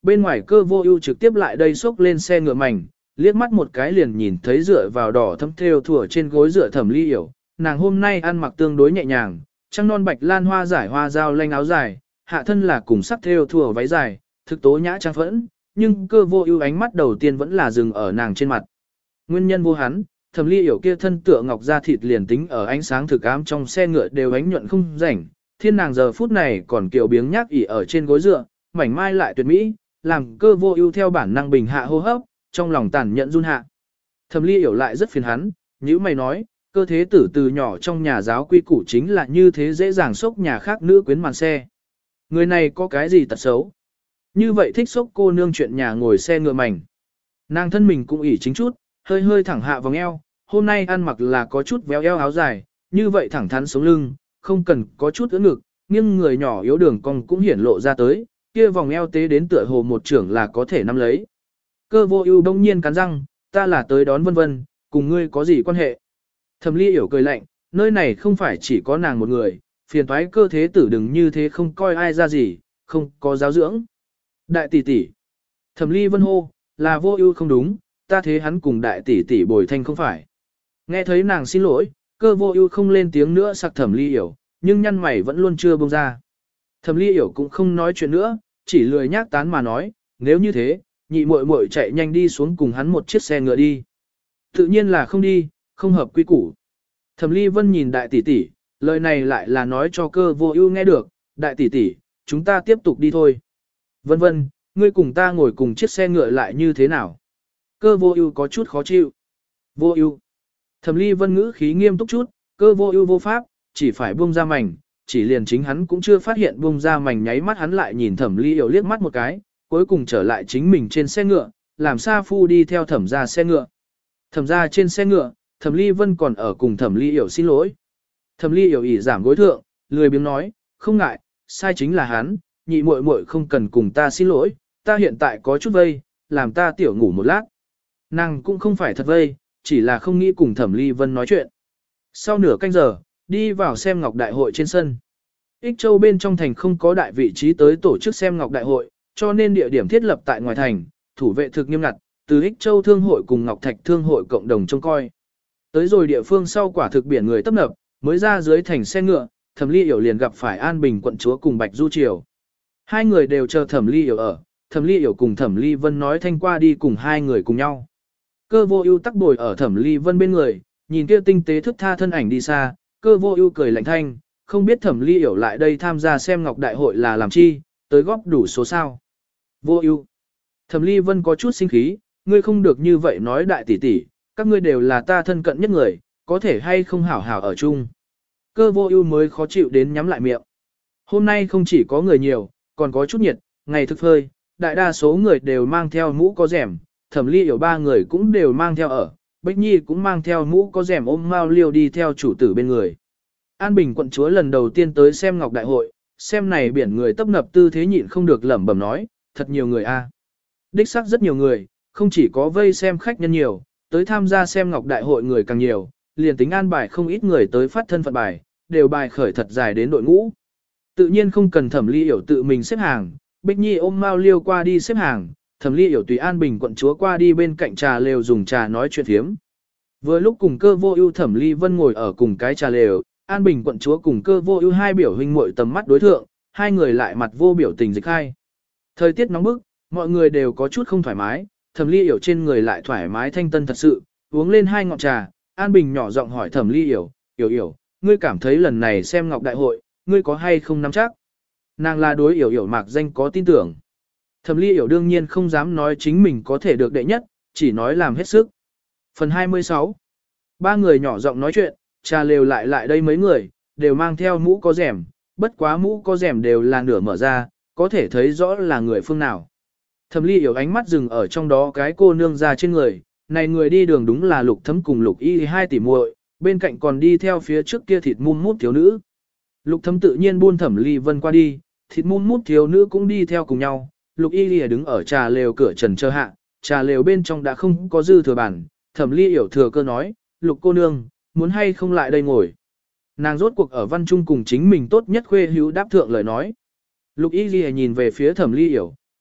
bên ngoài Cơ Vô Ưu trực tiếp lại đây xốc lên xe ngựa mảnh, liếc mắt một cái liền nhìn thấy dựa vào đỏ thẫm thêu thủa trên gối dựa Thẩm Ly Yểu, nàng hôm nay ăn mặc tương đối nhẹ nhàng, trăng non bạch lan hoa giải hoa dao lanh áo dài, hạ thân là cùng sắc thêu thủa váy dài, thực tố nhã trang phẫn, nhưng Cơ Vô Ưu ánh mắt đầu tiên vẫn là dừng ở nàng trên mặt. Nguyên nhân vô hắn, Thẩm Ly Yểu kia thân tựa ngọc da thịt liền tính ở ánh sáng thực ám trong xe ngựa đều ánh nhuận không rảnh, thiên nàng giờ phút này còn kiều biếng nhác ỉ ở trên gối dựa, mảnh mai lại tuyệt mỹ, làm Cơ Vô Ưu theo bản năng bình hạ hô hấp, trong lòng tàn nhẫn run hạ. Thẩm Ly Yểu lại rất phiền hắn, nhíu mày nói, cơ thế tử từ nhỏ trong nhà giáo quy củ chính là như thế dễ dàng sốc nhà khác nữ quyến màn xe. Người này có cái gì tật xấu? Như vậy thích sốc cô nương chuyện nhà ngồi xe ngựa mảnh. Nàng thân mình cũng ỉ chính chút, hơi hơi thẳng hạ vòng eo, hôm nay ăn mặc là có chút véo eo áo dài, như vậy thẳng thắn sống lưng, không cần có chút ưỡn ngực, nhưng người nhỏ yếu đường cong cũng hiển lộ ra tới, kia vòng eo tế đến tựa hồ một trưởng là có thể nắm lấy. Cơ Vô Ưu bỗng nhiên cắn răng, ta là tới đón Vân Vân, cùng ngươi có gì quan hệ? Thẩm Ly Yểu cười lạnh, nơi này không phải chỉ có nàng một người, phiền toái cơ thế tử đừng như thế không coi ai ra gì, không có giáo dưỡng. Đại tỷ tỷ. Thẩm Ly Vân hô, là Vô Ưu không đúng, ta thế hắn cùng đại tỷ tỷ bồi thanh không phải. Nghe thấy nàng xin lỗi, Cơ Vô Ưu không lên tiếng nữa sặc Thẩm Ly Yểu, nhưng nhăn mày vẫn luôn chưa buông ra. Thẩm Ly Yểu cũng không nói chuyện nữa, chỉ lười nhác tán mà nói, nếu như thế, nhị muội muội chạy nhanh đi xuống cùng hắn một chiếc xe ngựa đi. Tự nhiên là không đi, không hợp quy củ. Thẩm Ly Vân nhìn đại tỷ tỷ, lời này lại là nói cho Cơ Vô Ưu nghe được, đại tỷ tỷ, chúng ta tiếp tục đi thôi. Vân Vân, ngươi cùng ta ngồi cùng chiếc xe ngựa lại như thế nào? Cơ Vô Ưu có chút khó chịu. Vô Ưu. Thẩm Ly Vân ngữ khí nghiêm túc chút, Cơ Vô Ưu vô pháp, chỉ phải buông ra mảnh, chỉ liền chính hắn cũng chưa phát hiện buông ra mảnh nháy mắt hắn lại nhìn Thẩm Ly Yểu liếc mắt một cái, cuối cùng trở lại chính mình trên xe ngựa, làm Sa Phu đi theo Thẩm gia xe ngựa. Thẩm gia trên xe ngựa, Thẩm Ly Vân còn ở cùng Thẩm Ly Yểu xin lỗi. Thẩm Ly Yểu ỉ giảm gối thượng, lười biếng nói, không ngại, sai chính là hắn, nhị muội muội không cần cùng ta xin lỗi, ta hiện tại có chút vây, làm ta tiểu ngủ một lát. Nàng cũng không phải thật vây, chỉ là không nghĩ cùng Thẩm Ly Vân nói chuyện. Sau nửa canh giờ, đi vào xem ngọc đại hội trên sân. Ích Châu bên trong thành không có đại vị trí tới tổ chức xem ngọc đại hội, cho nên địa điểm thiết lập tại ngoài thành, thủ vệ thực nghiêm ngặt, từ Ích Châu Thương hội cùng Ngọc Thạch Thương hội cộng đồng trông coi. Tới rồi địa phương sau quả thực biển người tấp nập, mới ra dưới thành xe ngựa, Thẩm Ly Yểu liền gặp phải An Bình quận chúa cùng Bạch Du Triều. Hai người đều chờ Thẩm Ly Yểu ở, Thẩm Ly Yểu cùng Thẩm Ly Vân nói thanh qua đi cùng hai người cùng nhau. Cơ Vô Ưu tắc bồi ở Thẩm Ly Vân bên người, nhìn kia tinh tế thức tha thân ảnh đi xa, Cơ Vô Ưu cười lạnh thanh, không biết Thẩm Ly Yểu lại đây tham gia xem ngọc đại hội là làm chi, tới góp đủ số sao. Vô Ưu. Thẩm Ly Vân có chút sinh khí, ngươi không được như vậy nói đại tỷ tỷ, các ngươi đều là ta thân cận nhất người, có thể hay không hảo hảo ở chung. Cơ Vô Ưu mới khó chịu đến nhắm lại miệng. Hôm nay không chỉ có người nhiều, còn có chút nhiệt, ngày thực phơi, đại đa số người đều mang theo mũ có rèm, Thẩm Ly Yểu ba người cũng đều mang theo ở, Bích Nhi cũng mang theo mũ có rèm ôm Mao Liêu đi theo chủ tử bên người. An Bình quận chúa lần đầu tiên tới xem ngọc đại hội, xem này biển người tấp nập tư thế nhịn không được lẩm bẩm nói, thật nhiều người a. Đích xác rất nhiều người, không chỉ có vây xem khách nhân nhiều, tới tham gia xem ngọc đại hội người càng nhiều, liền tính an bài không ít người tới phát thân phận bài, đều bài khởi thật dài đến đội ngũ. Tự nhiên không cần Thẩm Ly Yểu tự mình xếp hàng, Bích Nhi ôm Mao Liêu qua đi xếp hàng, Thẩm Ly Yểu tùy An Bình quận chúa qua đi bên cạnh trà lều dùng trà nói chuyện phiếm. Vừa lúc cùng Cơ Vô Ưu Thẩm Ly Vân ngồi ở cùng cái trà lều, An Bình quận chúa cùng Cơ Vô Ưu hai biểu huynh muội tầm mắt đối thượng, hai người lại mặt vô biểu tình dịch hai. Thời tiết nóng bức, mọi người đều có chút không thoải mái, Thẩm Ly Yểu trên người lại thoải mái thanh tân thật sự, uống lên hai ngụm trà, An Bình nhỏ giọng hỏi Thẩm Ly Yểu, "Yểu Yểu, ngươi cảm thấy lần này xem ngọc đại hội, ngươi có hay không nắm chắc?" Nàng là đối Yểu Yểu mạc danh có tin tưởng. Thẩm Ly Yểu đương nhiên không dám nói chính mình có thể được đệ nhất, chỉ nói làm hết sức. Phần hai mươi sáu. Ba người nhỏ giọng nói chuyện, trà lều lại lại đây mấy người, đều mang theo mũ có rèm, bất quá mũ có rèm đều là nửa mở ra, có thể thấy rõ là người phương nào. Thẩm Ly Yểu ánh mắt dừng ở trong đó cái cô nương ra trên người, này người đi đường đúng là Lục Thấm cùng Lục Y hai tỷ muội, bên cạnh còn đi theo phía trước kia thịt mum mút thiếu nữ. Lục Thấm tự nhiên buôn Thẩm Ly Vân qua đi, thịt mum mút thiếu nữ cũng đi theo cùng nhau. Lục Y Lìa đứng ở trà lều cửa trần chờ hạ, trà lều bên trong đã không có dư thừa bản, Thẩm Ly Yểu thừa cơ nói, Lục cô nương, muốn hay không lại đây ngồi. Nàng rốt cuộc ở văn trung cùng chính mình tốt nhất khuê hữu đáp thượng lời nói. Lục Y Lìa nhìn về phía Thẩm Ly Yểu,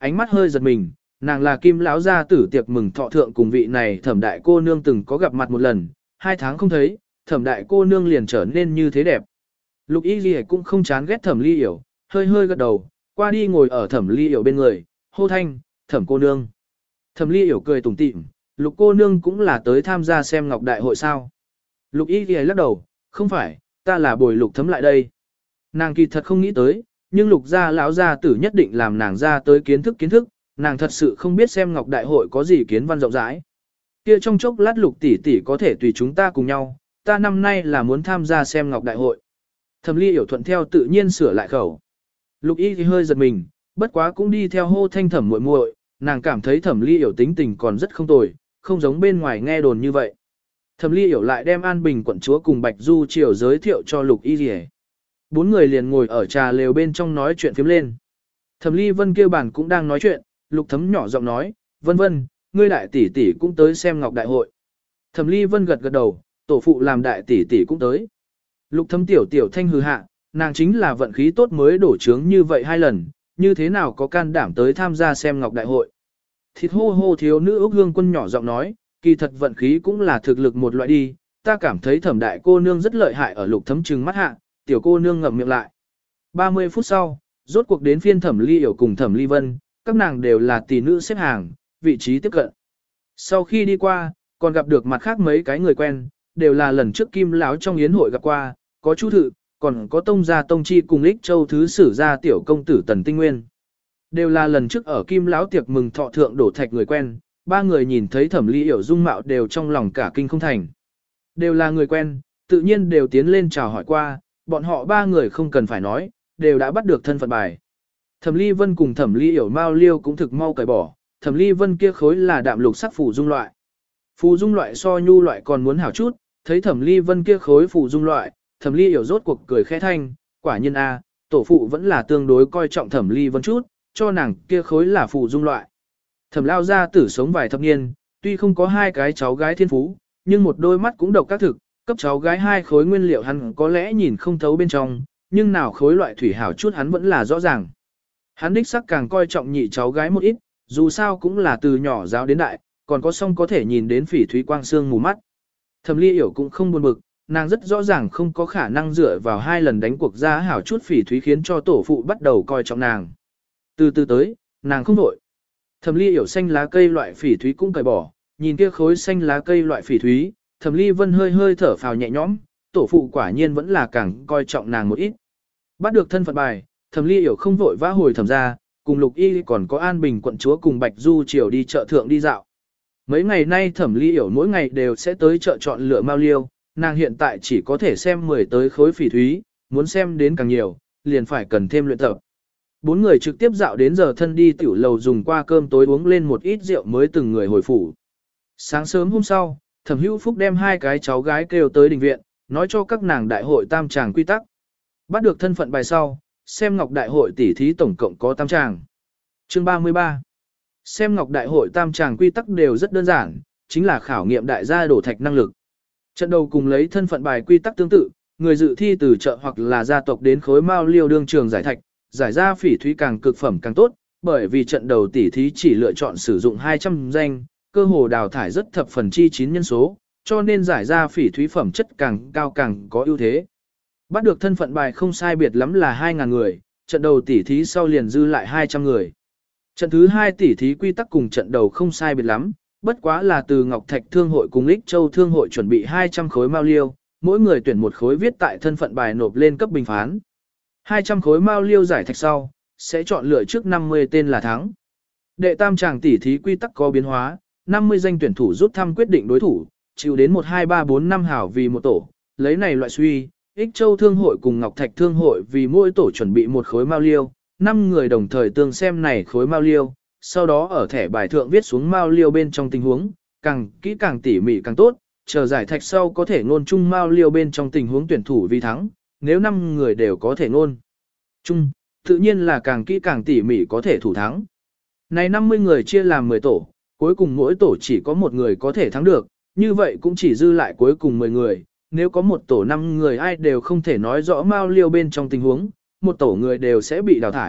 ánh mắt hơi giật mình, nàng là Kim lão gia tử tiệc mừng thọ thượng cùng vị này Thẩm đại cô nương từng có gặp mặt một lần, hai tháng không thấy, Thẩm đại cô nương liền trở nên như thế đẹp. Lục Y Ghi cũng không chán ghét Thẩm Ly Yểu, hơi hơi gật đầu, qua đi ngồi ở Thẩm Ly Yểu bên người, hô thanh, Thẩm cô nương. Thẩm Ly Yểu cười tủm tỉm, Lục cô nương cũng là tới tham gia xem ngọc đại hội sao. Lục Y Ghi lắc đầu, không phải, ta là bồi Lục Thấm lại đây. Nàng kỳ thật không nghĩ tới, nhưng Lục gia lão gia tử nhất định làm nàng ra tới kiến thức kiến thức, nàng thật sự không biết xem ngọc đại hội có gì kiến văn rộng rãi. Kia trong chốc lát Lục tỷ tỷ có thể tùy chúng ta cùng nhau, ta năm nay là muốn tham gia xem ngọc đại hội. Thẩm Ly Yểu thuận theo tự nhiên sửa lại khẩu. Lục Y thì hơi giật mình, bất quá cũng đi theo hô thanh Thẩm muội muội, nàng cảm thấy Thẩm Ly Yểu tính tình còn rất không tồi, không giống bên ngoài nghe đồn như vậy. Thẩm Ly Yểu lại đem An Bình quận chúa cùng Bạch Du Triều giới thiệu cho Lục Y Lìa. Bốn người liền ngồi ở trà lều bên trong nói chuyện phiếm lên. Thẩm Ly Vân kêu bàn cũng đang nói chuyện, Lục Thấm nhỏ giọng nói, Vân Vân, ngươi đại tỷ tỷ cũng tới xem ngọc đại hội. Thẩm Ly Vân gật gật đầu, tổ phụ làm đại tỷ tỷ cũng tới. Lục Thấm tiểu tiểu thanh hừ hạ, nàng chính là vận khí tốt mới đổ trướng như vậy hai lần, như thế nào có can đảm tới tham gia xem ngọc đại hội. Thịt hô hô thiếu nữ Úc Hương Quân nhỏ giọng nói, kỳ thật vận khí cũng là thực lực một loại đi, ta cảm thấy Thẩm đại cô nương rất lợi hại ở Lục Thấm trừng mắt hạ, tiểu cô nương ngậm miệng lại. ba mươi phút sau, rốt cuộc đến phiên Thẩm Ly Yểu cùng Thẩm Ly Vân, các nàng đều là tỷ nữ xếp hàng, vị trí tiếp cận. Sau khi đi qua, còn gặp được mặt khác mấy cái người quen, đều là lần trước Kim lão trong yến hội gặp qua, có Chu Thự, còn có Tông gia Tông Chi cùng Lích Châu thứ sử gia tiểu công tử Tần Tinh Nguyên. Đều là lần trước ở Kim lão tiệc mừng thọ thượng đổ thạch người quen, ba người nhìn thấy Thẩm Ly Yểu dung mạo đều trong lòng cả kinh không thành. Đều là người quen, tự nhiên đều tiến lên chào hỏi qua, bọn họ ba người không cần phải nói, đều đã bắt được thân phận bài. Thẩm Ly Vân cùng Thẩm Ly Yểu mao liêu cũng thực mau cởi bỏ, Thẩm Ly Vân kia khối là đạm lục sắc phù dung loại. Phù dung loại so nhu loại còn muốn hảo chút, thấy Thẩm Ly Vân kia khối phù dung loại, Thẩm Ly Yểu rốt cuộc cười khẽ thanh, quả nhiên a, tổ phụ vẫn là tương đối coi trọng Thẩm Ly Vân chút, cho nàng kia khối là phù dung loại. Thẩm lao gia tử sống vài thập niên, tuy không có hai cái cháu gái thiên phú, nhưng một đôi mắt cũng độc các thực, cấp cháu gái hai khối nguyên liệu hắn có lẽ nhìn không thấu bên trong, nhưng nào khối loại thủy hảo chút hắn vẫn là rõ ràng. Hắn đích sắc càng coi trọng nhị cháu gái một ít, dù sao cũng là từ nhỏ giáo đến đại, còn có song có thể nhìn đến phỉ thúy quang xương mù mắt. Thẩm Ly Yểu cũng không buồn bực, nàng rất rõ ràng không có khả năng dựa vào hai lần đánh cuộc ra hảo chút phỉ thúy khiến cho tổ phụ bắt đầu coi trọng nàng. Từ từ tới, nàng không đổi. Thẩm Ly Yểu xanh lá cây loại phỉ thúy cũng cởi bỏ, nhìn kia khối xanh lá cây loại phỉ thúy, Thẩm Ly Vân hơi hơi thở phào nhẹ nhõm, tổ phụ quả nhiên vẫn là càng coi trọng nàng một ít. Bắt được thân phận bài, Thẩm Ly Yểu không vội vã hồi thẩm ra, cùng Lục Y còn có An Bình quận chúa cùng Bạch Du Triều đi chợ thượng đi dạo. Mấy ngày nay Thẩm Ly Yểu mỗi ngày đều sẽ tới chợ chọn lựa mao liêu, nàng hiện tại chỉ có thể xem mười tới khối phỉ thúy, muốn xem đến càng nhiều, liền phải cần thêm luyện tập. Bốn người trực tiếp dạo đến giờ thân đi tiểu lầu dùng qua cơm tối uống lên một ít rượu mới từng người hồi phủ. Sáng sớm hôm sau, Thẩm Hữu Phúc đem hai cái cháu gái kêu tới đình viện, nói cho các nàng đại hội tam tràng quy tắc. Bắt được thân phận bài sau, xem ngọc đại hội tỷ thí tổng cộng có tam tràng. Chương ba mươi ba. Xem ngọc đại hội tam tràng quy tắc đều rất đơn giản, chính là khảo nghiệm đại gia đổ thạch năng lực. Trận đầu cùng lấy thân phận bài quy tắc tương tự, người dự thi từ chợ hoặc là gia tộc đến khối mao liêu đương trường giải thạch, giải ra phỉ thúy càng cực phẩm càng tốt, bởi vì trận đầu tỷ thí chỉ lựa chọn sử dụng hai trăm danh, cơ hồ đào thải rất thập phần chi chín nhân số, cho nên giải ra phỉ thúy phẩm chất càng cao càng có ưu thế. Bắt được thân phận bài không sai biệt lắm là hai nghìn người, trận đầu tỷ thí sau liền dư lại hai trăm người. Trận thứ hai tỷ thí quy tắc cùng trận đầu không sai biệt lắm, bất quá là từ Ngọc Thạch Thương hội cùng Lích Châu Thương hội chuẩn bị hai trăm khối mao liêu, mỗi người tuyển một khối viết tại thân phận bài nộp lên cấp bình phán. hai trăm khối mao liêu giải thạch sau, sẽ chọn lựa trước năm mươi tên là thắng. Đệ tam tràng tỷ thí quy tắc có biến hóa, năm mươi danh tuyển thủ rút thăm quyết định đối thủ, chịu đến một hai ba bốn năm hảo vì một tổ, lấy này loại suy, Ích Châu Thương hội cùng Ngọc Thạch Thương hội vì mỗi tổ chuẩn bị một khối mao liêu, năm người đồng thời tương xem này khối mao liêu, sau đó ở thẻ bài thượng viết xuống mao liêu bên trong tình huống, càng kỹ càng tỉ mỉ càng tốt, chờ giải thạch sau có thể ngôn chung mao liêu bên trong tình huống tuyển thủ vì thắng, nếu năm người đều có thể ngôn chung, tự nhiên là càng kỹ càng tỉ mỉ có thể thủ thắng. Này năm mươi người chia làm mười tổ, cuối cùng mỗi tổ chỉ có một người có thể thắng được, như vậy cũng chỉ dư lại cuối cùng mười người, nếu có một tổ năm người ai đều không thể nói rõ mao liêu bên trong tình huống, một tổ người đều sẽ bị đào thải,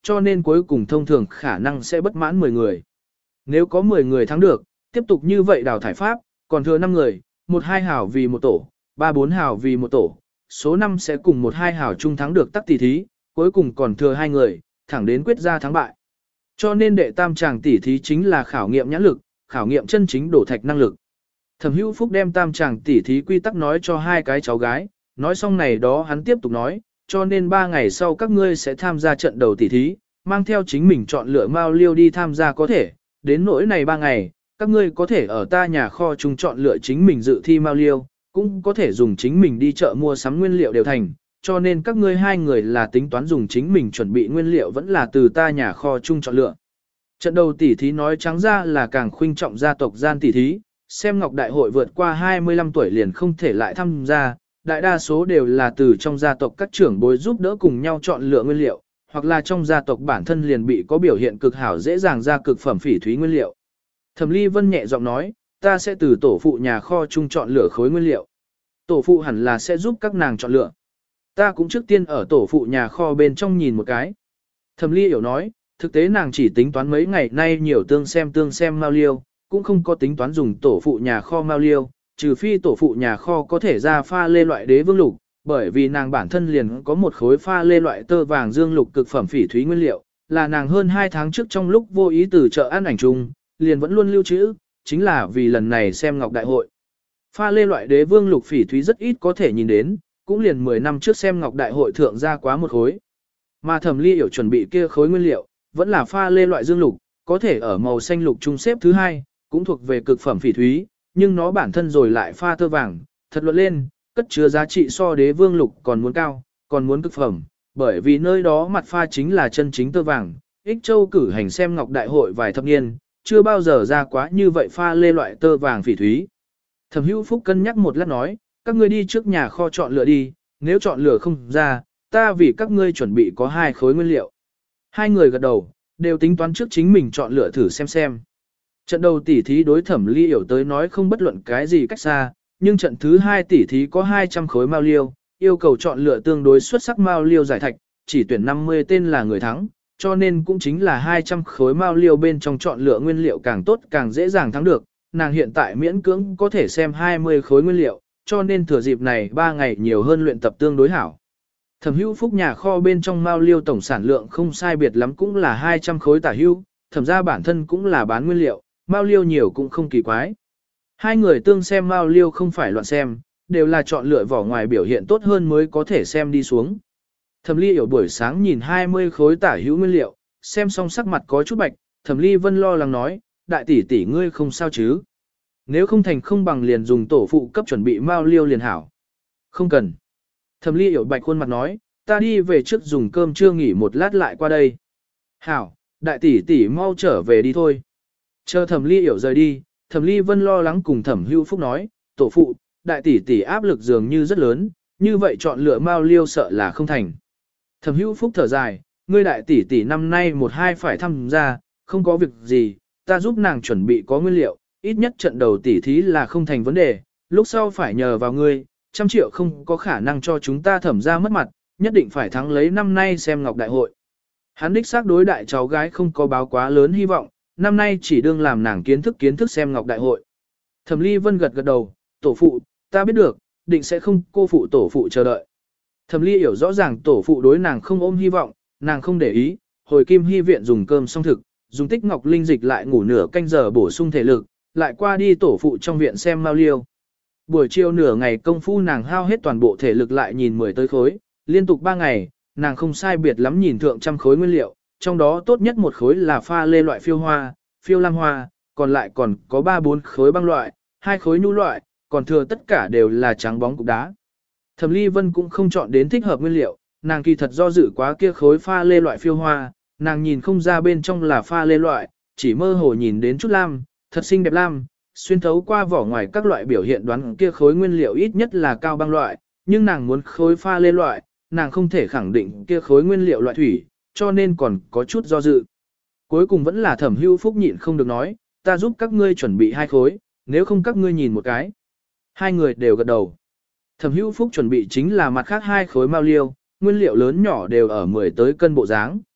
cho nên cuối cùng thông thường khả năng sẽ bất mãn mười người. Nếu có mười người thắng được, tiếp tục như vậy đào thải pháp, còn thừa năm người, một hai hảo vì một tổ, ba bốn hảo vì một tổ, số năm sẽ cùng một hai hảo chung thắng được tắc tỷ thí, cuối cùng còn thừa hai người, thẳng đến quyết ra thắng bại. Cho nên đệ tam chàng tỷ thí chính là khảo nghiệm nhãn lực, khảo nghiệm chân chính đổ thạch năng lực. Thẩm Hữu Phúc đem tam chàng tỷ thí quy tắc nói cho hai cái cháu gái, nói xong này đó hắn tiếp tục nói, cho nên ba ngày sau các ngươi sẽ tham gia trận đầu tỷ thí, mang theo chính mình chọn lựa mao liêu đi tham gia có thể, đến nỗi này ba ngày, các ngươi có thể ở ta nhà kho chung chọn lựa chính mình dự thi mao liêu, cũng có thể dùng chính mình đi chợ mua sắm nguyên liệu đều thành, cho nên các ngươi hai người là tính toán dùng chính mình chuẩn bị nguyên liệu vẫn là từ ta nhà kho chung chọn lựa. Trận đầu tỷ thí nói trắng ra là càng khuynh trọng gia tộc gian tỷ thí, xem Ngọc Đại hội vượt qua hai mươi lăm tuổi liền không thể lại tham gia, đại đa số đều là từ trong gia tộc các trưởng bối giúp đỡ cùng nhau chọn lựa nguyên liệu, hoặc là trong gia tộc bản thân liền bị có biểu hiện cực hảo dễ dàng ra cực phẩm phỉ thúy nguyên liệu. Thẩm Ly Vân nhẹ giọng nói, ta sẽ từ tổ phụ nhà kho chung chọn lựa khối nguyên liệu. Tổ phụ hẳn là sẽ giúp các nàng chọn lựa. Ta cũng trước tiên ở tổ phụ nhà kho bên trong nhìn một cái. Thẩm Ly hiểu nói, thực tế nàng chỉ tính toán mấy ngày nay nhiều tương xem tương xem mao liêu, cũng không có tính toán dùng tổ phụ nhà kho mao liêu, trừ phi tổ phụ nhà kho có thể ra pha lê loại đế vương lục, bởi vì nàng bản thân liền có một khối pha lê loại tơ vàng dương lục cực phẩm phỉ thúy nguyên liệu, là nàng hơn hai tháng trước trong lúc vô ý từ chợ ăn ảnh chung, liền vẫn luôn lưu trữ, chính là vì lần này xem Ngọc Đại hội. Pha lê loại đế vương lục phỉ thúy rất ít có thể nhìn đến, cũng liền mười năm trước xem Ngọc Đại hội thượng ra quá một khối. Mà Thẩm Ly hiểu chuẩn bị kia khối nguyên liệu, vẫn là pha lê loại dương lục, có thể ở màu xanh lục trung xếp thứ hai, cũng thuộc về cực phẩm phỉ thúy, nhưng nó bản thân rồi lại pha tơ vàng, thật luận lên, cất chứa giá trị so đế vương lục còn muốn cao, còn muốn cực phẩm, bởi vì nơi đó mặt pha chính là chân chính tơ vàng. Ích Châu cử hành xem Ngọc Đại hội vài thập niên, chưa bao giờ ra quá như vậy pha lê loại tơ vàng phỉ thúy. Thẩm Hữu Phúc cân nhắc một lát nói, các ngươi đi trước nhà kho chọn lựa đi, nếu chọn lựa không ra, ta vì các ngươi chuẩn bị có hai khối nguyên liệu. Hai người gật đầu, đều tính toán trước chính mình chọn lựa thử xem xem. Trận đầu tỉ thí đối Thẩm Ly hiểu tới nói không bất luận cái gì cách xa, nhưng trận thứ hai tỉ thí có hai trăm khối mao liêu, yêu cầu chọn lựa tương đối xuất sắc mao liêu giải thạch, chỉ tuyển năm mươi tên là người thắng, cho nên cũng chính là hai trăm khối mao liêu bên trong chọn lựa nguyên liệu càng tốt càng dễ dàng thắng được. Nàng hiện tại miễn cưỡng có thể xem hai mươi khối nguyên liệu, cho nên thừa dịp này ba ngày nhiều hơn luyện tập tương đối hảo. Thẩm Hữu Phúc nhà kho bên trong mao liêu tổng sản lượng không sai biệt lắm cũng là hai trăm khối tả hữu, thẩm ra bản thân cũng là bán nguyên liệu, mao liêu nhiều cũng không kỳ quái. Hai người tương xem mao liêu không phải loạn xem, đều là chọn lựa vỏ ngoài biểu hiện tốt hơn mới có thể xem đi xuống. Thẩm Ly ở buổi sáng nhìn hai mươi khối tả hữu nguyên liệu, xem xong sắc mặt có chút bạch, Thẩm Ly Vân lo lắng nói, đại tỷ tỷ ngươi không sao chứ? Nếu không thành không bằng liền dùng tổ phụ cấp chuẩn bị mao liêu liền hảo. Không cần. Thẩm Ly hiểu bạch khuôn mặt nói, ta đi về trước dùng cơm trưa nghỉ một lát lại qua đây. Hảo, đại tỷ tỷ mau trở về đi thôi. Chờ Thẩm Ly hiểu rời đi, Thẩm Ly Vân lo lắng cùng Thẩm Hữu Phúc nói, tổ phụ, đại tỷ tỷ áp lực dường như rất lớn, như vậy chọn lựa mao liêu sợ là không thành. Thẩm Hữu Phúc thở dài, ngươi đại tỷ tỷ năm nay một hai phải tham gia, không có việc gì, ta giúp nàng chuẩn bị có nguyên liệu, ít nhất trận đầu tỷ thí là không thành vấn đề, lúc sau phải nhờ vào ngươi, trăm triệu không có khả năng cho chúng ta Thẩm ra mất mặt, nhất định phải thắng lấy năm nay xem Ngọc Đại hội. Hắn đích xác đối đại cháu gái không có báo quá lớn hy vọng, năm nay chỉ đương làm nàng kiến thức kiến thức xem Ngọc Đại hội. Thẩm Ly Vân gật gật đầu, tổ phụ, ta biết được, định sẽ không cô phụ tổ phụ chờ đợi. Thẩm Ly hiểu rõ ràng tổ phụ đối nàng không ôm hy vọng, nàng không để ý, hồi Kim Hy viện dùng cơm xong thực, dùng tích ngọc linh dịch lại ngủ nửa canh giờ bổ sung thể lực, lại qua đi tổ phụ trong viện xem mao liêu. Buổi chiều nửa ngày công phu nàng hao hết toàn bộ thể lực lại nhìn mười tới khối, liên tục ba ngày, nàng không sai biệt lắm nhìn thượng trăm khối nguyên liệu, trong đó tốt nhất một khối là pha lê loại phiêu hoa, phiêu lam hoa, còn lại còn có ba bốn khối băng loại, hai khối nhu loại, còn thừa tất cả đều là trắng bóng cục đá. Thẩm Ly Vân cũng không chọn đến thích hợp nguyên liệu, nàng kỳ thật do dự quá kia khối pha lê loại phiêu hoa, nàng nhìn không ra bên trong là pha lê loại, chỉ mơ hồ nhìn đến chút lam, thật xinh đẹp lam, xuyên thấu qua vỏ ngoài các loại biểu hiện đoán kia khối nguyên liệu ít nhất là cao băng loại, nhưng nàng muốn khối pha lê loại, nàng không thể khẳng định kia khối nguyên liệu loại thủy, cho nên còn có chút do dự. Cuối cùng vẫn là Thẩm Hữu Phúc nhịn không được nói, ta giúp các ngươi chuẩn bị hai khối, nếu không các ngươi nhìn một cái. Hai người đều gật đầu. Thẩm Hữu Phúc chuẩn bị chính là mặt khác hai khối mao liêu, nguyên liệu lớn nhỏ đều ở mười tới cân bộ dáng.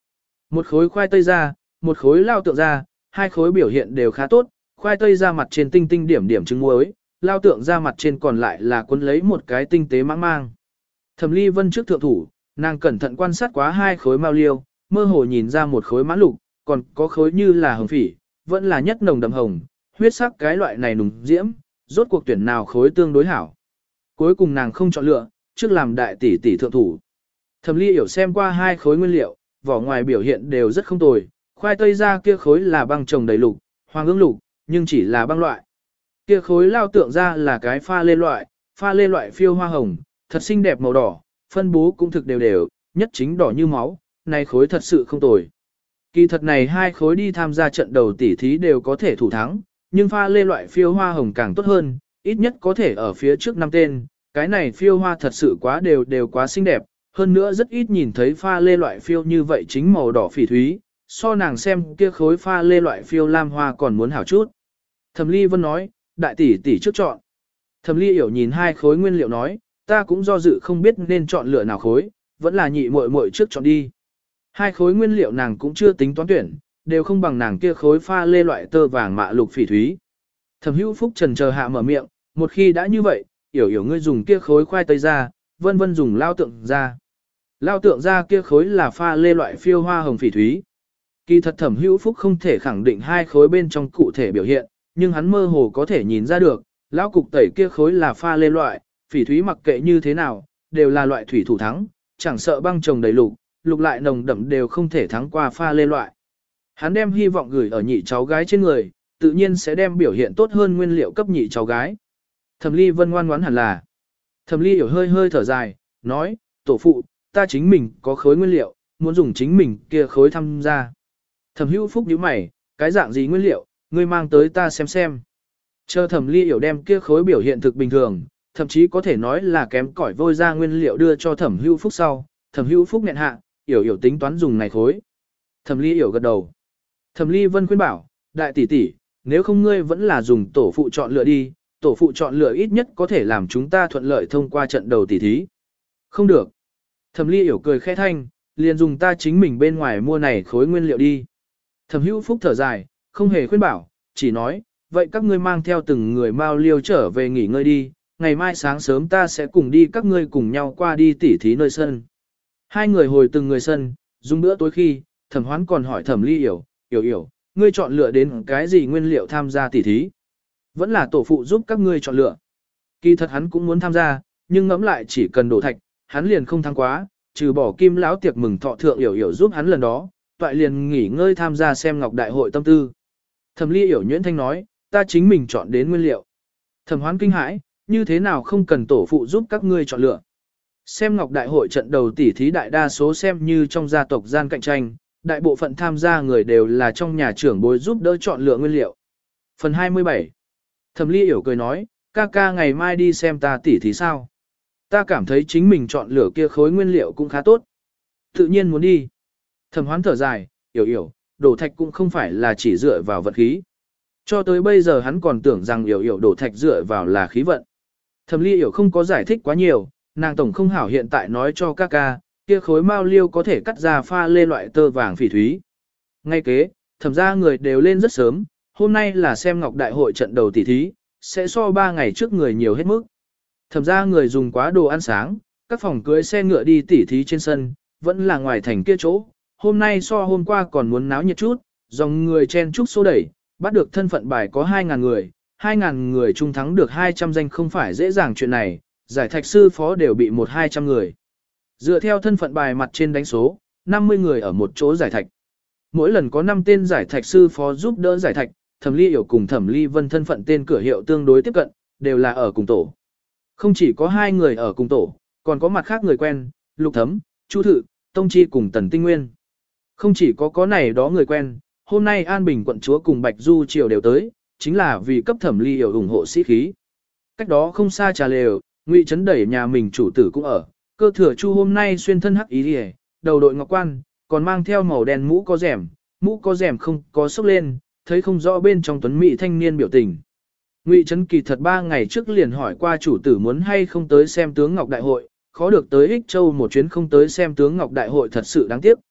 Một khối khoai tây ra, một khối lao tượng ra, hai khối biểu hiện đều khá tốt, khoai tây ra mặt trên tinh tinh điểm điểm trứng muối, lao tượng ra mặt trên còn lại là cuốn lấy một cái tinh tế mãng mang. Thẩm Ly Vân trước thượng thủ, nàng cẩn thận quan sát quá hai khối mao liêu, mơ hồ nhìn ra một khối mãn lục, còn có khối như là hồng phỉ, vẫn là nhất nồng đậm hồng, huyết sắc cái loại này nùng diễm, rốt cuộc tuyển nào khối tương đối hảo. Cuối cùng nàng không chọn lựa, trước làm đại tỷ tỷ thượng thủ. Thẩm Ly hiểu xem qua hai khối nguyên liệu, vỏ ngoài biểu hiện đều rất không tồi, khoai tây ra kia khối là băng trồng đầy lục, hoàng ương lục, nhưng chỉ là băng loại. Kia khối lao tượng ra là cái pha lê loại, pha lê loại phiêu hoa hồng, thật xinh đẹp màu đỏ, phân bố cũng thực đều đều, nhất chính đỏ như máu, này khối thật sự không tồi. Kỳ thật này hai khối đi tham gia trận đầu tỷ thí đều có thể thủ thắng, nhưng pha lê loại phiêu hoa hồng càng tốt hơn, ít nhất có thể ở phía trước năm tên, cái này phiêu hoa thật sự quá đều đều quá xinh đẹp, hơn nữa rất ít nhìn thấy pha lê loại phiêu như vậy chính màu đỏ phỉ thúy, so nàng xem kia khối pha lê loại phiêu lam hoa còn muốn hảo chút. Thẩm Ly Vân nói, đại tỷ tỷ trước chọn. Thẩm Ly hiểu nhìn hai khối nguyên liệu nói, ta cũng do dự không biết nên chọn lựa nào khối, vẫn là nhị muội muội trước chọn đi. Hai khối nguyên liệu nàng cũng chưa tính toán tuyển, đều không bằng nàng kia khối pha lê loại tơ vàng mạ lục phỉ thúy. Thẩm Hữu Phúc trần chờ hạ mở miệng, một khi đã như vậy, hiểu hiểu ngươi dùng kia khối khoai tây ra, Vân Vân dùng lao tượng ra. Lao tượng ra kia khối là pha lê loại phiêu hoa hồng phỉ thúy. Kỳ thật Thẩm Hữu Phúc không thể khẳng định hai khối bên trong cụ thể biểu hiện, nhưng hắn mơ hồ có thể nhìn ra được, lão cục tẩy kia khối là pha lê loại, phỉ thúy mặc kệ như thế nào, đều là loại thủy thủ thắng, chẳng sợ băng trồng đầy lục, lục lại nồng đậm đều không thể thắng qua pha lê loại. Hắn đem hy vọng gửi ở nhị cháu gái trên người, tự nhiên sẽ đem biểu hiện tốt hơn nguyên liệu cấp nhị cháu gái. Thẩm Ly Vân ngoan ngoãn hẳn là. Thẩm Ly hiểu hơi hơi thở dài, nói, tổ phụ, ta chính mình có khối nguyên liệu, muốn dùng chính mình kia khối tham gia. Thẩm Hữu Phúc nhíu mày, cái dạng gì nguyên liệu, ngươi mang tới ta xem xem. Chờ Thẩm Ly hiểu đem kia khối biểu hiện thực bình thường, thậm chí có thể nói là kém cỏi vôi ra nguyên liệu đưa cho Thẩm Hữu Phúc sau, Thẩm Hữu Phúc nghẹn hạ, hiểu hiểu tính toán dùng này khối. Thẩm Ly hiểu gật đầu. Thẩm Ly Vân khuyên bảo, đại tỷ tỷ, nếu không ngươi vẫn là dùng tổ phụ chọn lựa đi, tổ phụ chọn lựa ít nhất có thể làm chúng ta thuận lợi thông qua trận đầu tỷ thí. Không được. Thẩm Ly hiểu cười khẽ thanh, liền dùng ta chính mình bên ngoài mua này khối nguyên liệu đi. Thẩm Hữu Phúc thở dài, không hề khuyên bảo, chỉ nói, vậy các ngươi mang theo từng người mao liêu trở về nghỉ ngơi đi, ngày mai sáng sớm ta sẽ cùng đi các ngươi cùng nhau qua đi tỉ thí nơi sân. Hai người hồi từng người sân, dùng bữa tối khi, Thẩm Hoán còn hỏi Thẩm Ly hiểu, hiểu hiểu, ngươi chọn lựa đến cái gì nguyên liệu tham gia tỉ thí? Vẫn là tổ phụ giúp các ngươi chọn lựa. Kỳ thật hắn cũng muốn tham gia, nhưng ngẫm lại chỉ cần đổ thạch, hắn liền không thắng quá, trừ bỏ Kim lão tiệc mừng thọ thượng hiểu hiểu giúp hắn lần đó, toại liền nghỉ ngơi tham gia xem ngọc đại hội tâm tư. Thẩm Ly hiểu nhuyễn thanh nói, ta chính mình chọn đến nguyên liệu. Thẩm Hoán kinh hãi, như thế nào không cần tổ phụ giúp các ngươi chọn lựa. Xem ngọc đại hội trận đầu tỉ thí đại đa số xem như trong gia tộc gian cạnh tranh, đại bộ phận tham gia người đều là trong nhà trưởng bối giúp đỡ chọn lựa nguyên liệu. Phần hai mươi bảy. Thẩm Ly hiểu cười nói, ca ca ngày mai đi xem ta tỉ thí sao. Ta cảm thấy chính mình chọn lựa kia khối nguyên liệu cũng khá tốt. Tự nhiên muốn đi. Thẩm Hoán thở dài, hiểu hiểu, đổ thạch cũng không phải là chỉ dựa vào vận khí. Cho tới bây giờ hắn còn tưởng rằng hiểu hiểu đổ thạch dựa vào là khí vận. Thẩm Ly hiểu không có giải thích quá nhiều, nàng tổng không hảo hiện tại nói cho ca ca, kia khối mao liêu có thể cắt ra pha lê loại tơ vàng phỉ thúy. Ngay kế, thẩm ra người đều lên rất sớm, hôm nay là xem ngọc đại hội trận đầu tỷ thí, sẽ so ba ngày trước người nhiều hết mức. Thẩm ra người dùng quá đồ ăn sáng, các phòng cưới xe ngựa đi tỉ thí trên sân, vẫn là ngoài thành kia chỗ. Hôm nay so hôm qua còn muốn náo nhiệt chút, dòng người chen chúc xô đẩy, bắt được thân phận bài có hai ngàn người, hai ngàn người chung thắng được hai trăm danh không phải dễ dàng chuyện này, giải thạch sư phó đều bị một hai trăm người. Dựa theo thân phận bài mặt trên đánh số, năm mươi người ở một chỗ giải thạch. Mỗi lần có năm tên giải thạch sư phó giúp đỡ giải thạch, Thẩm Ly hiểu cùng Thẩm Ly Vân thân phận tên cửa hiệu tương đối tiếp cận, đều là ở cùng tổ. Không chỉ có hai người ở cùng tổ, còn có mặt khác người quen, Lục Thấm, Chu Thự, Tông Chi cùng Tần Tinh Nguyên. Không chỉ có có này đó người quen, hôm nay An Bình quận chúa cùng Bạch Du Triều đều tới, chính là vì cấp Thẩm Ly hiểu ủng hộ sĩ khí. Cách đó không xa trà lều, Ngụy Trấn đẩy nhà mình chủ tử cũng ở, cơ thừa Chu hôm nay xuyên thân hắc ý liễu, đầu đội ngọc quan, còn mang theo màu đen mũ có rèm, mũ có rèm không có sốc lên, thấy không rõ bên trong tuấn mỹ thanh niên biểu tình. Ngụy Trấn kỳ thật ba ngày trước liền hỏi qua chủ tử muốn hay không tới xem tướng Ngọc Đại hội, khó được tới Ích Châu một chuyến không tới xem tướng Ngọc Đại hội thật sự đáng tiếc.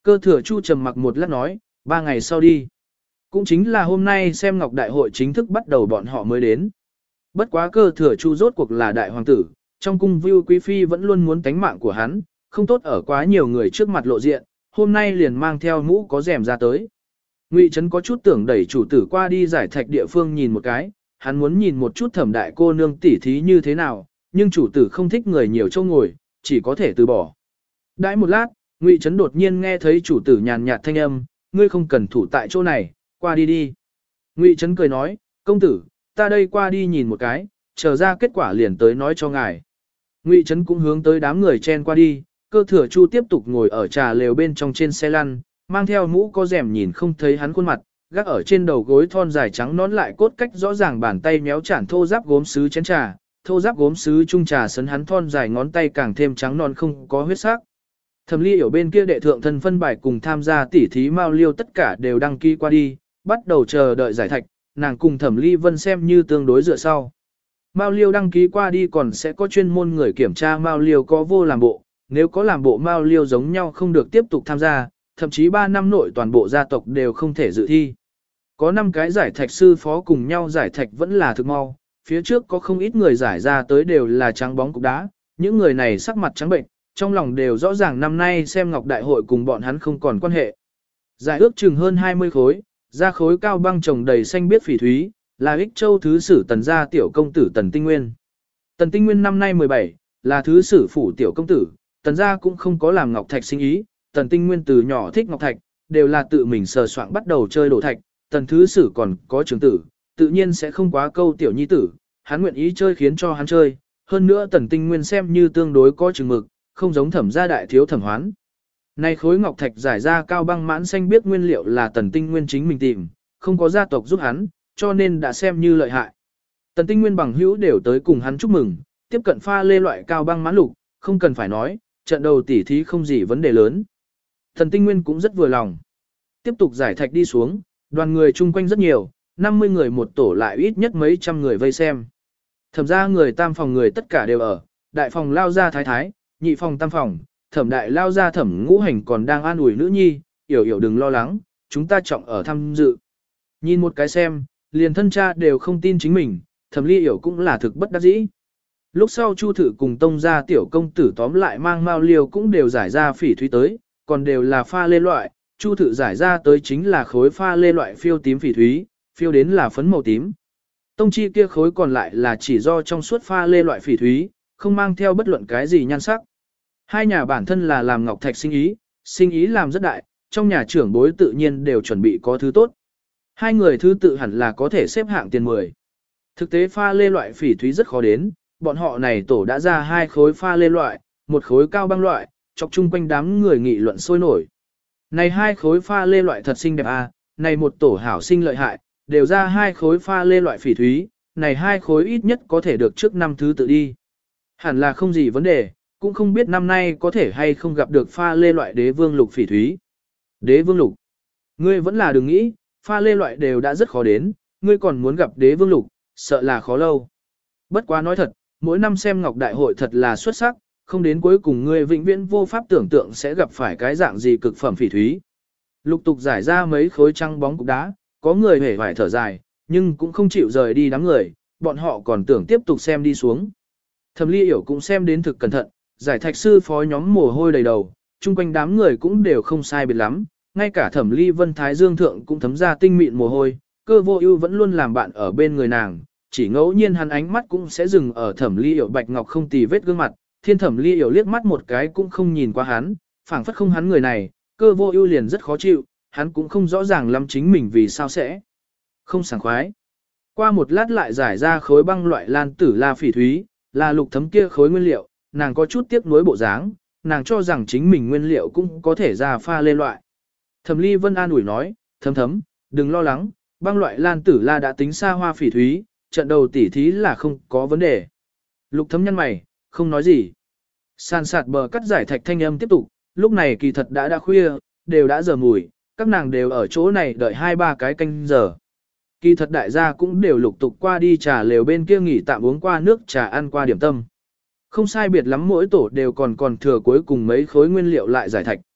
Cơ thừa Chu trầm mặc một lát nói, ba ngày sau đi. Cũng chính là hôm nay xem ngọc đại hội chính thức bắt đầu bọn họ mới đến. Bất quá cơ thừa Chu rốt cuộc là đại hoàng tử, trong cung view quý phi vẫn luôn muốn tánh mạng của hắn, không tốt ở quá nhiều người trước mặt lộ diện, hôm nay liền mang theo mũ có rèm ra tới. Ngụy Trấn có chút tưởng đẩy chủ tử qua đi giải thạch địa phương nhìn một cái, hắn muốn nhìn một chút thẩm đại cô nương tỉ thí như thế nào, nhưng chủ tử không thích người nhiều châu ngồi, chỉ có thể từ bỏ. Đãi một lát, Ngụy Trấn đột nhiên nghe thấy chủ tử nhàn nhạt thanh âm, ngươi không cần thủ tại chỗ này, qua đi đi. Ngụy Trấn cười nói, công tử, ta đây qua đi nhìn một cái, chờ ra kết quả liền tới nói cho ngài. Ngụy Trấn cũng hướng tới đám người chen qua đi, cơ thừa Chu tiếp tục ngồi ở trà lều bên trong trên xe lăn, mang theo mũ có rèm nhìn không thấy hắn khuôn mặt, gác ở trên đầu gối thon dài trắng nón lại cốt cách rõ ràng bàn tay méo chản thô giáp gốm sứ chén trà, thô giáp gốm sứ chung trà sấn hắn thon dài ngón tay càng thêm trắng non không có huyết sắc. Thẩm Ly ở bên kia đệ thượng thân phân bài cùng tham gia tỉ thí Mao Liêu tất cả đều đăng ký qua đi, bắt đầu chờ đợi giải thạch, nàng cùng Thẩm Ly Vân xem như tương đối dựa sau. Mao Liêu đăng ký qua đi còn sẽ có chuyên môn người kiểm tra Mao Liêu có vô làm bộ, nếu có làm bộ Mao Liêu giống nhau không được tiếp tục tham gia, thậm chí ba năm nội toàn bộ gia tộc đều không thể dự thi. Có năm cái giải thạch sư phó cùng nhau giải thạch vẫn là thực mau, phía trước có không ít người giải ra tới đều là trắng bóng cục đá, những người này sắc mặt trắng bệnh, trong lòng đều rõ ràng năm nay xem ngọc đại hội cùng bọn hắn không còn quan hệ. Giải ước chừng hơn hai mươi khối, ra khối cao băng trồng đầy xanh biếc phỉ thúy, là ích châu thứ sử tần gia tiểu công tử Tần Tinh Nguyên. Tần Tinh Nguyên năm nay mười bảy, là thứ sử phủ tiểu công tử, tần gia cũng không có làm ngọc thạch sinh ý, Tần Tinh Nguyên từ nhỏ thích ngọc thạch, đều là tự mình sờ soạn bắt đầu chơi đổ thạch, tần thứ sử còn có trưởng tử, tự nhiên sẽ không quá câu tiểu nhi tử, hắn nguyện ý chơi khiến cho hắn chơi, hơn nữa Tần Tinh Nguyên xem như tương đối có chừng mực, không giống thẩm gia đại thiếu thẩm hoán. Này khối ngọc thạch giải ra cao băng mãn xanh biết nguyên liệu là Tần Tinh Nguyên chính mình tìm, không có gia tộc giúp hắn, cho nên đã xem như lợi hại. Tần Tinh Nguyên bằng hữu đều tới cùng hắn chúc mừng, tiếp cận pha lê loại cao băng mãn lục, không cần phải nói, trận đầu tỉ thí không gì vấn đề lớn. Tần Tinh Nguyên cũng rất vừa lòng. Tiếp tục giải thạch đi xuống, đoàn người chung quanh rất nhiều, năm mươi người một tổ lại ít nhất mấy trăm người vây xem. Thẩm ra người tam phòng người tất cả đều ở, đại phòng lao ra thái thái, nhị phòng tam phòng, thẩm đại lao ra thẩm ngũ hành còn đang an ủi nữ nhi, hiểu hiểu đừng lo lắng, chúng ta trọng ở tham dự. Nhìn một cái xem, liền thân cha đều không tin chính mình, thẩm ly hiểu cũng là thực bất đắc dĩ. Lúc sau Chu Thử cùng tông gia tiểu công tử tóm lại mang Mao Liêu cũng đều giải ra phỉ thúy tới, còn đều là pha lê loại, Chu Thử giải ra tới chính là khối pha lê loại phiêu tím phỉ thúy, phiêu đến là phấn màu tím. Tông chi kia khối còn lại là chỉ do trong suốt pha lê loại phỉ thúy, không mang theo bất luận cái gì nhan sắc. Hai nhà bản thân là làm ngọc thạch sinh ý, sinh ý làm rất đại, trong nhà trưởng bối tự nhiên đều chuẩn bị có thứ tốt. Hai người thứ tự hẳn là có thể xếp hạng tiền mười. Thực tế pha lê loại phỉ thúy rất khó đến, bọn họ này tổ đã ra hai khối pha lê loại, một khối cao băng loại, chọc chung quanh đám người nghị luận sôi nổi. Này hai khối pha lê loại thật xinh đẹp à, này một tổ hảo sinh lợi hại, đều ra hai khối pha lê loại phỉ thúy, này hai khối ít nhất có thể được trước năm thứ tự đi. Hẳn là không gì vấn đề, cũng không biết năm nay có thể hay không gặp được pha lê loại đế vương lục phỉ thúy. Đế vương lục. Ngươi vẫn là đừng nghĩ, pha lê loại đều đã rất khó đến, ngươi còn muốn gặp đế vương lục, sợ là khó lâu. Bất quá nói thật, mỗi năm xem ngọc đại hội thật là xuất sắc, không đến cuối cùng ngươi vĩnh viễn vô pháp tưởng tượng sẽ gặp phải cái dạng gì cực phẩm phỉ thúy. Lục tục giải ra mấy khối trăng bóng cục đá, có người hề vải thở dài, nhưng cũng không chịu rời đi đám người, bọn họ còn tưởng tiếp tục xem đi xuống. Thẩm Ly Hiểu cũng xem đến thực cẩn thận, giải thạch sư phó nhóm mồ hôi đầy đầu, chung quanh đám người cũng đều không sai biệt lắm, ngay cả Thẩm Ly Vân Thái Dương thượng cũng thấm ra tinh mịn mồ hôi, Cơ Vô Ưu vẫn luôn làm bạn ở bên người nàng, chỉ ngẫu nhiên hắn ánh mắt cũng sẽ dừng ở Thẩm Ly Hiểu bạch ngọc không tì vết gương mặt, Thiên Thẩm Ly Hiểu liếc mắt một cái cũng không nhìn qua hắn, phảng phất không hắn người này, Cơ Vô Ưu liền rất khó chịu, hắn cũng không rõ ràng lắm chính mình vì sao sẽ không sảng khoái. Qua một lát lại giải ra khối băng loại lan tử la phỉ thúy, là lục thấm kia khối nguyên liệu, nàng có chút tiếc nuối bộ dáng, nàng cho rằng chính mình nguyên liệu cũng có thể ra pha lên loại. Thẩm Ly Vân an ủi nói, thấm thấm, đừng lo lắng, băng loại lan tử la đã tính xa hoa phỉ thúy, trận đầu tỉ thí là không có vấn đề. Lục thấm nhăn mày, không nói gì. Sàn sạt bờ cắt giải thạch thanh âm tiếp tục, lúc này kỳ thật đã đã khuya, đều đã giờ mùi, các nàng đều ở chỗ này đợi hai ba cái canh giờ. Kỳ thật đại gia cũng đều lục tục qua đi trà lều bên kia nghỉ tạm uống qua nước trà ăn qua điểm tâm. Không sai biệt lắm mỗi tổ đều còn còn thừa cuối cùng mấy khối nguyên liệu lại giải thạch.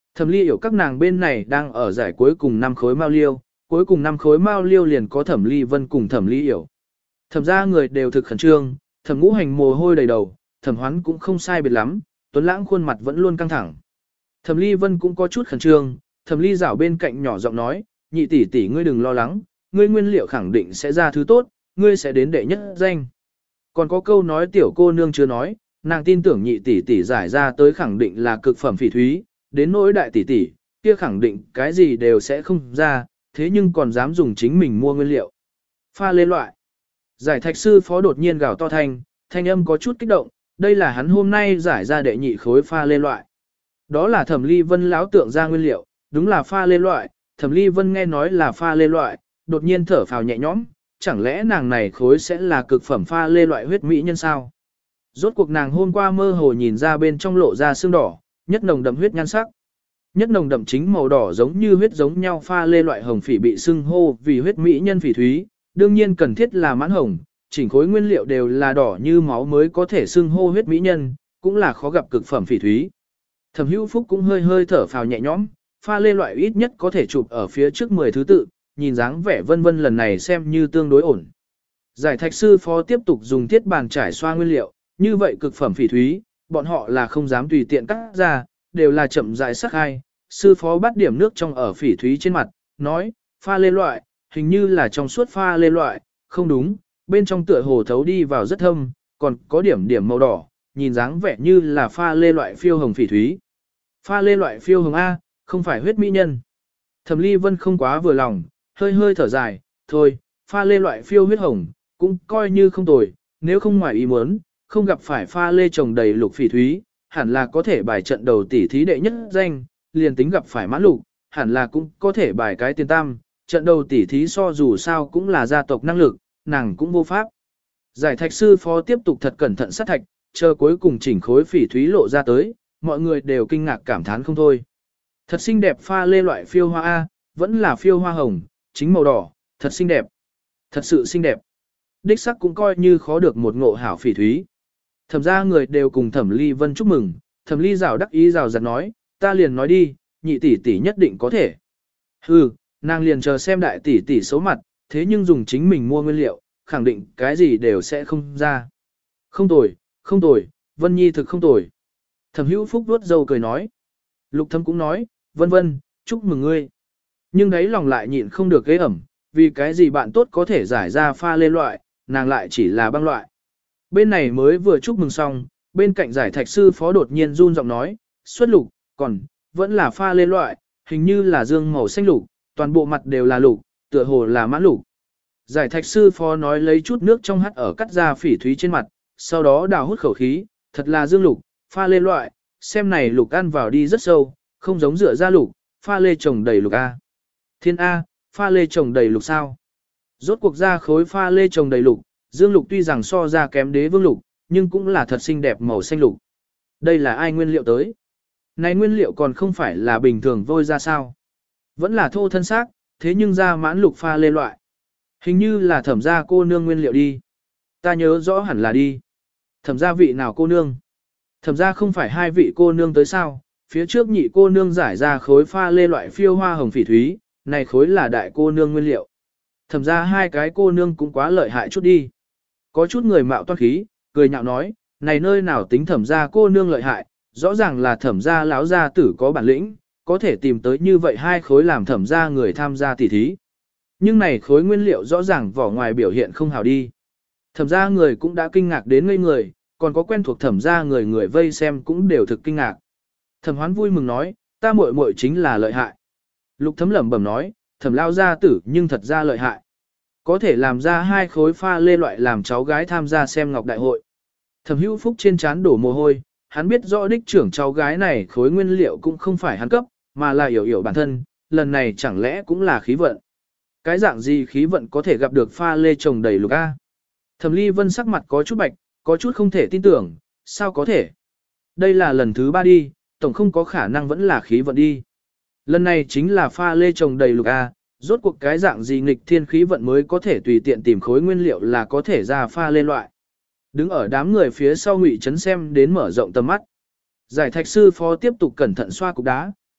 Thẩm Ly hiểu các nàng bên này đang ở giải cuối cùng năm khối mao liêu, cuối cùng năm khối mao liêu liền có Thẩm Ly Vân cùng Thẩm Ly hiểu. Thẩm ra người đều thực khẩn trương, Thẩm Ngũ Hành mồ hôi đầy đầu, Thẩm Hoán cũng không sai biệt lắm, Tuấn Lãng khuôn mặt vẫn luôn căng thẳng. Thẩm Ly Vân cũng có chút khẩn trương, Thẩm Ly Giảo bên cạnh nhỏ giọng nói, nhị tỷ tỷ ngươi đừng lo lắng, ngươi nguyên liệu khẳng định sẽ ra thứ tốt, ngươi sẽ đến đệ nhất danh. Còn có câu nói tiểu cô nương chưa nói, nàng tin tưởng nhị tỷ tỷ giải ra tới khẳng định là cực phẩm phỉ thúy, đến nỗi đại tỷ tỷ, kia khẳng định cái gì đều sẽ không ra, thế nhưng còn dám dùng chính mình mua nguyên liệu. Pha lê loại. Giải thạch sư phó đột nhiên gào to thanh, thanh âm có chút kích động, đây là hắn hôm nay giải ra đệ nhị khối pha lê loại. Đó là Thẩm Ly Vân lão tượng ra nguyên liệu, đúng là pha lê loại, Thẩm Ly Vân nghe nói là pha lê loại, đột nhiên thở phào nhẹ nhõm, chẳng lẽ nàng này khối sẽ là cực phẩm pha lê loại huyết mỹ nhân sao? Rốt cuộc nàng hôm qua mơ hồ nhìn ra bên trong lộ ra xương đỏ, nhất nồng đậm huyết nhan sắc. Nhất nồng đậm chính màu đỏ giống như huyết giống nhau pha lê loại hồng phỉ bị xưng hô vì huyết mỹ nhân phỉ thúy, đương nhiên cần thiết là mãn hồng, chỉnh khối nguyên liệu đều là đỏ như máu mới có thể xưng hô huyết mỹ nhân, cũng là khó gặp cực phẩm phỉ thúy. Thẩm Hữu Phúc cũng hơi hơi thở phào nhẹ nhõm, pha lê loại ít nhất có thể chụp ở phía trước mười thứ tự, nhìn dáng vẻ vân vân lần này xem như tương đối ổn. Giải thạch sư phó tiếp tục dùng thiết bàn trải xoa nguyên liệu, như vậy cực phẩm phỉ thúy, bọn họ là không dám tùy tiện cắt ra, đều là chậm rãi sắc hai. Sư phó bắt điểm nước trong ở phỉ thúy trên mặt, nói, pha lê loại, hình như là trong suốt pha lê loại, không đúng, bên trong tựa hồ thấu đi vào rất thâm, còn có điểm điểm màu đỏ, nhìn dáng vẻ như là pha lê loại phiêu hồng phỉ thúy. Pha lê loại phiêu hồng A, không phải huyết mỹ nhân. Thẩm Ly Vân không quá vừa lòng, hơi hơi thở dài, thôi, pha lê loại phiêu huyết hồng, cũng coi như không tồi, nếu không ngoài ý muốn, không gặp phải pha lê trồng đầy lục phỉ thúy, hẳn là có thể bài trận đầu tỷ thí đệ nhất danh, liền tính gặp phải mãn lục, hẳn là cũng có thể bài cái tiền tam, trận đầu tỷ thí so dù sao cũng là gia tộc năng lực, nàng cũng vô pháp. Giải thạch sư phó tiếp tục thật cẩn thận sát thạch, chờ cuối cùng chỉnh khối phỉ thúy lộ ra tới, mọi người đều kinh ngạc cảm thán không thôi. Thật xinh đẹp pha lê loại phiêu hoa A, vẫn là phiêu hoa hồng, chính màu đỏ, thật xinh đẹp. Thật sự xinh đẹp. Đích sắc cũng coi như khó được một ngộ hảo phỉ thúy. Thẩm ra người đều cùng Thẩm Ly Vân chúc mừng, Thẩm Ly rào đắc ý rào giật nói, ta liền nói đi, nhị tỷ tỷ nhất định có thể. Hừ, nàng liền chờ xem đại tỷ tỷ xấu mặt, thế nhưng dùng chính mình mua nguyên liệu, khẳng định cái gì đều sẽ không ra. Không tồi, không tồi, Vân Nhi thực không tồi. Thẩm Hữu Phúc vuốt râu cười nói. Lục Thâm cũng nói, vân vân, chúc mừng ngươi. Nhưng đấy lòng lại nhịn không được ghế ẩm, vì cái gì bạn tốt có thể giải ra pha lê loại, nàng lại chỉ là băng loại. Bên này mới vừa chúc mừng xong, bên cạnh giải thạch sư phó đột nhiên run giọng nói, xuất lục, còn, vẫn là pha lê loại, hình như là dương màu xanh lục, toàn bộ mặt đều là lục, tựa hồ là mãn lục. Giải thạch sư phó nói lấy chút nước trong hắt ở cắt ra phỉ thúy trên mặt, sau đó đào hút khẩu khí, thật là dương lục, pha lê loại, xem này lục ăn vào đi rất sâu, không giống rửa ra lục, pha lê trồng đầy lục A. Thiên A, pha lê trồng đầy lục sao? Rốt cuộc ra khối pha lê trồng đầy lục, dương lục tuy rằng so ra kém đế vương lục, nhưng cũng là thật xinh đẹp màu xanh lục. Đây là ai nguyên liệu tới? Này nguyên liệu còn không phải là bình thường vôi ra sao? Vẫn là thô thân xác, thế nhưng ra mãn lục pha lê loại. Hình như là thẩm gia cô nương nguyên liệu đi. Ta nhớ rõ hẳn là đi. Thẩm gia vị nào cô nương? Thẩm gia không phải hai vị cô nương tới sao? Phía trước nhị cô nương giải ra khối pha lê loại phiêu hoa hồng phỉ thúy, này khối là đại cô nương nguyên liệu. Thẩm ra hai cái cô nương cũng quá lợi hại chút đi. Có chút người mạo toan khí, cười nhạo nói, này nơi nào tính thẩm ra cô nương lợi hại, rõ ràng là thẩm ra láo gia tử có bản lĩnh, có thể tìm tới như vậy hai khối làm thẩm ra người tham gia tỉ thí. Nhưng này khối nguyên liệu rõ ràng vỏ ngoài biểu hiện không hào đi. Thẩm ra người cũng đã kinh ngạc đến ngây người, còn có quen thuộc thẩm ra người người vây xem cũng đều thực kinh ngạc. Thẩm Hoán vui mừng nói, ta muội muội chính là lợi hại. Lục Thấm lẩm bẩm nói, Thẩm lao gia tử nhưng thật ra lợi hại. Có thể làm ra hai khối pha lê loại làm cháu gái tham gia xem ngọc đại hội. Thẩm Hữu Phúc trên trán đổ mồ hôi, hắn biết rõ đích trưởng cháu gái này khối nguyên liệu cũng không phải hắn cấp, mà là hiểu hiểu bản thân, lần này chẳng lẽ cũng là khí vận. Cái dạng gì khí vận có thể gặp được pha lê trồng đầy lục A. Thẩm Ly Vân sắc mặt có chút bạch, có chút không thể tin tưởng, sao có thể. Đây là lần thứ ba đi, tổng không có khả năng vẫn là khí vận đi. Lần này chính là pha lê trồng đầy lục A, rốt cuộc cái dạng gì nghịch thiên khí vận mới có thể tùy tiện tìm khối nguyên liệu là có thể ra pha lê loại. Đứng ở đám người phía sau Ngụy Trấn xem đến mở rộng tầm mắt. Giải thạch sư phó tiếp tục cẩn thận xoa cục đá,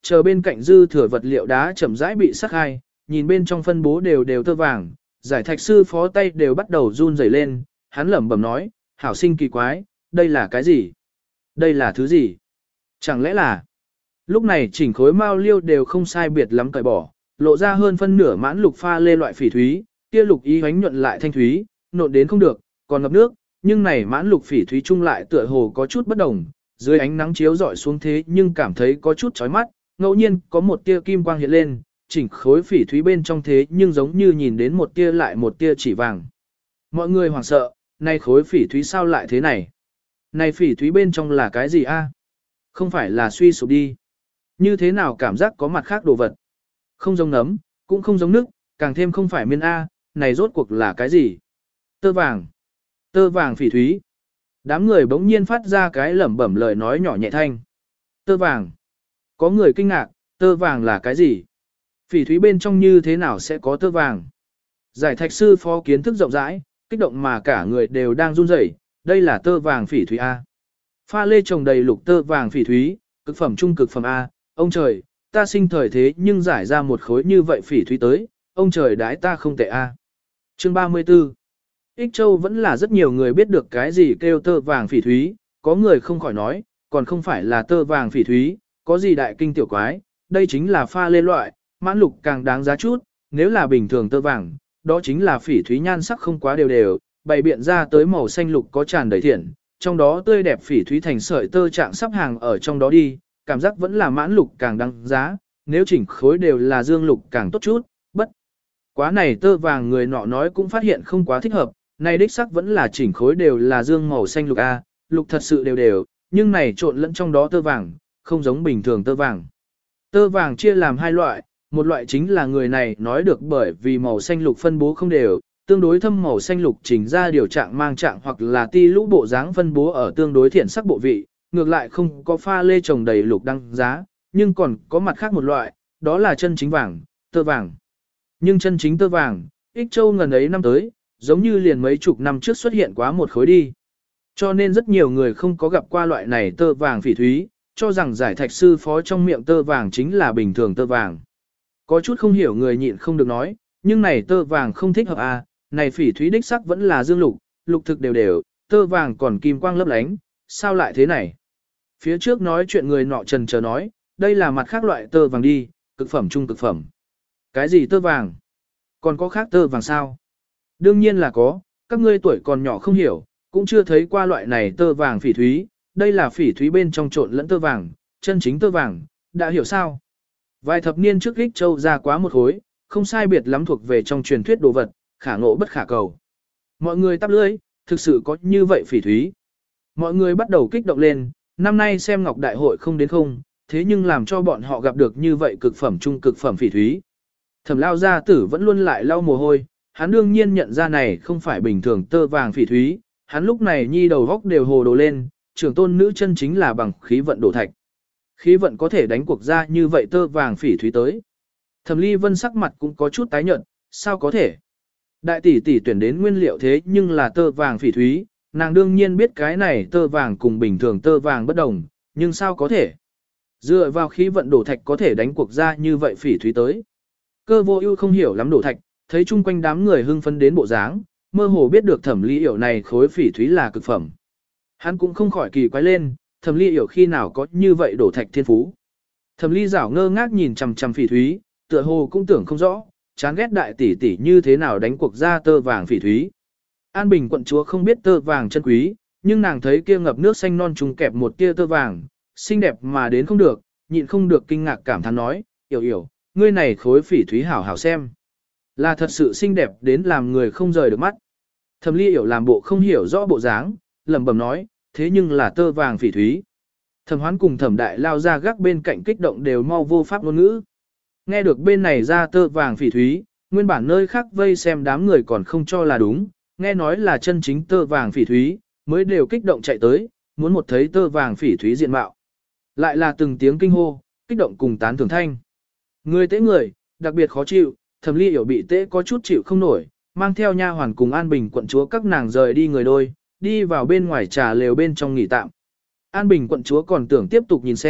chờ bên cạnh dư thừa vật liệu đá chậm rãi bị sắc hai, nhìn bên trong phân bố đều đều tơ vàng, giải thạch sư phó tay đều bắt đầu run rẩy lên, hắn lẩm bẩm nói, hảo sinh kỳ quái, đây là cái gì? Đây là thứ gì? Chẳng lẽ là... Lúc này chỉnh khối mao liêu đều không sai biệt lắm cởi bỏ, lộ ra hơn phân nửa mãn lục pha lê loại phỉ thúy, kia lục ý hoánh nhuận lại thanh thúy, nộn đến không được, còn ngập nước, nhưng này mãn lục phỉ thúy chung lại tựa hồ có chút bất đồng, dưới ánh nắng chiếu rọi xuống thế nhưng cảm thấy có chút chói mắt, ngẫu nhiên có một tia kim quang hiện lên, chỉnh khối phỉ thúy bên trong thế nhưng giống như nhìn đến một tia lại một tia chỉ vàng. Mọi người hoảng sợ, này khối phỉ thúy sao lại thế này? Này phỉ thúy bên trong là cái gì a? Không phải là suy sụp đi. Như thế nào cảm giác có mặt khác đồ vật? Không giống nấm, cũng không giống nước, càng thêm không phải miên A, này rốt cuộc là cái gì? Tơ vàng. Tơ vàng phỉ thúy. Đám người bỗng nhiên phát ra cái lẩm bẩm lời nói nhỏ nhẹ thanh. Tơ vàng. Có người kinh ngạc, tơ vàng là cái gì? Phỉ thúy bên trong như thế nào sẽ có tơ vàng? Giải thạch sư phó kiến thức rộng rãi, kích động mà cả người đều đang run rẩy. Đây là tơ vàng phỉ thúy A. Pha lê trồng đầy lục tơ vàng phỉ thúy, cực phẩm trung cực phẩm A. Ông trời, ta sinh thời thế nhưng giải ra một khối như vậy phỉ thúy tới, ông trời đãi ta không tệ A. Chương ba mươi tư. Ích Châu vẫn là rất nhiều người biết được cái gì kêu tơ vàng phỉ thúy, có người không khỏi nói, còn không phải là tơ vàng phỉ thúy, có gì đại kinh tiểu quái, đây chính là pha lê loại, mãn lục càng đáng giá chút, nếu là bình thường tơ vàng, đó chính là phỉ thúy nhan sắc không quá đều đều, bày biện ra tới màu xanh lục có tràn đầy thiện, trong đó tươi đẹp phỉ thúy thành sợi tơ trạng sắp hàng ở trong đó đi, cảm giác vẫn là mãn lục càng đáng giá, nếu chỉnh khối đều là dương lục càng tốt chút, bất. Quá này tơ vàng người nọ nói cũng phát hiện không quá thích hợp, này đích sắc vẫn là chỉnh khối đều là dương màu xanh lục A, lục thật sự đều đều, nhưng này trộn lẫn trong đó tơ vàng, không giống bình thường tơ vàng. Tơ vàng chia làm hai loại, một loại chính là người này nói được bởi vì màu xanh lục phân bố không đều, tương đối thâm màu xanh lục chỉnh ra điều trạng mang trạng hoặc là ti lũ bộ dáng phân bố ở tương đối thiện sắc bộ vị, ngược lại không có pha lê trồng đầy lục đăng giá, nhưng còn có mặt khác một loại, đó là chân chính vàng, tơ vàng. Nhưng chân chính tơ vàng, Ích Châu ngần ấy năm tới, giống như liền mấy chục năm trước xuất hiện quá một khối đi. Cho nên rất nhiều người không có gặp qua loại này tơ vàng phỉ thúy, cho rằng giải thạch sư phó trong miệng tơ vàng chính là bình thường tơ vàng. Có chút không hiểu người nhịn không được nói, nhưng này tơ vàng không thích hợp à, này phỉ thúy đích sắc vẫn là dương lục, lục thực đều đều, tơ vàng còn kim quang lấp lánh, sao lại thế này? Phía trước nói chuyện người nọ trần chờ nói, đây là mặt khác loại tơ vàng đi, cực phẩm trung cực phẩm. Cái gì tơ vàng? Còn có khác tơ vàng sao? Đương nhiên là có, các ngươi tuổi còn nhỏ không hiểu, cũng chưa thấy qua loại này tơ vàng phỉ thúy, đây là phỉ thúy bên trong trộn lẫn tơ vàng, chân chính tơ vàng, đã hiểu sao? Vài thập niên trước Ích Châu ra quá một khối, không sai biệt lắm thuộc về trong truyền thuyết đồ vật, khả ngộ bất khả cầu. Mọi người tắp lưỡi, thực sự có như vậy phỉ thúy. Mọi người bắt đầu kích động lên, năm nay xem ngọc đại hội không đến không, thế nhưng làm cho bọn họ gặp được như vậy cực phẩm trung cực phẩm phỉ thúy. Thẩm lao gia tử vẫn luôn lại lau mồ hôi, hắn đương nhiên nhận ra này không phải bình thường tơ vàng phỉ thúy, hắn lúc này nhi đầu góc đều hồ đồ lên, trưởng tôn nữ chân chính là bằng khí vận đổ thạch. Khí vận có thể đánh cuộc ra như vậy tơ vàng phỉ thúy tới. Thẩm Ly Vân sắc mặt cũng có chút tái nhợt, sao có thể? Đại tỷ tỷ tuyển đến nguyên liệu thế nhưng là tơ vàng phỉ thúy, nàng đương nhiên biết cái này tơ vàng cùng bình thường tơ vàng bất đồng, nhưng sao có thể? Dựa vào khí vận đổ thạch có thể đánh cuộc ra như vậy phỉ thúy tới. Cơ vô ưu không hiểu lắm đổ thạch, thấy chung quanh đám người hưng phấn đến bộ dáng, mơ hồ biết được Thẩm Ly Yểu này khối phỉ thúy là cực phẩm. Hắn cũng không khỏi kỳ quái lên, Thẩm Ly Yểu khi nào có như vậy đổ thạch thiên phú. Thẩm Ly giảo ngơ ngác nhìn chằm chằm phỉ thúy, tựa hồ cũng tưởng không rõ, chán ghét đại tỷ tỷ như thế nào đánh cuộc ra tơ vàng phỉ thúy. An Bình quận chúa không biết tơ vàng chân quý, nhưng nàng thấy kia ngập nước xanh non trùng kẹp một tia tơ vàng, xinh đẹp mà đến không được, nhịn không được kinh ngạc cảm thán nói, "Yểu Yểu, ngươi này khối phỉ thúy hảo hảo xem, là thật sự xinh đẹp đến làm người không rời được mắt." Thẩm Ly Yểu làm bộ không hiểu rõ bộ dáng, lẩm bẩm nói, "Thế nhưng là tơ vàng phỉ thúy." Thẩm Hoán cùng Thẩm Đại lao ra gác bên cạnh kích động đều mau vô pháp ngôn ngữ. Nghe được bên này ra tơ vàng phỉ thúy, nguyên bản nơi khác vây xem đám người còn không cho là đúng, nghe nói là chân chính tơ vàng phỉ thúy, mới đều kích động chạy tới, muốn một thấy tơ vàng phỉ thúy diện mạo. Lại là từng tiếng kinh hô, kích động cùng tán thưởng thanh. Người tế người, đặc biệt khó chịu, Thẩm Ly Yểu bị tế có chút chịu không nổi, mang theo nha hoàn cùng An Bình quận chúa các nàng rời đi người đôi, đi vào bên ngoài trà lều bên trong nghỉ tạm. An Bình quận chúa còn tưởng tiếp tục nhìn xem,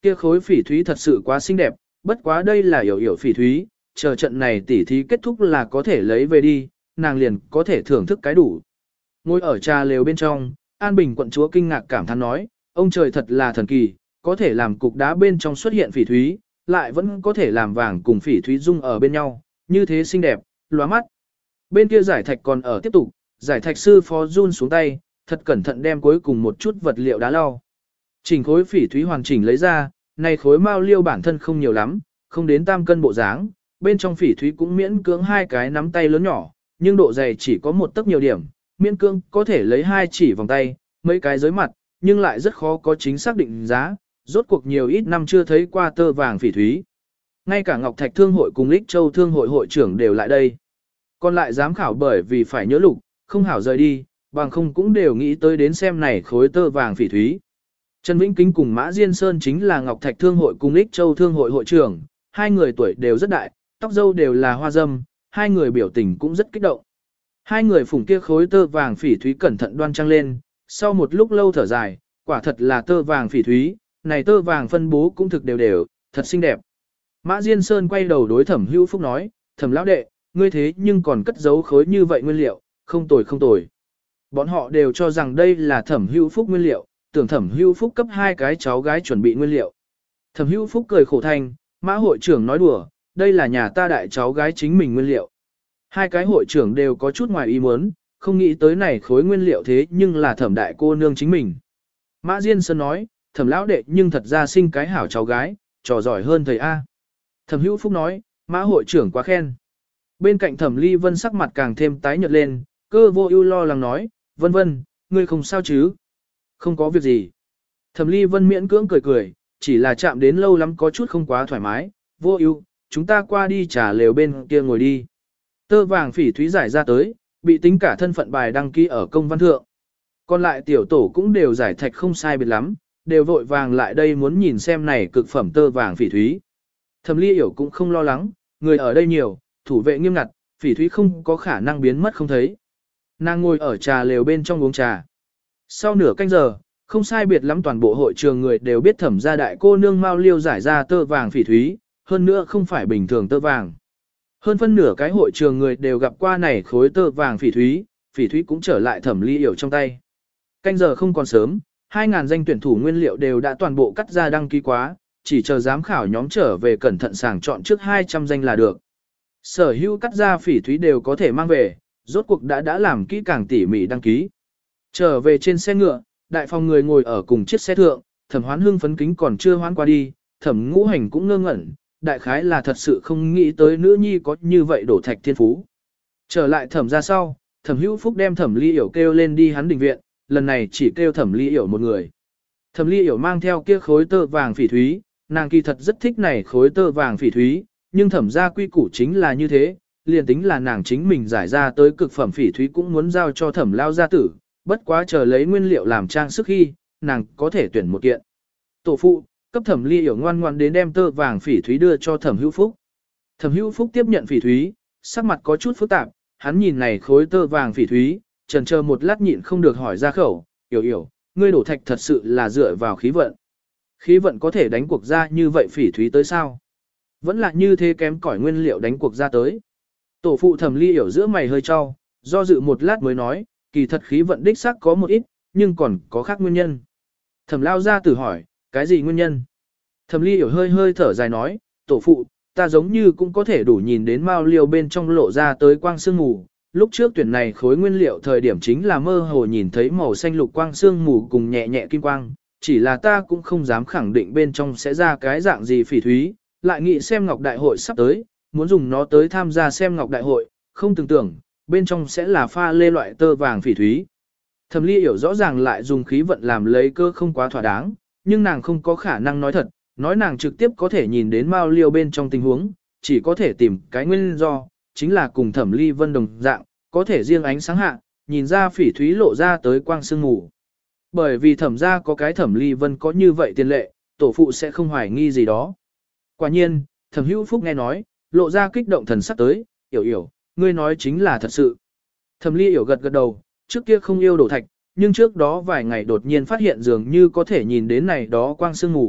kia khối phỉ thúy thật sự quá xinh đẹp, bất quá đây là hiểu hiểu phỉ thúy, chờ trận này tỉ thí kết thúc là có thể lấy về đi, nàng liền có thể thưởng thức cái đủ. Ngồi ở trà lều bên trong, An Bình quận chúa kinh ngạc cảm thán nói, ông trời thật là thần kỳ, có thể làm cục đá bên trong xuất hiện phỉ thúy, lại vẫn có thể làm vàng cùng phỉ thúy dung ở bên nhau, như thế xinh đẹp, lóa mắt. Bên kia giải thạch còn ở tiếp tục, giải thạch sư phó run xuống tay, thật cẩn thận đem cuối cùng một chút vật liệu đá lau. Chỉnh khối phỉ thúy hoàn chỉnh lấy ra, này khối mao liêu bản thân không nhiều lắm, không đến tam cân bộ dáng, bên trong phỉ thúy cũng miễn cưỡng hai cái nắm tay lớn nhỏ, nhưng độ dày chỉ có một tấc nhiều điểm, miễn cưỡng có thể lấy hai chỉ vòng tay, mấy cái dưới mặt, nhưng lại rất khó có chính xác định giá, rốt cuộc nhiều ít năm chưa thấy qua tơ vàng phỉ thúy. Ngay cả Ngọc Thạch Thương hội cùng Lích Châu Thương hội hội trưởng đều lại đây. Còn lại giám khảo bởi vì phải nhớ lục, không hảo rời đi, bằng không cũng đều nghĩ tới đến xem này khối tơ vàng phỉ thúy. Trần Vĩnh Kính cùng Mã Diên Sơn chính là Ngọc Thạch Thương hội cùng Lích Châu Thương hội hội trưởng, hai người tuổi đều rất đại, tóc râu đều là hoa dâm, hai người biểu tình cũng rất kích động. Hai người phủng kia khối tơ vàng phỉ thúy cẩn thận đoan trang lên, sau một lúc lâu thở dài, quả thật là tơ vàng phỉ thúy, này tơ vàng phân bố cũng thực đều đều, thật xinh đẹp. Mã Diên Sơn quay đầu đối Thẩm Hữu Phúc nói, Thẩm lão đệ, ngươi thế nhưng còn cất giấu khối như vậy nguyên liệu, không tồi không tồi. Bọn họ đều cho rằng đây là Thẩm Hữu Phúc nguyên liệu, tưởng Thẩm Hữu Phúc cấp hai cái cháu gái chuẩn bị nguyên liệu. Thẩm Hữu Phúc cười khổ thanh, Mã hội trưởng nói đùa, đây là nhà ta đại cháu gái chính mình nguyên liệu. Hai cái hội trưởng đều có chút ngoài ý muốn, không nghĩ tới này khối nguyên liệu thế nhưng là Thẩm đại cô nương chính mình. Mã Diên Sơn nói, Thẩm lão đệ nhưng thật ra sinh cái hảo cháu gái, trò giỏi hơn thầy A. Thẩm Hữu Phúc nói, Mã hội trưởng quá khen. Bên cạnh Thẩm Ly Vân sắc mặt càng thêm tái nhợt lên, cơ vô ưu lo lắng nói, Vân Vân, ngươi không sao chứ? Không có việc gì. Thẩm Ly Vân miễn cưỡng cười cười, chỉ là chạm đến lâu lắm có chút không quá thoải mái, vô ưu, chúng ta qua đi trà lều bên kia ngồi đi. Tơ vàng phỉ thúy giải ra tới, bị tính cả thân phận bài đăng ký ở công văn thượng. Còn lại tiểu tổ cũng đều giải thạch không sai biệt lắm, đều vội vàng lại đây muốn nhìn xem này cực phẩm tơ vàng phỉ thúy. Thẩm Ly Hiểu cũng không lo lắng, người ở đây nhiều, thủ vệ nghiêm ngặt, phỉ thúy không có khả năng biến mất không thấy. Nàng ngồi ở trà lều bên trong uống trà. Sau nửa canh giờ, không sai biệt lắm toàn bộ hội trường người đều biết Thẩm gia đại cô nương Mao Liêu giải ra tơ vàng phỉ thúy, hơn nữa không phải bình thường tơ vàng. Hơn phân nửa cái hội trường người đều gặp qua này khối tơ vàng phỉ thúy, phỉ thúy cũng trở lại Thẩm Ly Hiểu trong tay. Canh giờ không còn sớm, hai ngàn danh tuyển thủ nguyên liệu đều đã toàn bộ cắt ra đăng ký quá, chỉ chờ giám khảo nhóm trở về cẩn thận sàng chọn trước hai trăm danh là được. Sở hữu cắt ra phỉ thúy đều có thể mang về, rốt cuộc đã đã làm kỹ càng tỉ mỉ đăng ký. Trở về trên xe ngựa, đại phòng người ngồi ở cùng chiếc xe thượng, Thẩm Hoán Hưng phấn kính còn chưa hoán qua đi, Thẩm Ngũ Hành cũng ngơ ngẩn, đại khái là thật sự không nghĩ tới nữ nhi có như vậy đổ thạch thiên phú. Trở lại Thẩm ra sau, Thẩm Hữu Phúc đem Thẩm Ly Hiểu kêu lên đi hắn đình viện, lần này chỉ kêu Thẩm Ly Hiểu một người. Thẩm Ly Hiểu mang theo kia khối tơ vàng phỉ thúy, nàng kỳ thật rất thích này khối tơ vàng phỉ thúy, nhưng Thẩm gia quy củ chính là như thế, liền tính là nàng chính mình giải ra tới cực phẩm phỉ thúy cũng muốn giao cho Thẩm lao gia tử, bất quá chờ lấy nguyên liệu làm trang sức khi, nàng có thể tuyển một kiện. Tổ phụ, cấp Thẩm Ly Hiểu ngoan ngoan đến đem tơ vàng phỉ thúy đưa cho Thẩm Hữu Phúc. Thẩm Hữu Phúc tiếp nhận phỉ thúy, sắc mặt có chút phức tạp, hắn nhìn này khối tơ vàng phỉ thúy, chần chờ một lát nhịn không được hỏi ra khẩu, "Hiểu Hiểu, ngươi đổ thạch thật sự là dựa vào khí vận. Khí vận có thể đánh cuộc ra như vậy phỉ thúy tới sao? Vẫn là như thế kém cỏi nguyên liệu đánh cuộc ra tới." Tổ phụ Thẩm Ly Hiểu giữa mày hơi cho, do dự một lát mới nói, kỳ thật khí vận đích xác có một ít, nhưng còn có khác nguyên nhân. Thẩm lao ra tử hỏi, cái gì nguyên nhân? Thẩm Ly Hiểu hơi hơi thở dài nói, tổ phụ, ta giống như cũng có thể đủ nhìn đến mao liêu bên trong lộ ra tới quang sương mù. Lúc trước tuyển này khối nguyên liệu thời điểm chính là mơ hồ nhìn thấy màu xanh lục quang sương mù cùng nhẹ nhẹ kim quang, chỉ là ta cũng không dám khẳng định bên trong sẽ ra cái dạng gì phỉ thúy, lại nghĩ xem ngọc đại hội sắp tới, muốn dùng nó tới tham gia xem ngọc đại hội, không tưởng tưởng, bên trong sẽ là pha lê loại tơ vàng phỉ thúy. Thẩm Ly Hiểu rõ ràng lại dùng khí vận làm lấy cơ không quá thỏa đáng, nhưng nàng không có khả năng nói thật, nói nàng trực tiếp có thể nhìn đến mao liêu bên trong tình huống, chỉ có thể tìm cái nguyên do, chính là cùng Thẩm Ly Vân đồng dạng, có thể riêng ánh sáng hạ, nhìn ra phỉ thúy lộ ra tới quang sương mù. Bởi vì Thẩm gia có cái Thẩm Ly Vân có như vậy tiền lệ, tổ phụ sẽ không hoài nghi gì đó. Quả nhiên, Thẩm Hữu Phúc nghe nói, lộ ra kích động thần sắc tới, "Hiểu Hiểu, ngươi nói chính là thật sự." Thẩm Ly Hiểu gật gật đầu, trước kia không yêu đổ thạch, nhưng trước đó vài ngày đột nhiên phát hiện dường như có thể nhìn đến này đó quang sương mù,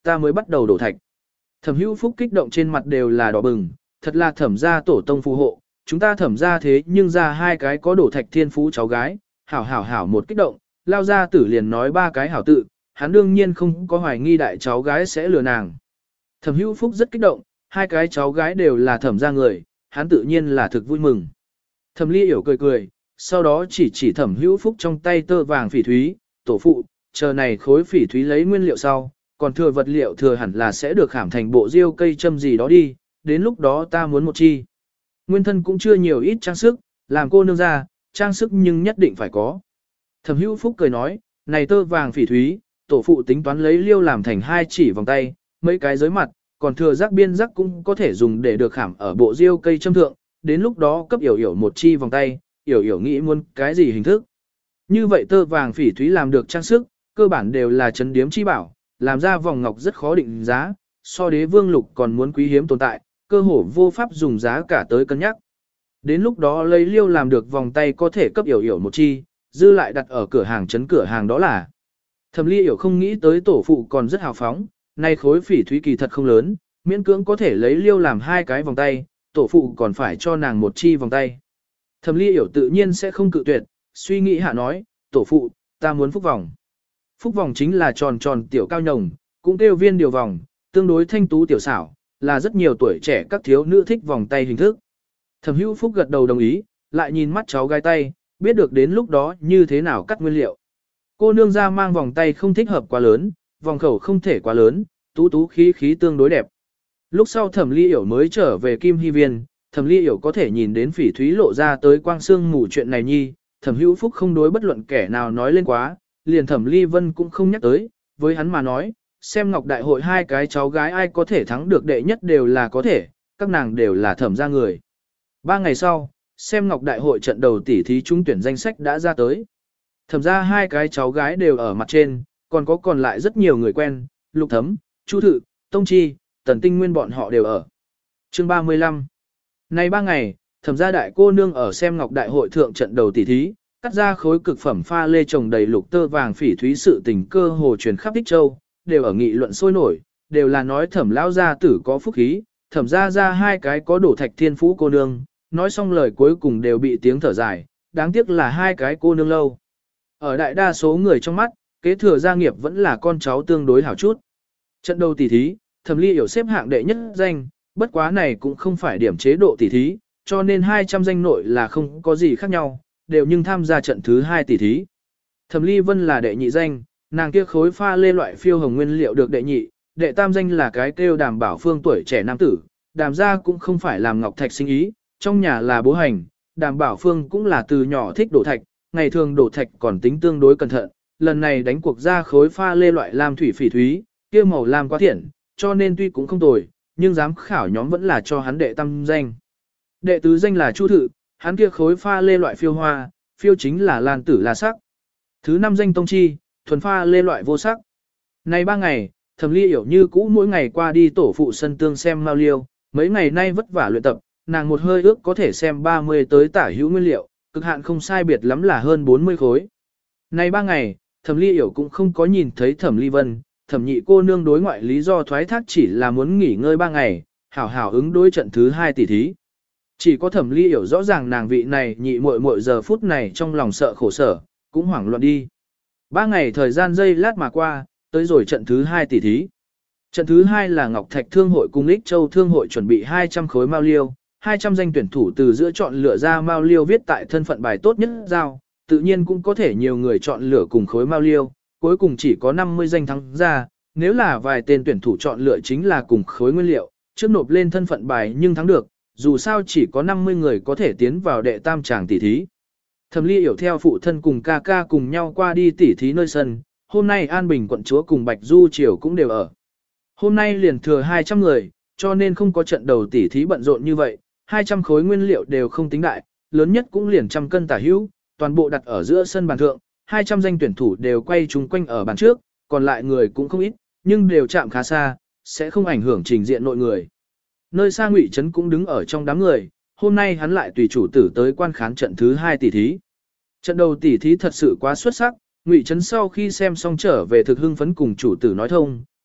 ta mới bắt đầu đổ thạch. Thẩm Hữu Phúc kích động trên mặt đều là đỏ bừng, thật là thẩm gia tổ tông phù hộ, chúng ta thẩm gia thế nhưng ra hai cái có đổ thạch thiên phú cháu gái, hảo hảo hảo một kích động, lao ra tử liền nói ba cái hảo tự, hắn đương nhiên không có hoài nghi đại cháu gái sẽ lừa nàng. Thẩm Hữu Phúc rất kích động, hai cái cháu gái đều là thẩm gia người, hắn tự nhiên là thực vui mừng. Thẩm Ly Yểu cười cười, sau đó chỉ chỉ Thẩm Hữu Phúc trong tay tơ vàng phỉ thúy, tổ phụ, chờ này khối phỉ thúy lấy nguyên liệu sau, còn thừa vật liệu thừa hẳn là sẽ được khảm thành bộ diêu cây châm gì đó đi, đến lúc đó ta muốn một chi. Nguyên thân cũng chưa nhiều ít trang sức, làm cô nương ra, trang sức nhưng nhất định phải có. Thẩm Hữu Phúc cười nói, này tơ vàng phỉ thúy, tổ phụ tính toán lấy liêu làm thành hai chỉ vòng tay, mấy cái giới mặt, còn thừa rác biên rác cũng có thể dùng để được khảm ở bộ diêu cây châm thượng, đến lúc đó cấp Yểu Yểu một chi vòng tay, Yểu Yểu nghĩ muốn cái gì hình thức. Như vậy tơ vàng phỉ thúy làm được trang sức, cơ bản đều là trấn điếm chi bảo, làm ra vòng ngọc rất khó định giá, so đế vương lục còn muốn quý hiếm tồn tại, cơ hồ vô pháp dùng giá cả tới cân nhắc. Đến lúc đó lấy liêu làm được vòng tay có thể cấp Yểu Yểu một chi, dư lại đặt ở cửa hàng trấn cửa hàng đó là. Thẩm Ly Yểu không nghĩ tới tổ phụ còn rất hào phóng, nay khối phỉ thúy kỳ thật không lớn, miễn cưỡng có thể lấy liêu làm hai cái vòng tay, tổ phụ còn phải cho nàng một chi vòng tay. Thẩm Ly Yểu tự nhiên sẽ không cự tuyệt, suy nghĩ hạ nói, tổ phụ, ta muốn phúc vòng. Phúc vòng chính là tròn tròn tiểu cao nhồng, cũng kêu viên điều vòng, tương đối thanh tú tiểu xảo, là rất nhiều tuổi trẻ các thiếu nữ thích vòng tay hình thức. Thẩm Hữu Phúc gật đầu đồng ý, lại nhìn mắt cháu gái tay, biết được đến lúc đó như thế nào cắt nguyên liệu. Cô nương ra mang vòng tay không thích hợp quá lớn, vòng khẩu không thể quá lớn, tú tú khí khí tương đối đẹp. Lúc sau Thẩm Ly Yểu mới trở về Kim Hy Viên, Thẩm Ly Yểu có thể nhìn đến phỉ thúy lộ ra tới quang xương mù chuyện này nhi, Thẩm Hữu Phúc không đối bất luận kẻ nào nói lên quá, liền Thẩm Ly Vân cũng không nhắc tới, với hắn mà nói, xem Ngọc Đại hội hai cái cháu gái ai có thể thắng được đệ nhất đều là có thể, các nàng đều là thẩm gia người. Ba ngày sau, xem Ngọc Đại hội trận đầu tỷ thí trúng tuyển danh sách đã ra tới. Thẩm gia hai cái cháu gái đều ở mặt trên, còn có còn lại rất nhiều người quen, Lục Thấm, Chu Thự, Tông Chi, Tần Tinh Nguyên bọn họ đều ở. Chương ba mươi lăm. Nay ba ngày, Thẩm gia đại cô nương ở xem Ngọc Đại hội thượng trận đầu tỷ thí, cắt ra khối cực phẩm pha lê trồng đầy lục tơ vàng phỉ thúy sự tình cơ hồ truyền khắp Tích Châu, đều ở nghị luận sôi nổi, đều là nói Thẩm lão gia tử có phúc khí, Thẩm gia ra hai cái có đổ thạch thiên phú cô nương, nói xong lời cuối cùng đều bị tiếng thở dài, đáng tiếc là hai cái cô nương lâu. Ở đại đa số người trong mắt, kế thừa gia nghiệp vẫn là con cháu tương đối hảo chút. Trận đầu tỷ thí, Thẩm Ly Yểu xếp hạng đệ nhất danh, bất quá này cũng không phải điểm chế độ tỷ thí, cho nên hai trăm danh nội là không có gì khác nhau, đều nhưng tham gia trận thứ hai tỷ thí. Thẩm Ly Vân là đệ nhị danh, nàng kia khối pha lê loại phiêu hồng nguyên liệu được đệ nhị, đệ tam danh là cái kêu Đàm Bảo Phương tuổi trẻ nam tử, Đàm gia cũng không phải làm ngọc thạch sinh ý, trong nhà là bố hành, Đàm Bảo Phương cũng là từ nhỏ thích đổ thạch, ngày thường đổ thạch còn tính tương đối cẩn thận, lần này đánh cuộc ra khối pha lê loại lam thủy phỉ thúy, kia màu lam quá thiện, cho nên tuy cũng không tồi, nhưng giám khảo nhóm vẫn là cho hắn đệ tam danh. Đệ tứ danh là Chu Thự, hắn kia khối pha lê loại phiêu hoa, phiêu chính là lan tử la sắc. Thứ năm danh Tông Chi, thuần pha lê loại vô sắc. Này ba ngày, Thẩm Ly Yểu như cũ mỗi ngày qua đi tổ phụ sân tương xem mao liêu, mấy ngày nay vất vả luyện tập, nàng một hơi ước có thể xem ba mươi tới tả hữu nguyên liệu, cực hạn không sai biệt lắm là hơn bốn mươi khối. Này ba ngày, Thẩm Ly Yểu cũng không có nhìn thấy Thẩm Ly Vân, Thẩm nhị cô nương đối ngoại lý do thoái thác chỉ là muốn nghỉ ngơi ba ngày, hảo hảo ứng đối trận thứ hai tỷ thí. Chỉ có Thẩm Ly Yểu rõ ràng nàng vị này nhị muội muội giờ phút này trong lòng sợ khổ sở, cũng hoảng loạn đi. Ba ngày thời gian giây lát mà qua, tới rồi trận thứ hai tỷ thí. Trận thứ hai là Ngọc Thạch Thương hội cùng Lích Châu Thương hội chuẩn bị hai trăm khối mao liêu, hai trăm danh tuyển thủ từ giữa chọn lựa ra mao liêu viết tại thân phận bài tốt nhất giao, tự nhiên cũng có thể nhiều người chọn lựa cùng khối mao liêu, cuối cùng chỉ có năm mươi danh thắng ra, nếu là vài tên tuyển thủ chọn lựa chính là cùng khối nguyên liệu, trước nộp lên thân phận bài nhưng thắng được, dù sao chỉ có năm mươi người có thể tiến vào đệ tam tràng tỷ thí. Thẩm Ly Yểu theo phụ thân cùng ca ca cùng nhau qua đi tỷ thí nơi sân, hôm nay An Bình quận chúa cùng Bạch Du Triều cũng đều ở. Hôm nay liền thừa hai trăm người, cho nên không có trận đầu tỷ thí bận rộn như vậy, hai trăm khối nguyên liệu đều không tính đại, lớn nhất cũng liền trăm cân tả hữu, toàn bộ đặt ở giữa sân bàn thượng, hai trăm danh tuyển thủ đều quay chung quanh ở bàn trước, còn lại người cũng không ít, nhưng đều chạm khá xa, sẽ không ảnh hưởng trình diện nội người. Nơi xa Ngụy Trấn cũng đứng ở trong đám người, hôm nay hắn lại tùy chủ tử tới quan khán trận thứ hai tỷ thí. Trận đầu tỷ thí thật sự quá xuất sắc, Ngụy Trấn sau khi xem xong trở về thực hưng phấn cùng chủ tử nói thông,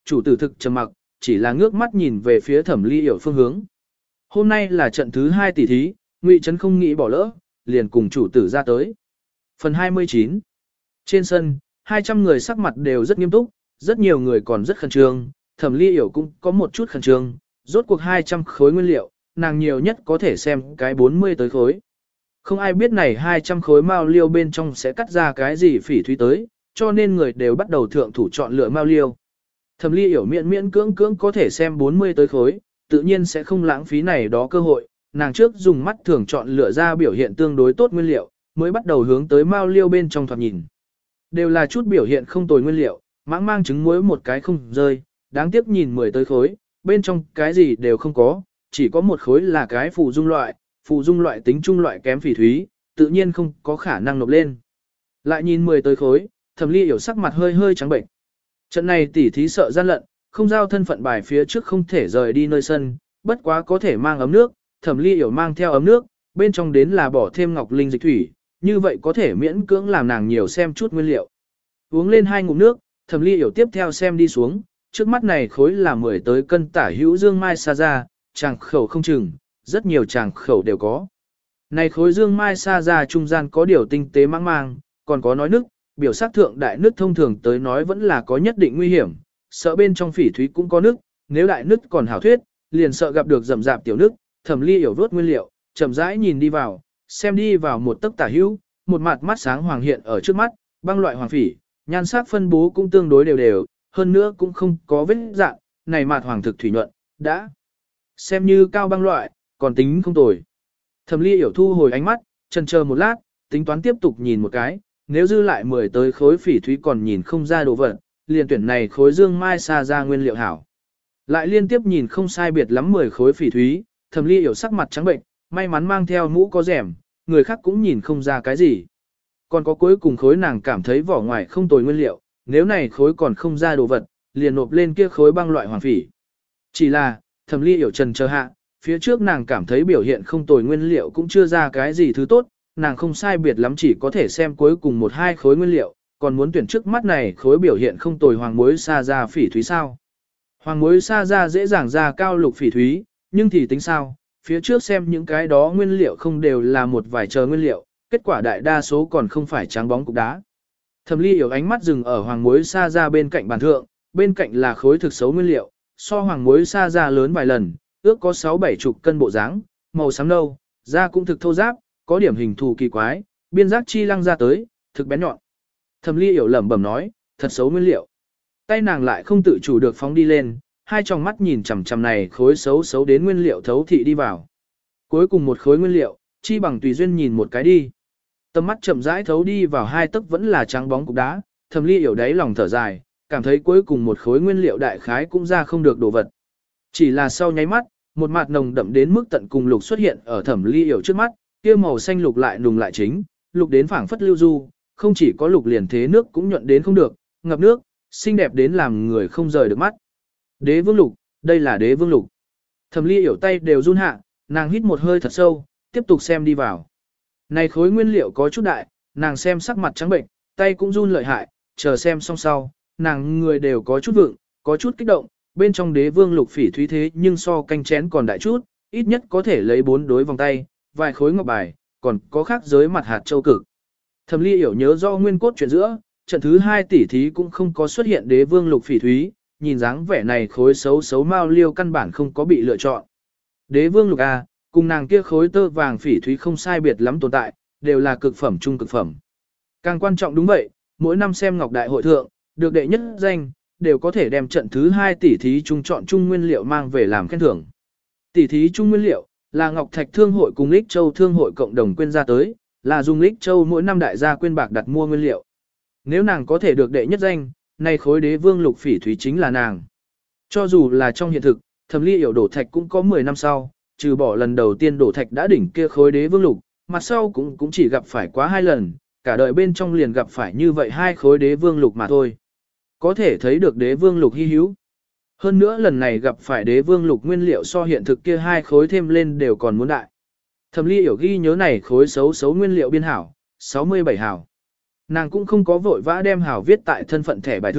chủ tử thực trầm mặc, chỉ là ngước mắt nhìn về phía Thẩm Ly Yểu phương hướng. Hôm nay là trận thứ hai tỷ thí, Ngụy Trấn không nghĩ bỏ lỡ, liền cùng chủ tử ra tới. Phần hai mươi chín. Trên sân, hai trăm người sắc mặt đều rất nghiêm túc, rất nhiều người còn rất khẩn trương, Thẩm Ly Yểu cũng có một chút khẩn trương, rốt cuộc hai trăm khối nguyên liệu, nàng nhiều nhất có thể xem cái bốn mươi tới khối. Không ai biết này hai trăm khối mao liêu bên trong sẽ cắt ra cái gì phỉ thúy tới, cho nên người đều bắt đầu thượng thủ chọn lựa mao liêu. Thẩm Ly Yểu miễn miễn cưỡng cưỡng có thể xem bốn mươi tới khối, tự nhiên sẽ không lãng phí này đó cơ hội, nàng trước dùng mắt thường chọn lựa ra biểu hiện tương đối tốt nguyên liệu, mới bắt đầu hướng tới mao liêu bên trong thoạt nhìn. Đều là chút biểu hiện không tồi nguyên liệu, mãng mang trứng muối một cái không rơi, đáng tiếc nhìn mười tới khối, bên trong cái gì đều không có, chỉ có một khối là cái phù dung loại, phù dung loại tính trung loại kém phỉ thúy, tự nhiên không có khả năng nộp lên. Lại nhìn mười tới khối, Thẩm Ly Yểu sắc mặt hơi hơi trắng bệnh. Trận này tỉ thí sợ gian lận, không giao thân phận bài phía trước không thể rời đi nơi sân, bất quá có thể mang ấm nước, Thẩm Ly Yểu mang theo ấm nước, bên trong đến là bỏ thêm ngọc linh dịch thủy, như vậy có thể miễn cưỡng làm nàng nhiều xem chút nguyên liệu. Uống lên hai ngụm nước, Thẩm Ly Yểu tiếp theo xem đi xuống, trước mắt này khối là mười tới cân tả hữu dương mai sa ra, chàng khẩu không chừng, rất nhiều chàng khẩu đều có. Này khối dương mai sa ra trung gian có điều tinh tế mang mang, còn có nói nước, biểu sắc thượng đại nước thông thường tới nói vẫn là có nhất định nguy hiểm, sợ bên trong phỉ thúy cũng có nước, nếu đại nước còn hảo thuyết, liền sợ gặp được rầm rạp tiểu nước. Thẩm Ly Yểu vớt nguyên liệu, chậm rãi nhìn đi vào, xem đi vào một tấc tả hữu, một mặt mắt sáng hoàng hiện ở trước mắt, băng loại hoàng phỉ, nhan sắc phân bố cũng tương đối đều đều, hơn nữa cũng không có vết dạng, này mặt hoàng thực thủy nhuận, đã xem như cao băng loại, còn tính không tồi. Thẩm Ly Yểu thu hồi ánh mắt, chần chờ một lát, tính toán tiếp tục nhìn một cái, nếu dư lại mười tới khối phỉ thúy còn nhìn không ra đồ vật, liền tuyển này khối dương mai sa ra nguyên liệu hảo. Lại liên tiếp nhìn không sai biệt lắm mười khối phỉ thúy, Thẩm Ly Yểu sắc mặt trắng bệnh, may mắn mang theo mũ có rèm, người khác cũng nhìn không ra cái gì. Còn có cuối cùng khối nàng cảm thấy vỏ ngoài không tồi nguyên liệu, nếu này khối còn không ra đồ vật, liền nộp lên kia khối băng loại hoàng phỉ. Chỉ là, Thẩm Ly Yểu trần chờ hạ, phía trước nàng cảm thấy biểu hiện không tồi nguyên liệu cũng chưa ra cái gì thứ tốt, nàng không sai biệt lắm chỉ có thể xem cuối cùng một hai khối nguyên liệu, còn muốn tuyển trước mắt này khối biểu hiện không tồi hoàng muối sa ra phỉ thúy sao. Hoàng muối sa ra dễ dàng ra cao lục phỉ thúy, nhưng thì tính sao, phía trước xem những cái đó nguyên liệu không đều là một vài chờ nguyên liệu, kết quả đại đa số còn không phải trắng bóng cục đá. Thẩm Ly Yểu ánh mắt dừng ở hoàng muối sa ra bên cạnh bàn thượng, bên cạnh là khối thực xấu nguyên liệu, so hoàng muối sa ra lớn vài lần, ước có sáu bảy chục cân bộ dáng, màu xám nâu, da cũng thực thô ráp, có điểm hình thù kỳ quái, biên giác chi lăng ra tới, thực bén nhọn. Thẩm Ly Yểu lẩm bẩm nói, thật xấu nguyên liệu. Tay nàng lại không tự chủ được phóng đi lên, hai tròng mắt nhìn chằm chằm này khối xấu xấu đến nguyên liệu thấu thị đi vào. Cuối cùng một khối nguyên liệu, chi bằng tùy duyên nhìn một cái đi. Tầm mắt chậm rãi thấu đi vào hai tấc vẫn là trắng bóng cục đá, Thẩm Ly Yểu đáy lòng thở dài, cảm thấy cuối cùng một khối nguyên liệu đại khái cũng ra không được đồ vật. Chỉ là sau nháy mắt, một mạt nồng đậm đến mức tận cùng lục xuất hiện ở Thẩm Ly Yểu trước mắt, kia màu xanh lục lại nùng lại chính, lục đến phảng phất lưu du, không chỉ có lục liền thế nước cũng nhuận đến không được, ngập nước, xinh đẹp đến làm người không rời được mắt. Đế vương lục, đây là đế vương lục. Thẩm Ly Yểu tay đều run hạ, nàng hít một hơi thật sâu, tiếp tục xem đi vào. Này khối nguyên liệu có chút đại, nàng xem sắc mặt trắng bệnh, tay cũng run lợi hại, chờ xem xong sau, nàng người đều có chút vượng, có chút kích động, bên trong đế vương lục phỉ thúy thế nhưng so canh chén còn đại chút, ít nhất có thể lấy bốn đối vòng tay, vài khối ngọc bài, còn có khác giới mặt hạt châu cực. Thẩm Ly Yểu nhớ do nguyên cốt chuyện giữa, trận thứ hai tỷ thí cũng không có xuất hiện đế vương lục phỉ thúy, nhìn dáng vẻ này khối xấu xấu mao liêu căn bản không có bị lựa chọn. Đế vương lục A, cùng nàng kia khối tơ vàng phỉ thúy không sai biệt lắm tồn tại, đều là cực phẩm trung cực phẩm. Càng quan trọng đúng vậy, mỗi năm xem ngọc đại hội thượng, được đệ nhất danh, đều có thể đem trận thứ hai tỷ thí trung chọn trung nguyên liệu mang về làm khen thưởng. Tỷ thí trung nguyên liệu là Ngọc Thạch Thương hội cùng Lích Châu Thương hội cộng đồng quyên ra tới, là dùng Lích Châu mỗi năm đại gia quyên bạc đặt mua nguyên liệu. Nếu nàng có thể được đệ nhất danh, nay khối đế vương lục phỉ thúy chính là nàng. Cho dù là trong hiện thực, Thẩm Ly Yểu đổ thạch cũng có mười năm sau, trừ bỏ lần đầu tiên đổ thạch đã đỉnh kia khối đế vương lục, mặt sau cũng cũng chỉ gặp phải quá hai lần, cả đời bên trong liền gặp phải như vậy hai khối đế vương lục mà thôi. Có thể thấy được đế vương lục hy hữu. Hơn nữa lần này gặp phải đế vương lục nguyên liệu so hiện thực kia hai khối thêm lên đều còn muốn đại. Thẩm Ly Yểu ghi nhớ này khối xấu xấu nguyên liệu biên hảo, sáu mươi bảy hảo. Nàng cũng không có vội vã đem hảo viết tại thân phận thẻ bài thượng,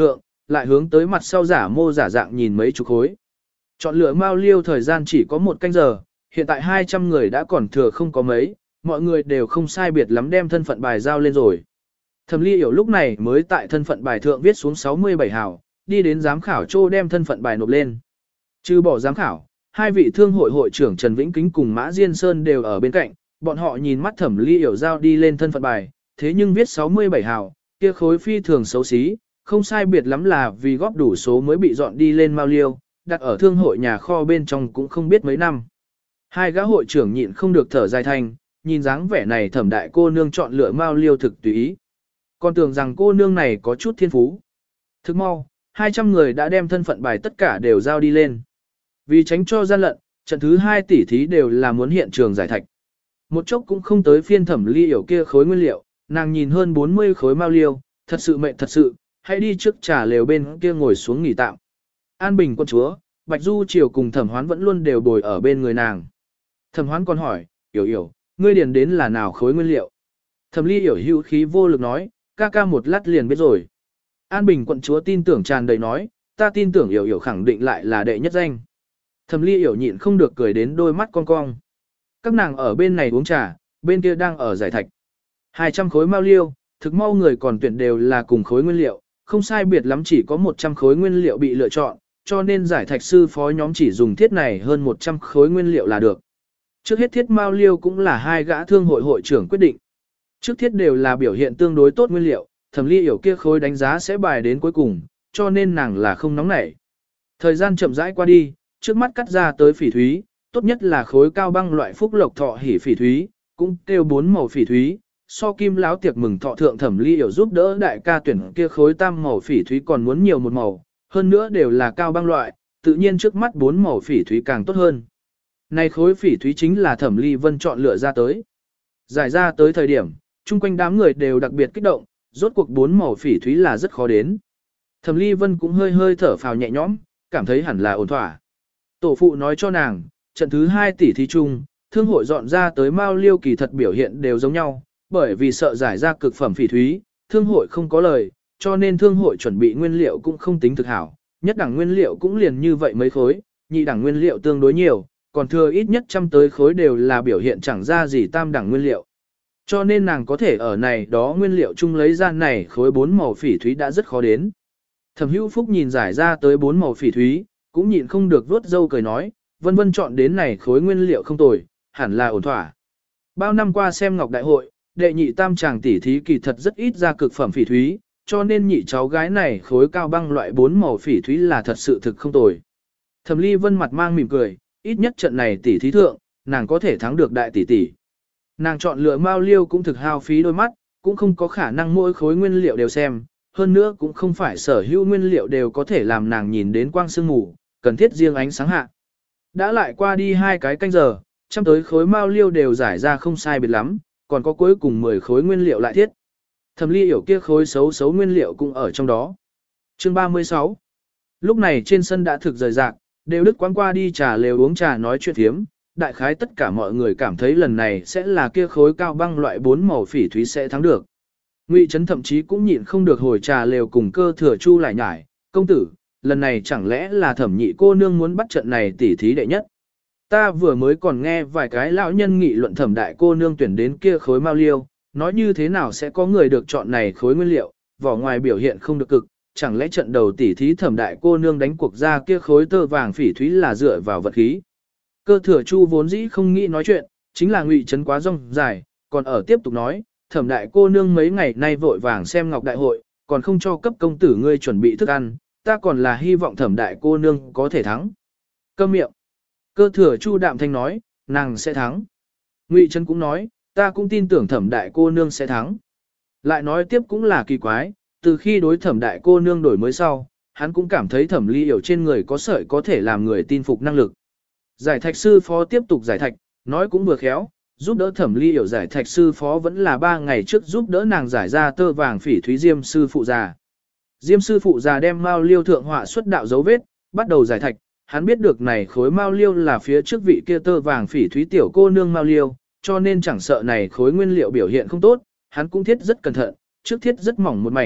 lại hướng tới mặt sau giả mô giả dạng nhìn mấy chục khối. Chọn lựa mao liêu thời gian chỉ có một canh giờ, hiện tại hai trăm người đã còn thừa không có mấy, mọi người đều không sai biệt lắm đem thân phận bài giao lên rồi. Thẩm Ly Yểu lúc này mới tại thân phận bài thượng viết xuống sáu mươi bảy hào, đi đến giám khảo chỗ đem thân phận bài nộp lên. Trừ bỏ giám khảo, hai vị thương hội hội trưởng Trần Vĩnh Kính cùng Mã Diên Sơn đều ở bên cạnh, bọn họ nhìn mắt Thẩm Ly Yểu giao đi lên thân phận bài, thế nhưng viết sáu mươi bảy hào, kia khối phi thường xấu xí, không sai biệt lắm là vì góp đủ số mới bị dọn đi lên mao liêu, đặt ở thương hội nhà kho bên trong cũng không biết mấy năm. Hai gã hội trưởng nhịn không được thở dài thanh, nhìn dáng vẻ này Thẩm đại cô nương chọn lựa mao liêu thực tùy ý. Còn tưởng rằng cô nương này có chút thiên phú. Thức mau, hai trăm người đã đem thân phận bài tất cả đều giao đi lên. Vì tránh cho gian lận, trận thứ hai tỷ thí đều là muốn hiện trường giải thạch. Một chốc cũng không tới phiên Thẩm Ly Yểu kia khối nguyên liệu, nàng nhìn hơn bốn mươi khối mao liêu, thật sự mệt thật sự, hãy đi trước trà lều bên kia ngồi xuống nghỉ tạm. An Bình quân chúa, Bạch Du Triều cùng Thẩm Hoán vẫn luôn đều bồi ở bên người nàng. Thẩm Hoán còn hỏi, Yểu Yểu, ngươi điền đến là nào khối nguyên liệu? Thẩm Ly Yểu hữu khí vô lực nói, ca ca một lát liền biết rồi. An Bình quận chúa tin tưởng tràn đầy nói, ta tin tưởng Yểu Yểu khẳng định lại là đệ nhất danh. Thẩm Ly Yểu nhịn không được cười đến đôi mắt cong cong. Các nàng ở bên này uống trà, bên kia đang ở giải thạch. hai trăm khối mao liêu, thực mau người còn tuyển đều là cùng khối nguyên liệu, không sai biệt lắm chỉ có một trăm khối nguyên liệu bị lựa chọn, cho nên giải thạch sư phó nhóm chỉ dùng thiết này hơn một trăm khối nguyên liệu là được. Trước hết thiết mao liêu cũng là hai gã thương hội hội trưởng quyết định. Trước thiết đều là biểu hiện tương đối tốt nguyên liệu, Thẩm Ly Yểu kia khối đánh giá sẽ bài đến cuối cùng, cho nên nàng là không nóng nảy. Thời gian chậm rãi qua đi, trước mắt cắt ra tới phỉ thúy, tốt nhất là khối cao băng loại phúc lộc thọ hỉ phỉ thúy, cũng kêu bốn màu phỉ thúy. So kim láo tiệc mừng thọ thượng Thẩm Ly Yểu giúp đỡ đại ca tuyển kia khối tam màu phỉ thúy còn muốn nhiều một màu, hơn nữa đều là cao băng loại, tự nhiên trước mắt bốn màu phỉ thúy càng tốt hơn. Này khối phỉ thúy chính là Thẩm Ly Vân chọn lựa ra tới. Giải ra tới thời điểm, chung quanh đám người đều đặc biệt kích động, rốt cuộc bốn màu phỉ thúy là rất khó đến. Thẩm Ly Vân cũng hơi hơi thở phào nhẹ nhõm, cảm thấy hẳn là ổn thỏa. Tổ phụ nói cho nàng, trận thứ hai tỷ thí chung, thương hội dọn ra tới mao liêu kỳ thật biểu hiện đều giống nhau, bởi vì sợ giải ra cực phẩm phỉ thúy, thương hội không có lời, cho nên thương hội chuẩn bị nguyên liệu cũng không tính thực hảo, nhất đẳng nguyên liệu cũng liền như vậy mấy khối, nhị đẳng nguyên liệu tương đối nhiều, còn thừa ít nhất trăm tới khối đều là biểu hiện chẳng ra gì tam đẳng nguyên liệu. Cho nên nàng có thể ở này đó nguyên liệu chung lấy ra này khối bốn màu phỉ thúy đã rất khó đến. Thẩm Hữu Phúc nhìn giải ra tới bốn màu phỉ thúy, cũng nhịn không được vuốt râu cười nói, vân vân chọn đến này khối nguyên liệu không tồi, hẳn là ổn thỏa. Bao năm qua xem Ngọc Đại hội, đệ nhị tam chàng tỷ thí kỳ thật rất ít ra cực phẩm phỉ thúy, cho nên nhị cháu gái này khối cao băng loại bốn màu phỉ thúy là thật sự thực không tồi. Thẩm Ly Vân mặt mang mỉm cười, ít nhất trận này tỷ thí thượng, nàng có thể thắng được đại tỷ tỷ. Nàng chọn lựa mao liêu cũng thực hao phí đôi mắt, cũng không có khả năng mỗi khối nguyên liệu đều xem, hơn nữa cũng không phải sở hữu nguyên liệu đều có thể làm nàng nhìn đến quang sương mù, cần thiết riêng ánh sáng hạ. Đã lại qua đi hai cái canh giờ, trăm tới khối mao liêu đều giải ra không sai biệt lắm, còn có cuối cùng mười khối nguyên liệu lại thiết. Thẩm Ly Yểu kia khối xấu xấu nguyên liệu cũng ở trong đó. Chương ba mươi sáu. Lúc này trên sân đã thực rời rạc, đều đức quán qua đi trà lều uống trà nói chuyện thiếm, đại khái tất cả mọi người cảm thấy lần này sẽ là kia khối cao băng loại bốn màu phỉ thúy sẽ thắng được. Ngụy Trấn thậm chí cũng nhịn không được hồi trà lều cùng Cơ Thừa Chu lại nhải, công tử, lần này chẳng lẽ là Thẩm nhị cô nương muốn bắt trận này tỉ thí đệ nhất. Ta vừa mới còn nghe vài cái lão nhân nghị luận Thẩm đại cô nương tuyển đến kia khối mao liêu, nói như thế nào sẽ có người được chọn này khối nguyên liệu, vỏ ngoài biểu hiện không được cực, chẳng lẽ trận đầu tỉ thí Thẩm đại cô nương đánh cuộc ra kia khối tơ vàng phỉ thúy là dựa vào vật khí. Cơ Thừa Chu vốn dĩ không nghĩ nói chuyện, chính là Ngụy Trấn quá rong dài, còn ở tiếp tục nói, Thẩm đại cô nương mấy ngày nay vội vàng xem Ngọc Đại hội, còn không cho cấp công tử ngươi chuẩn bị thức ăn, ta còn là hy vọng Thẩm đại cô nương có thể thắng. Câm miệng. Cơ Thừa Chu đạm thanh nói, nàng sẽ thắng. Ngụy Trấn cũng nói, ta cũng tin tưởng Thẩm đại cô nương sẽ thắng. Lại nói tiếp cũng là kỳ quái, từ khi đối Thẩm đại cô nương đổi mới sau, hắn cũng cảm thấy Thẩm Ly Yểu trên người có sợi có thể làm người tin phục năng lực. Giải thạch sư phó tiếp tục giải thạch, nói cũng vừa khéo, giúp đỡ Thẩm Ly Yểu giải thạch sư phó vẫn là ba ngày trước giúp đỡ nàng giải ra tơ vàng phỉ thúy Diêm sư phụ già. Diêm sư phụ già đem mao liêu thượng họa xuất đạo dấu vết, bắt đầu giải thạch, hắn biết được này khối mao liêu là phía trước vị kia tơ vàng phỉ thúy tiểu cô nương mao liêu, cho nên chẳng sợ này khối nguyên liệu biểu hiện không tốt, hắn cũng thiết rất cẩn thận, trước thiết rất mỏng một mảnh,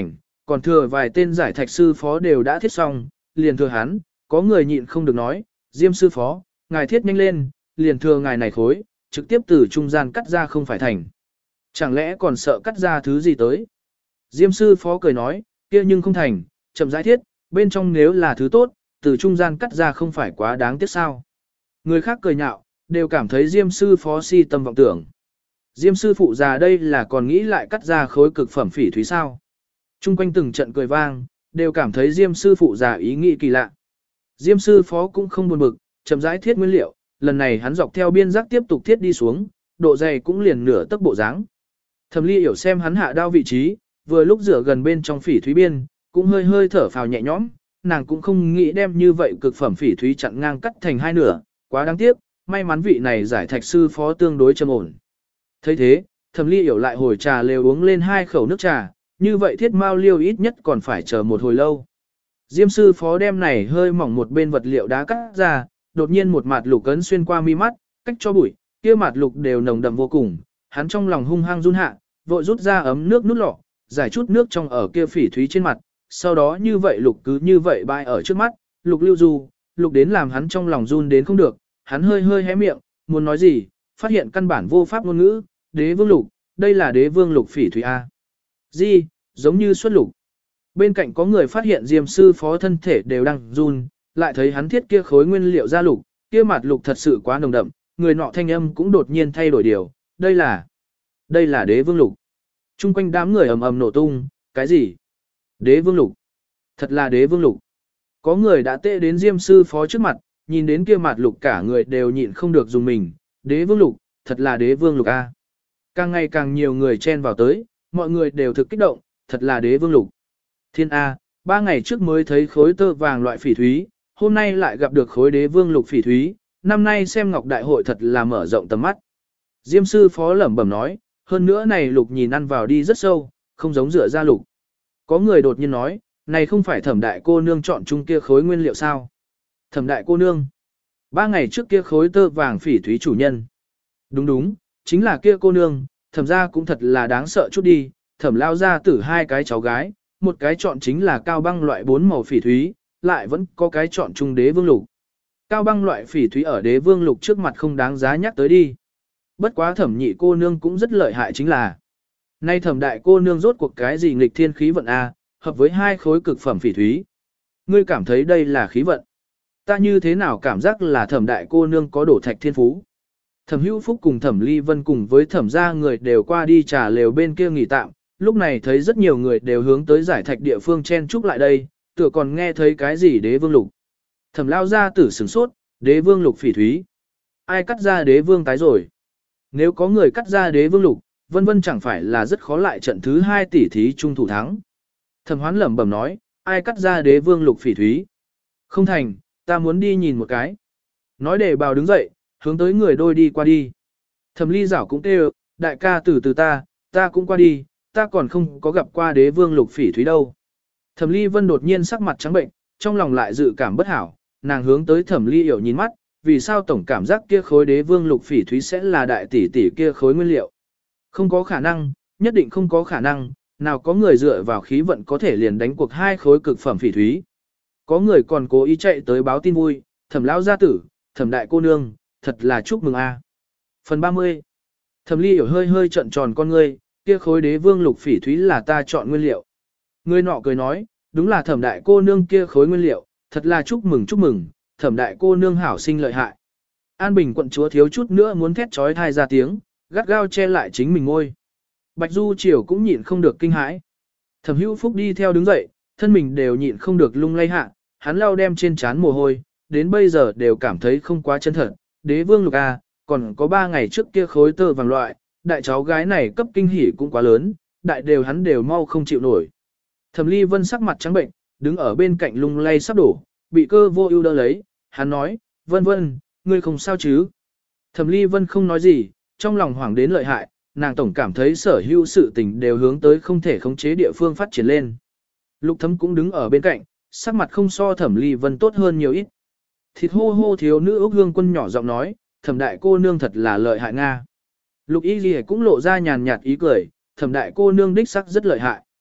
còn thừa vài tên giải thạch sư phó đều đã thiết xong, liền thừa hắn, có người nhịn không được nói, Diêm sư phó, ngài thiết nhanh lên, liền thừa ngài này khối, trực tiếp từ trung gian cắt ra không phải thành. Chẳng lẽ còn sợ cắt ra thứ gì tới? Diêm sư phó cười nói, kia nhưng không thành, chậm rãi thiết, bên trong nếu là thứ tốt, từ trung gian cắt ra không phải quá đáng tiếc sao. Người khác cười nhạo, đều cảm thấy Diêm sư phó si tâm vọng tưởng. Diêm sư phụ già đây là còn nghĩ lại cắt ra khối cực phẩm phỉ thúy sao. Trung quanh từng trận cười vang, đều cảm thấy Diêm sư phụ già ý nghĩ kỳ lạ. Diêm sư phó cũng không buồn bực, chậm rãi thiết nguyên liệu, lần này hắn dọc theo biên giác tiếp tục thiết đi xuống, độ dày cũng liền nửa tấc bộ dáng. Thẩm Ly hiểu xem hắn hạ đao vị trí, vừa lúc rửa gần bên trong phỉ thúy biên, cũng hơi hơi thở phào nhẹ nhõm, nàng cũng không nghĩ đem như vậy cực phẩm phỉ thúy chặn ngang cắt thành hai nửa, quá đáng tiếc, may mắn vị này giải thạch sư phó tương đối trầm ổn. Thấy thế, Thẩm Ly hiểu lại hồi trà lều uống lên hai khẩu nước trà, như vậy thiết mao liêu ít nhất còn phải chờ một hồi lâu. Diêm sư phó đem này hơi mỏng một bên vật liệu đá cắt ra, đột nhiên một mạt lục cấn xuyên qua mi mắt, cách cho bụi, kia mạt lục đều nồng đậm vô cùng, hắn trong lòng hung hăng run hạ, vội rút ra ấm nước nút lọ, giải chút nước trong ở kia phỉ thúy trên mặt, sau đó như vậy lục cứ như vậy bại ở trước mắt, lục lưu du, lục đến làm hắn trong lòng run đến không được, hắn hơi hơi hé miệng, muốn nói gì, phát hiện căn bản vô pháp ngôn ngữ, đế vương lục, đây là đế vương lục phỉ thúy A. Gì, giống như xuất lục. Bên cạnh có người phát hiện Diêm sư phó thân thể đều đang run, lại thấy hắn thiết kia khối nguyên liệu ra lục, kia mặt lục thật sự quá nồng đậm, người nọ thanh âm cũng đột nhiên thay đổi điều, đây là, đây là đế vương lục. Trung quanh đám người ầm ầm nổ tung, cái gì? Đế vương lục. Thật là đế vương lục. Có người đã tệ đến Diêm sư phó trước mặt, nhìn đến kia mặt lục cả người đều nhịn không được dùng mình, đế vương lục, thật là đế vương lục A. Càng ngày càng nhiều người chen vào tới, mọi người đều thực kích động, thật là đế vương lục. Thiên A, ba ngày trước mới thấy khối tơ vàng loại phỉ thúy, hôm nay lại gặp được khối đế vương lục phỉ thúy, năm nay xem ngọc đại hội thật là mở rộng tầm mắt. Diêm sư phó lẩm bẩm nói, hơn nữa này lục nhìn ăn vào đi rất sâu, không giống rửa ra lục. Có người đột nhiên nói, này không phải thẩm đại cô nương chọn chung kia khối nguyên liệu sao? Thẩm đại cô nương. Ba ngày trước kia khối tơ vàng phỉ thúy chủ nhân. Đúng đúng, chính là kia cô nương, thẩm ra cũng thật là đáng sợ chút đi, thẩm lao ra tử hai cái cháu gái, một cái chọn chính là cao băng loại bốn màu phỉ thúy, lại vẫn có cái chọn chung đế vương lục. Cao băng loại phỉ thúy ở đế vương lục trước mặt không đáng giá nhắc tới đi. Bất quá thẩm nhị cô nương cũng rất lợi hại chính là. Nay thẩm đại cô nương rốt cuộc cái gì nghịch thiên khí vận A, hợp với hai khối cực phẩm phỉ thúy. Ngươi cảm thấy đây là khí vận. Ta như thế nào cảm giác là thẩm đại cô nương có đổ thạch thiên phú. Thẩm Hữu Phúc cùng Thẩm Ly Vân cùng với thẩm gia người đều qua đi trà lều bên kia nghỉ tạm, lúc này thấy rất nhiều người đều hướng tới giải thạch địa phương chen chúc lại đây, tựa còn nghe thấy cái gì đế vương lục. Thẩm lao ra tử sửng sốt, đế vương lục phỉ thúy. Ai cắt ra đế vương tái rồi? Nếu có người cắt ra đế vương lục, vân vân chẳng phải là rất khó lại trận thứ hai tỷ thí trung thủ thắng. Thẩm Hoán lẩm bẩm nói, ai cắt ra đế vương lục phỉ thúy? Không thành, ta muốn đi nhìn một cái. Nói để bào đứng dậy, hướng tới người đôi đi qua đi. Thẩm Ly Giảo cũng kêu, đại ca từ từ ta, ta cũng qua đi, ta còn không có gặp qua đế vương lục phỉ thúy đâu. Thẩm Ly Vân đột nhiên sắc mặt trắng bệnh, trong lòng lại dự cảm bất hảo, nàng hướng tới Thẩm Ly Hiểu nhìn mắt, vì sao tổng cảm giác kia khối đế vương lục phỉ thúy sẽ là đại tỷ tỷ kia khối nguyên liệu. Không có khả năng, nhất định không có khả năng, nào có người dựa vào khí vận có thể liền đánh cuộc hai khối cực phẩm phỉ thúy. Có người còn cố ý chạy tới báo tin vui, Thẩm lão gia tử, Thẩm đại cô nương, thật là chúc mừng a. Phần ba mươi. Thẩm Ly Hiểu hơi hơi trợn tròn con ngươi, kia khối đế vương lục phỉ thúy là ta chọn nguyên liệu. Người nọ cười nói, đúng là Thẩm đại cô nương kia khối nguyên liệu, thật là chúc mừng chúc mừng, Thẩm đại cô nương hảo sinh lợi hại. An Bình quận chúa thiếu chút nữa muốn thét trói thai ra tiếng, gắt gao che lại chính mình ngôi. Bạch Du Triều cũng nhịn không được kinh hãi. Thẩm Hữu Phúc đi theo đứng dậy, thân mình đều nhịn không được lung lay hạ, hắn lau đem trên trán mồ hôi, đến bây giờ đều cảm thấy không quá chân thật. Đế vương lục a, còn có ba ngày trước kia khối tơ vàng loại, đại cháu gái này cấp kinh hỉ cũng quá lớn, đại đều hắn đều mau không chịu nổi. Thẩm Ly Vân sắc mặt trắng bệnh, đứng ở bên cạnh lung lay sắp đổ, bị cơ vô ưu đỡ lấy, hắn nói, Vân Vân, ngươi không sao chứ? Thẩm Ly Vân không nói gì, trong lòng hoảng đến lợi hại, nàng tổng cảm thấy sở hữu sự tình đều hướng tới không thể khống chế địa phương phát triển lên. Lục Thấm cũng đứng ở bên cạnh, sắc mặt không so Thẩm Ly Vân tốt hơn nhiều ít. Thịt hô hô thiếu nữ Úc Hương Quân nhỏ giọng nói, Thẩm đại cô nương thật là lợi hại nga. Lục Y Ghi cũng lộ ra nhàn nhạt ý cười, Thẩm đại cô nương đích sắc rất lợi hại.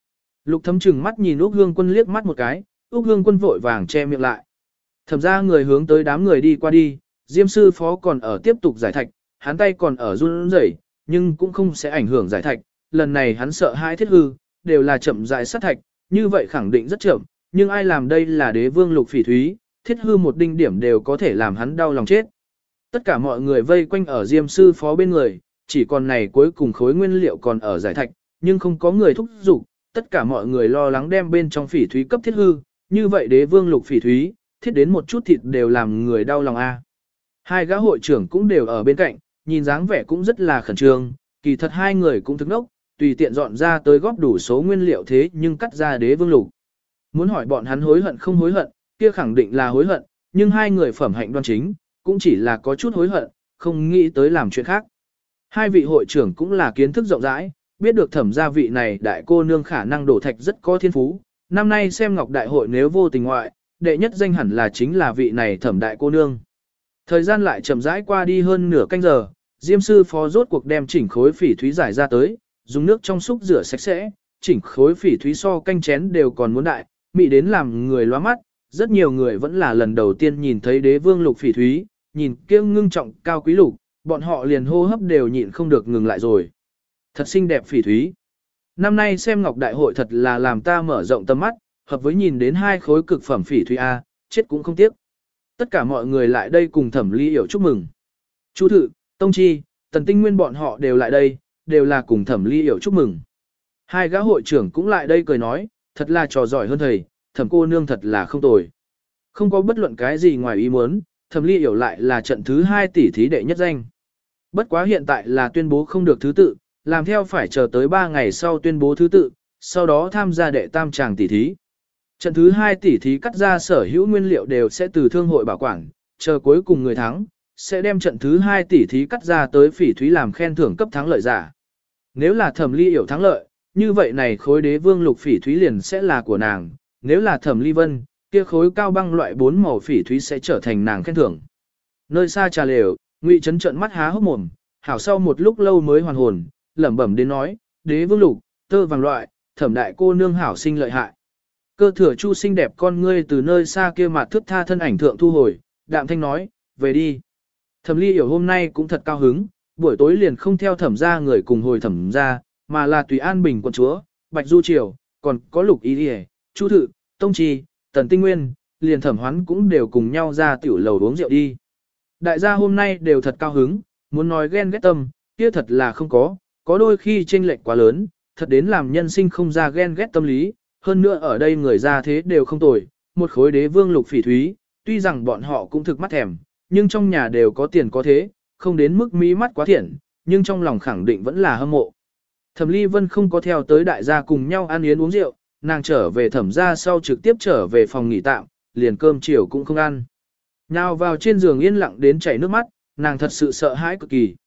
Lục Thấm chừng mắt nhìn Úc Hương Quân liếc mắt một cái, Úc Hương Quân vội vàng che miệng lại. Thẩm ra người hướng tới đám người đi qua đi, Diêm sư phó còn ở tiếp tục giải thạch, hắn tay còn ở run rẩy, nhưng cũng không sẽ ảnh hưởng giải thạch. Lần này hắn sợ hai thiết hư, đều là chậm rãi sát thạch, như vậy khẳng định rất chậm, nhưng ai làm đây là đế vương Lục Phỉ Thúy, thiết hư một đinh điểm đều có thể làm hắn đau lòng chết. Tất cả mọi người vây quanh ở Diêm sư phó bên người, chỉ còn này cuối cùng khối nguyên liệu còn ở giải thạch, nhưng không có người thúc giục, tất cả mọi người lo lắng đem bên trong Phỉ Thúy cấp thiết hư, như vậy đế vương Lục Phỉ Thúy, thiết đến một chút thịt đều làm người đau lòng a. Hai gã hội trưởng cũng đều ở bên cạnh, nhìn dáng vẻ cũng rất là khẩn trương, kỳ thật hai người cũng thức nốc, tùy tiện dọn ra tới góp đủ số nguyên liệu thế nhưng cắt ra đế vương Lục. Muốn hỏi bọn hắn hối hận không hối hận, kia khẳng định là hối hận, nhưng hai người phẩm hạnh đoan chính, cũng chỉ là có chút hối hận, không nghĩ tới làm chuyện khác. Hai vị hội trưởng cũng là kiến thức rộng rãi, biết được thẩm gia vị này đại cô nương khả năng đổ thạch rất có thiên phú, năm nay xem ngọc đại hội nếu vô tình ngoại, đệ nhất danh hẳn là chính là vị này thẩm đại cô nương. Thời gian lại chậm rãi qua đi hơn nửa canh giờ, Diêm sư phó rốt cuộc đem chỉnh khối phỉ thúy giải ra tới, dùng nước trong xúc rửa sạch sẽ, chỉnh khối phỉ thúy so canh chén đều còn muốn đại, mị đến làm người loa mắt, rất nhiều người vẫn là lần đầu tiên nhìn thấy đế vương Lục Phỉ Thúy, nhìn kia ngưng trọng cao quý lục, bọn họ liền hô hấp đều nhịn không được ngừng lại rồi. Thật xinh đẹp phỉ thúy. Năm nay xem ngọc đại hội thật là làm ta mở rộng tầm mắt, hợp với nhìn đến hai khối cực phẩm phỉ thúy A, chết cũng không tiếc. Tất cả mọi người lại đây cùng Thẩm Ly Yểu chúc mừng. Chu Thự, Tông Chi, Tần Tinh Nguyên bọn họ đều lại đây, đều là cùng Thẩm Ly Yểu chúc mừng. Hai gã hội trưởng cũng lại đây cười nói, thật là trò giỏi hơn thầy, Thẩm cô nương thật là không tồi. Không có bất luận cái gì ngoài ý muốn, Thẩm Ly Yểu lại là trận thứ hai tỷ thí đệ nhất danh. Bất quá hiện tại là tuyên bố không được thứ tự, làm theo phải chờ tới ba ngày sau tuyên bố thứ tự, sau đó tham gia đệ tam tràng tỷ thí. Trận thứ hai tỷ thí cắt ra sở hữu nguyên liệu đều sẽ từ thương hội bảo quản, chờ cuối cùng người thắng, sẽ đem trận thứ hai tỷ thí cắt ra tới phỉ thúy làm khen thưởng cấp thắng lợi giả. Nếu là Thẩm Ly Yểu thắng lợi, như vậy này khối đế vương Lục Phỉ Thúy liền sẽ là của nàng, nếu là Thẩm Ly Vân, kia khối cao băng loại bốn màu phỉ thúy sẽ trở thành nàng khen thưởng. Nơi xa trà lều, Ngụy Trấn trợn mắt há hốc mồm, hảo sau một lúc lâu mới hoàn hồn, lẩm bẩm đến nói, đế vương lục, tơ vàng loại, Thẩm đại cô nương hảo sinh lợi hại. Cơ thừa Chu xinh đẹp con ngươi từ nơi xa kia mà thước tha thân ảnh thượng thu hồi, đạm thanh nói, về đi. Thẩm Ly Yểu hôm nay cũng thật cao hứng, buổi tối liền không theo Thẩm gia người cùng hồi Thẩm gia, mà là tùy An Bình quận chúa, Bạch Du Triều, còn có Lục Y Điề, Chu Thự, Tông Trì, Tần Tinh Nguyên, liền Thẩm Hoán cũng đều cùng nhau ra tiểu lầu uống rượu đi. Đại gia hôm nay đều thật cao hứng, muốn nói ghen ghét tâm, kia thật là không có, có đôi khi chênh lệch quá lớn, thật đến làm nhân sinh không ra ghen ghét tâm lý, hơn nữa ở đây người ra thế đều không tồi, một khối đế vương Lục Phỉ Thúy, tuy rằng bọn họ cũng thực mắt thèm, nhưng trong nhà đều có tiền có thế, không đến mức mí mắt quá thiện, nhưng trong lòng khẳng định vẫn là hâm mộ. Thẩm Ly Vân không có theo tới đại gia cùng nhau ăn yến uống rượu, nàng trở về Thẩm gia sau trực tiếp trở về phòng nghỉ tạm, liền cơm chiều cũng không ăn. Nhào vào trên giường yên lặng đến chảy nước mắt, nàng thật sự sợ hãi cực kỳ.